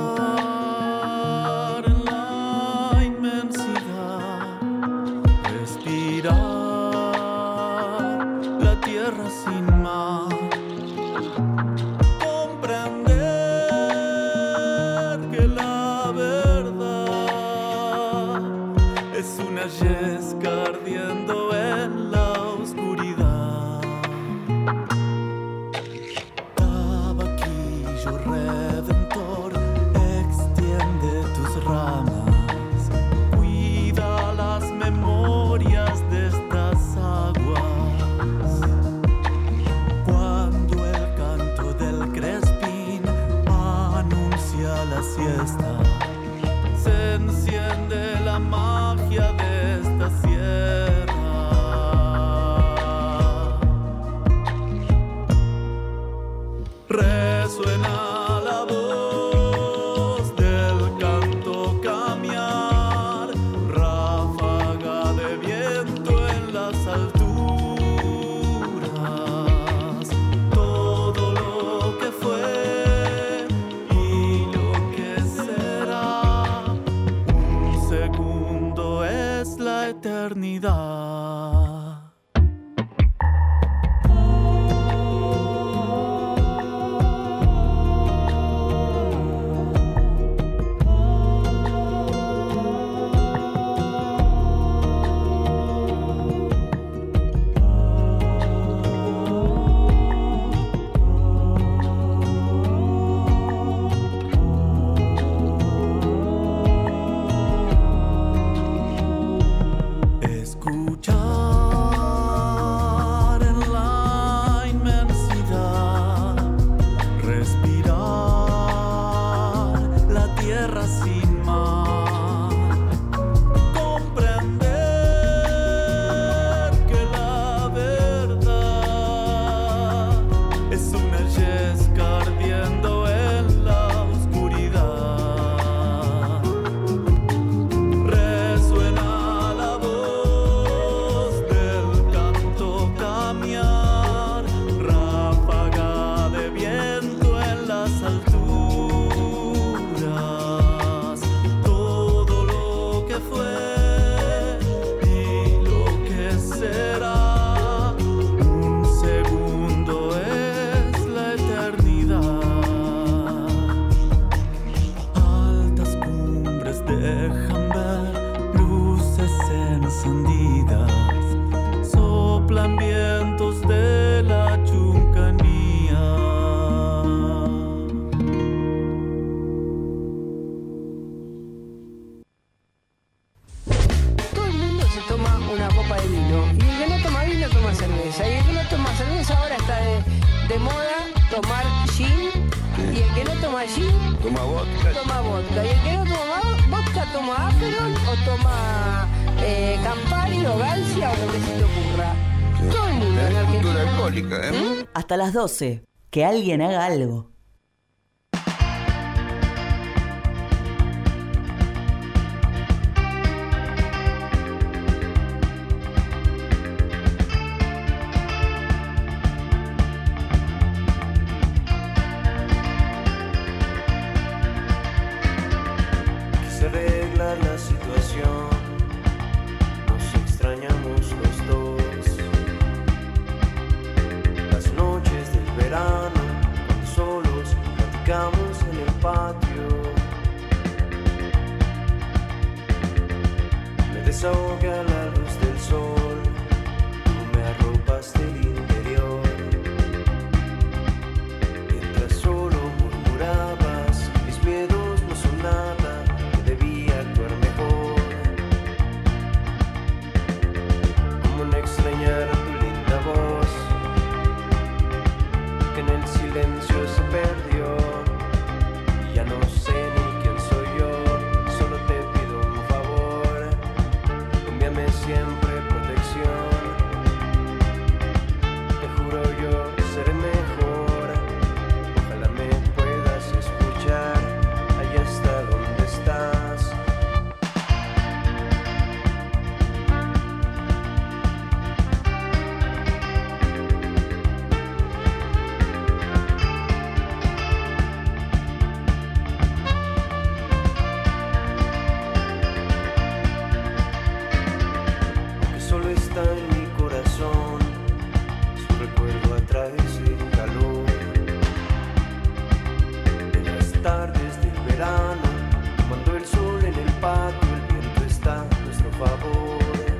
la inmensidad, respirar la tierra sin mar, comprender que la verdad es una yesca ardiendo en la oscuridad. Tabaquillo redentor, extiende tus ramas, cuida las memorias de estas aguas. Cuando el canto del crespín anuncia la siesta, se enciende la magia de esta sierra. Resuena la voz del canto camear, ráfaga de viento en las alturas. Todo lo que fue y lo que será, un segundo es la eternidad. dejan ver luces encendidas, soplan vientos de la Chuncanía. Todo el mundo se toma una copa de vino y el que no toma vino toma cerveza, y el que no toma cerveza ahora está de, de moda tomar gin, y el que no toma gin toma vodka, toma vodka, y el que no toma vodka toma Aperol o toma eh, Campari o Galcia o lo que se te ocurra. Todo el mundo en Argentina. Cultura alcohólica, ¿eh? Hasta las doce. Que alguien haga algo. Se arregla la situación, nos extrañamos los dos. Las noches del verano, cuando solos platicamos en el patio, me desahoga la luz del sol, tú me arropas del interior, mientras solo murmurabas, mis miedos no son nada. Debía actuar mejor. Como no extrañar tu linda voz, que en el silencio se perdió. Y ya no sé ni quién soy yo, solo te pido un favor, envíame siempre protección. Te juro yo seré mejor, ojalá me puedas escuchar, allá está donde estás. Que solo está en mi corazón, su recuerdo atrae ese calor de las tardes del verano, cuando el sol en el patio, el viento está a nuestro favor.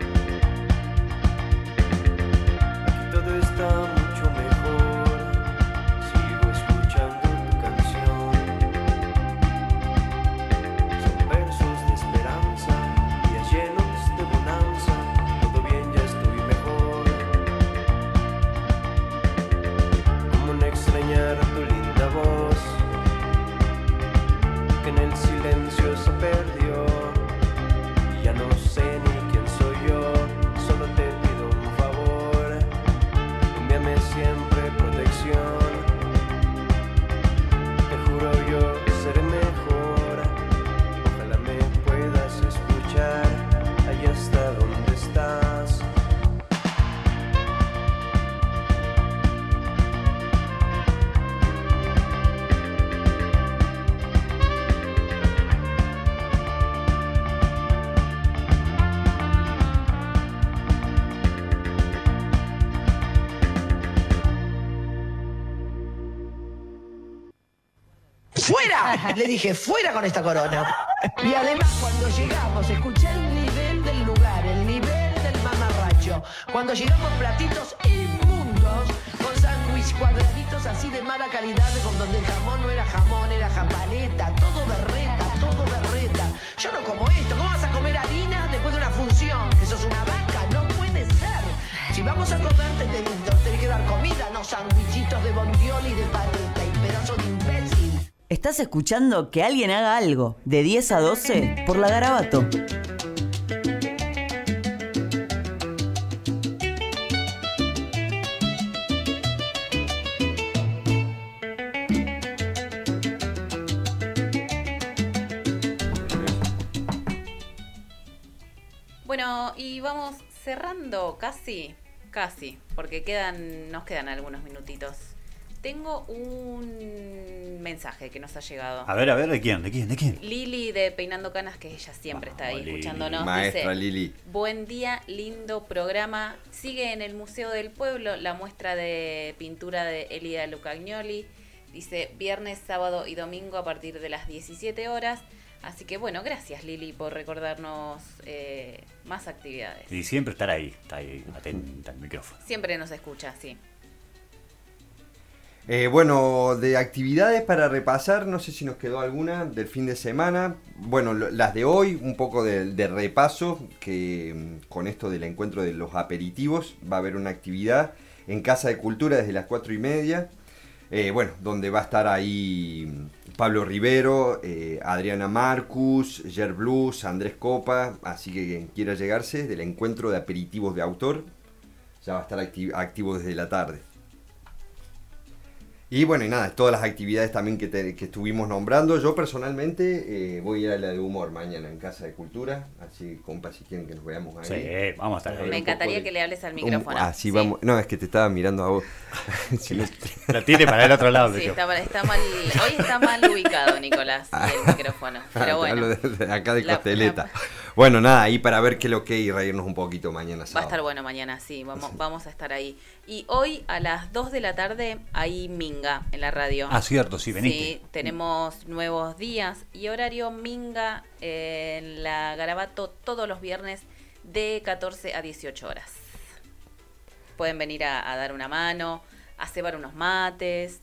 Aquí todo está mucho mejor, sigo escuchando tu canción. Son versos de esperanza, días llenos de bonanza, todo bien, ya estoy mejor. Como no extrañar tu linda voz, que en el silencio se perdió. Y ya no sé ni quién soy yo, solo te pido un favor, envíame siempre protección. Te juro yo seré mejor, ojalá me puedas escuchar, allá está donde estás. ¡Fuera! Le dije, fuera con esta corona. Y además, cuando llegamos, escuché el nivel del lugar, el nivel del mamarracho. Cuando llegamos, platitos inmundos, con sándwich cuadraditos así de mala calidad, con donde el jamón no era jamón, era jampaleta, todo berreta, todo berreta. Yo no como esto, ¿cómo vas a comer harina después de una función? Eso es una vaca, no puede ser. Si vamos a comer, te tenés, tenés que dar comida, no sándwichitos de bondiol y de paleta y pedazo de imbécil. Estás escuchando Que alguien haga algo, de diez a doce, por la Garabato. Bueno, y vamos cerrando casi, casi, porque quedan, nos quedan algunos minutitos. Tengo un mensaje que nos ha llegado. A ver, a ver, ¿de quién? ¿De quién? ¿De quién? Lili de Peinando Canas, que ella siempre está ahí Lili. escuchándonos. Maestra dice, Lili. buen día, lindo programa. Sigue en el Museo del Pueblo la muestra de pintura de Elida Lucagnoli. Dice, viernes, sábado y domingo a partir de las diecisiete horas. Así que bueno, gracias Lili por recordarnos eh, más actividades. Y siempre estar ahí, está ahí atenta al micrófono. Siempre nos escucha, sí. Eh, bueno, de actividades para repasar, no sé si nos quedó alguna del fin de semana. Bueno, lo, las de hoy, un poco de, de repaso, que con esto del encuentro de los aperitivos va a haber una actividad en Casa de Cultura desde las cuatro y media. Eh, bueno, donde va a estar ahí Pablo Rivero, eh, Adriana Marcus, Ger Blues, Andrés Copa, así que quien quiera llegarse del encuentro de aperitivos de autor, ya va a estar acti- activo desde la tarde. Y bueno, y nada, todas las actividades también que, te, que estuvimos nombrando. Yo personalmente eh, voy a ir a la de humor mañana en Casa de Cultura, así compa, si quieren que nos veamos ahí. Sí, vamos a estar ahí. Me encantaría de... que le hables al micrófono. Un, así sí. vamos. No, es que te estaba mirando a vos. Sí, la tiene para el otro lado. Sí, está, está mal, hoy está mal ubicado, Nicolás, el micrófono. Pero bueno. De, de acá de la, Costeleta. La... Bueno, nada, ahí para ver qué es lo que hay y reírnos un poquito mañana sábado. Va a estar bueno mañana, sí, vamos, sí. vamos a estar ahí. Y hoy a las dos de la tarde hay Minga en la radio. Ah, cierto, sí, veniste. Sí, tenemos nuevos días y horario Minga en la Garabato todos los viernes de catorce a dieciocho horas. Pueden venir a, a dar una mano, a cebar unos mates,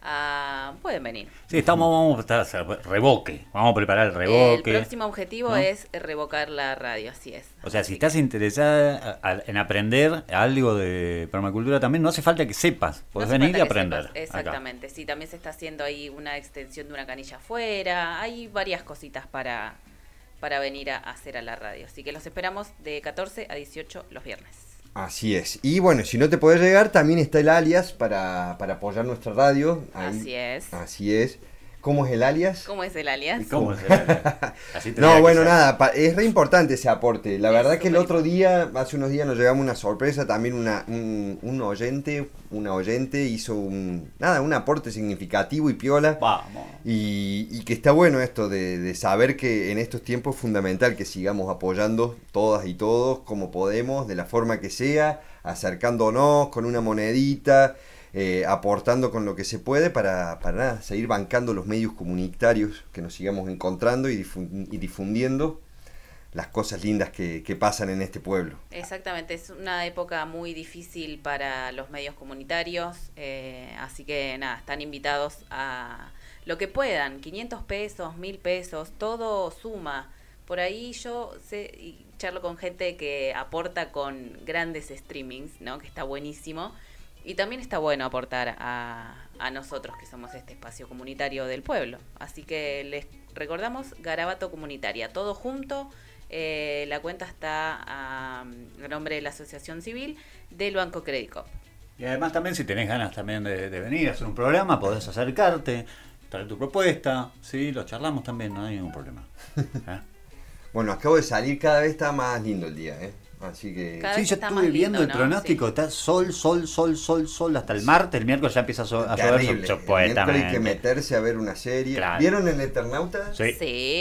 a... pueden venir. Sí, estamos, vamos a estar revoque, vamos a preparar el revoque. El próximo objetivo, ¿no?, es revocar la radio, así es. O sea, si estás interesada en aprender algo de permacultura también, no hace falta que sepas, puedes no venir y aprender. Sepas, exactamente, acá. Sí, también se está haciendo ahí una extensión de una canilla afuera, hay varias cositas para, para venir a hacer a la radio. Así que los esperamos de catorce a dieciocho los viernes. Así es. Y bueno, si no te podés llegar, también está el alias para, para apoyar nuestra radio. Ahí, así es. Así es. ¿Cómo es el alias? ¿Cómo es el alias? ¿Cómo es el alias? Así no, bueno, nada, pa, es re importante ese aporte. La es verdad que el otro día, hace unos días nos llegamos una sorpresa, también una, un, un oyente, una oyente hizo un, nada, un aporte significativo y piola. Vamos. Y, y que está bueno esto de, de saber que en estos tiempos es fundamental que sigamos apoyando todas y todos como podemos, de la forma que sea, acercándonos con una monedita. Eh, aportando con lo que se puede para, para nada, seguir bancando los medios comunitarios, que nos sigamos encontrando y, difund- y difundiendo las cosas lindas que, que pasan en este pueblo. Exactamente, es una época muy difícil para los medios comunitarios, eh, así que nada, están invitados a lo que puedan, quinientos pesos, mil pesos, todo suma. Por ahí yo sé y charlo con gente que aporta con grandes streamings, ¿no?, que está buenísimo. Y también está bueno aportar a, a nosotros, que somos este espacio comunitario del pueblo. Así que les recordamos Garabato Comunitaria, todo junto. Eh, la cuenta está a, a nombre de la Asociación Civil del Banco Credit Corp. Y además también, si tenés ganas también de, de venir a hacer un programa, podés acercarte, traer tu propuesta, sí, lo charlamos también, no hay ningún problema. ¿Eh? Bueno, acabo de salir, cada vez está más lindo el día, ¿eh? Así que... Cada sí, yo estuve viendo lindo, el pronóstico, ¿no? Está sol, sol, sol, sol, sol hasta el martes, el miércoles ya empieza a, so- a llover. El miércoles hay que meterse a ver una serie. Claro. ¿Vieron El Eternauta? Sí.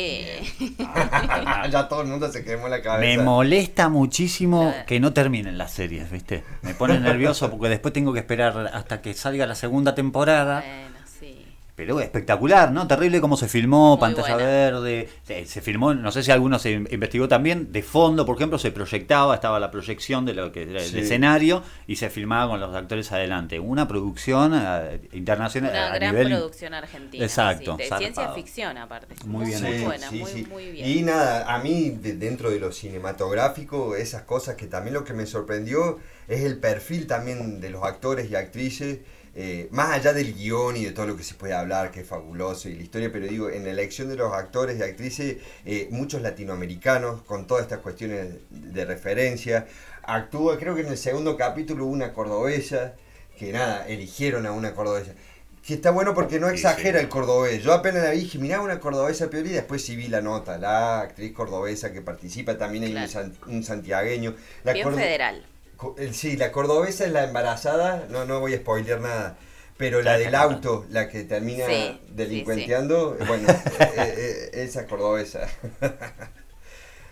Sí. Ah, ya todo el mundo se quemó la cabeza. Me molesta muchísimo que no terminen las series, ¿viste? Me pone nervioso porque después tengo que esperar hasta que salga la segunda temporada. Bueno, sí. Pero espectacular, ¿no? Terrible cómo se filmó, muy pantalla buena. verde. Se, se filmó, no sé si alguno se investigó también, de fondo, por ejemplo, se proyectaba, estaba la proyección de lo que era el Sí. escenario y se filmaba con los actores adelante. Una producción uh, internacional. Una a gran nivel... producción argentina. Exacto. Sí, de zarpado. ciencia ficción, aparte. Muy bien. Muy Sí, buena, sí, muy, sí. muy bien. Y nada, a mí de- dentro de lo cinematográfico, esas cosas que también lo que me sorprendió es el perfil también de los actores y actrices, eh, más allá del guión y de todo lo que se puede hablar, que es fabuloso y la historia, pero digo, en la elección de los actores y actrices, eh, muchos latinoamericanos con todas estas cuestiones de, de referencia. Actúa, creo que en el segundo capítulo hubo una cordobesa, que nada, eligieron a una cordobesa. Que está bueno porque no exagera el cordobés. Yo apenas la vi y dije, mirá, una cordobesa peor, y después sí vi la nota. La actriz cordobesa que participa, también hay Claro. un, san- un santiagueño. La Bien cordo- federal. co- el- Sí, la cordobesa es la embarazada, no, no voy a spoilear nada. Pero la Ya, del ya, auto, la que termina Sí, delincuenteando, bueno, eh, eh, esa es cordobesa.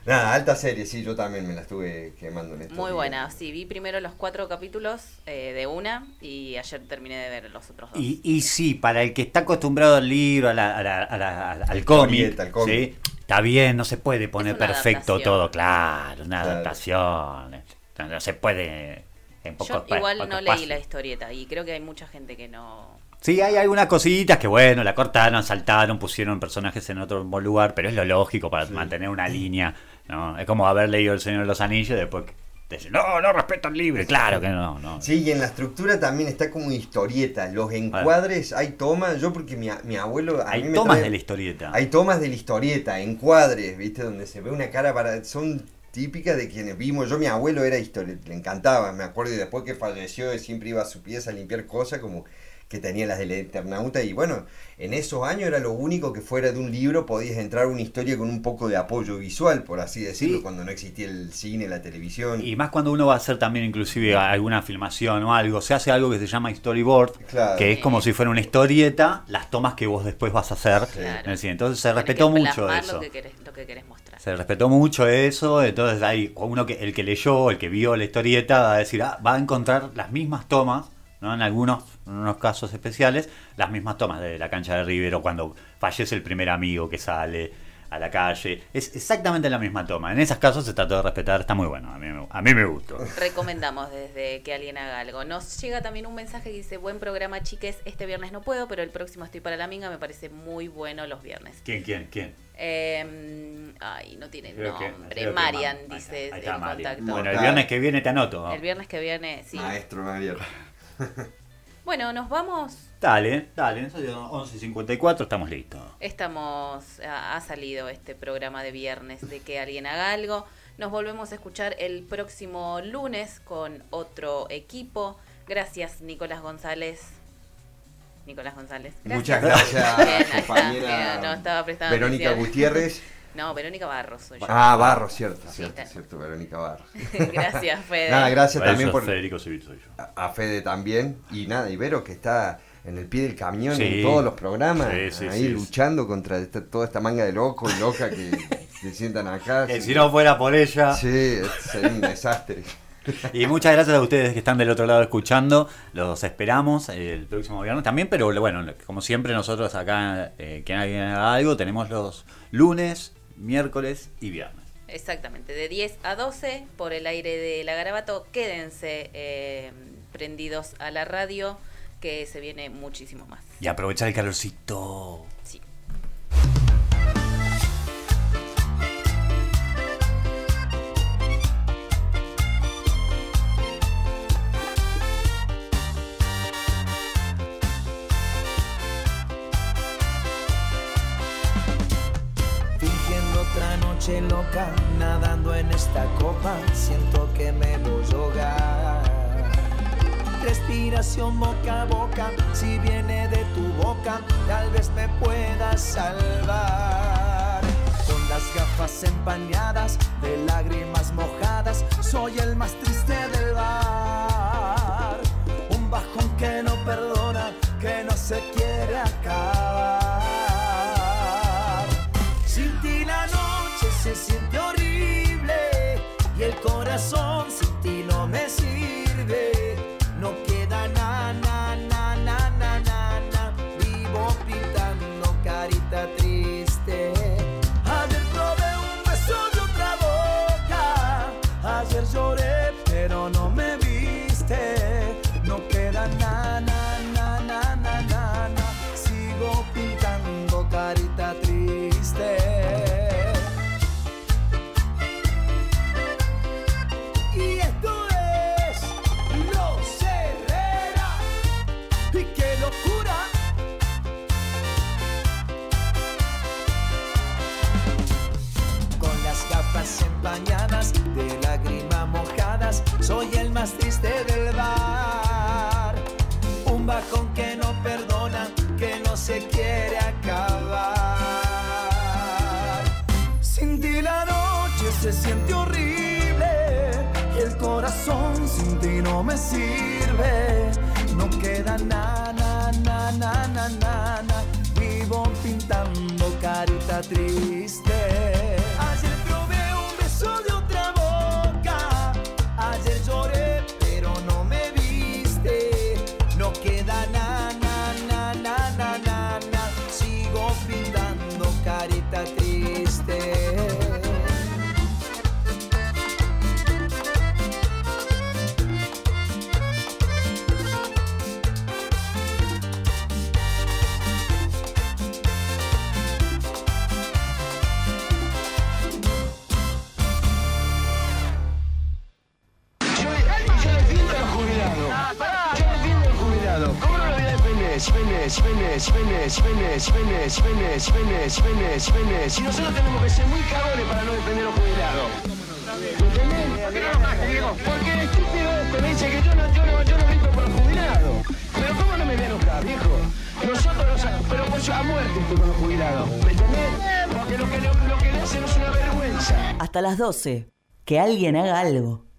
Nada, alta serie, sí, yo también me la estuve quemando en esto. Muy buena, sí, vi primero los cuatro capítulos eh, de una y ayer terminé de ver los otros dos. Y, y sí, para el que está acostumbrado al libro, a la, a la, a la, al cómic, al cómic. ¿sí? Está bien, no se puede poner Es una perfecto adaptación. todo, claro, una Claro. adaptación. No, no se puede en poco Yo espa- igual poco no espacio. leí la historieta y creo que hay mucha gente que no... Sí, hay algunas cositas que bueno, la cortaron, saltaron, pusieron personajes en otro lugar, pero es lo lógico para mantener una línea, ¿no? Es como haber leído El Señor de los Anillos y después decir, no, no respeto el libro, claro que no, no. Sí, y en la estructura también está como historieta. Los encuadres, hay tomas, yo porque mi, mi abuelo... A Hay mí me tomas trae- de la historieta. Hay tomas de la historieta, encuadres, ¿viste? Donde se ve una cara para... Son típicas de quienes vimos. Yo, mi abuelo era historieta, le encantaba, me acuerdo, y después que falleció siempre iba a su pieza a limpiar cosas como... que tenía las del Eternauta, y bueno, en esos años era lo único que fuera de un libro podías entrar a una historia con un poco de apoyo visual, por así decirlo, Sí. cuando no existía el cine, la televisión. Y más cuando uno va a hacer también inclusive alguna filmación o algo, se hace algo que se llama storyboard, Claro. que es como si fuera una historieta, las tomas que vos después vas a hacer en el cine. Entonces se Tenés respetó que mucho plasmar eso. Lo que, querés, lo que querés mostrar. Se respetó mucho eso, entonces hay uno que el que leyó, el que vio la historieta va a decir, ah, va a encontrar las mismas tomas, ¿no? En algunos, en unos casos especiales, las mismas tomas de la cancha de River o cuando fallece el primer amigo que sale a la calle. Es exactamente la misma toma. En esos casos se trató de respetar, está muy bueno, a mí, me- a mí me gustó. Recomendamos desde que alguien haga algo. Nos llega también un mensaje que dice, buen programa, chiques, este viernes no puedo, pero el próximo estoy para la minga, me parece muy bueno los viernes. ¿Quién, quién, quién? Eh, ay, no tiene Creo que- nombre. creo que Marian, Ma- dice Ahí está, el Marian. contacto. Bueno, el viernes que viene te anoto. El viernes que viene, sí. Maestro Marian. Bueno, nos vamos. Dale, dale, son once cincuenta y cuatro, estamos listos. Estamos, ha, ha salido este programa de viernes de que alguien haga algo. Nos volvemos a escuchar el próximo lunes con otro equipo. Gracias, Nicolás González. Nicolás González. Muchas gracias, Bien, ahí está. compañera Bien, no estaba prestando Verónica atención. Gutiérrez. No, Verónica Barros soy yo. Ah, Barros, cierto, Sí, cierto, está. cierto, Verónica Barros. Gracias, Fede. Nada, gracias Para también eso por... Federico Civil soy yo. A a Fede también. Y nada, y Vero que está en el pie del camión Sí. en todos los programas, Sí, sí, ahí sí. luchando contra esta- toda esta manga de locos y locas que se sientan acá. Que Sí. si no fuera por ella. Sí, sería un desastre. Y muchas gracias a ustedes que están del otro lado escuchando. Los esperamos el próximo viernes también. Pero bueno, como siempre, nosotros acá, eh, que alguien haga algo, tenemos los lunes, miércoles y viernes. Exactamente, de diez a doce por el aire de La Garabato. Quédense eh, prendidos a la radio, que se viene muchísimo más. Y aprovechar el calorcito. Sí. Fingiendo otra noche loca, nadando en esta copa, siento que me voy a ahogar. Respiración boca a boca, si viene de tu boca, tal vez me puedas salvar. Con las gafas empañadas, de lágrimas mojadas, soy el más triste del bar. Un bajón que no perdona, que no se quiere acabar. Sin ti la noche se siente horrible y el corazón sin ti no me sirve. No queda na na na na na na na. Vivo pintando carita triste. Ayer probé un beso de otra boca. Ayer lloré pero no me viste. No queda na na na na na na na. Sigo pintando carita triste. Y esto es Los Herrera. Y qué locura. Con las gafas empañadas, de lágrimas mojadas, soy el más triste del bar. Un bajón que no perdona, que no se quiere acabar. Sin ti la noche se siente horrible y el corazón sin ti no me sirve. No queda na na na na na na na. Vivo pintando carita triste. Ayer probé un suene, suene, suene, suene, suene, suene, suene, suene, suene, suene. Y nosotros tenemos que ser muy cagones para no defender a los jubilados. ¿Entendés? ¿Por qué no lo más, Diego? Porque el estúpido este me dice que yo no, yo no, yo no grito por los jubilados. Pero ¿cómo no me voy a enojar, viejo? Nosotros los, pero pues a muerte estoy con los jubilados. ¿Me entendés? Porque lo que, lo, lo que le hacen es una vergüenza. Hasta las doce. Que alguien haga algo.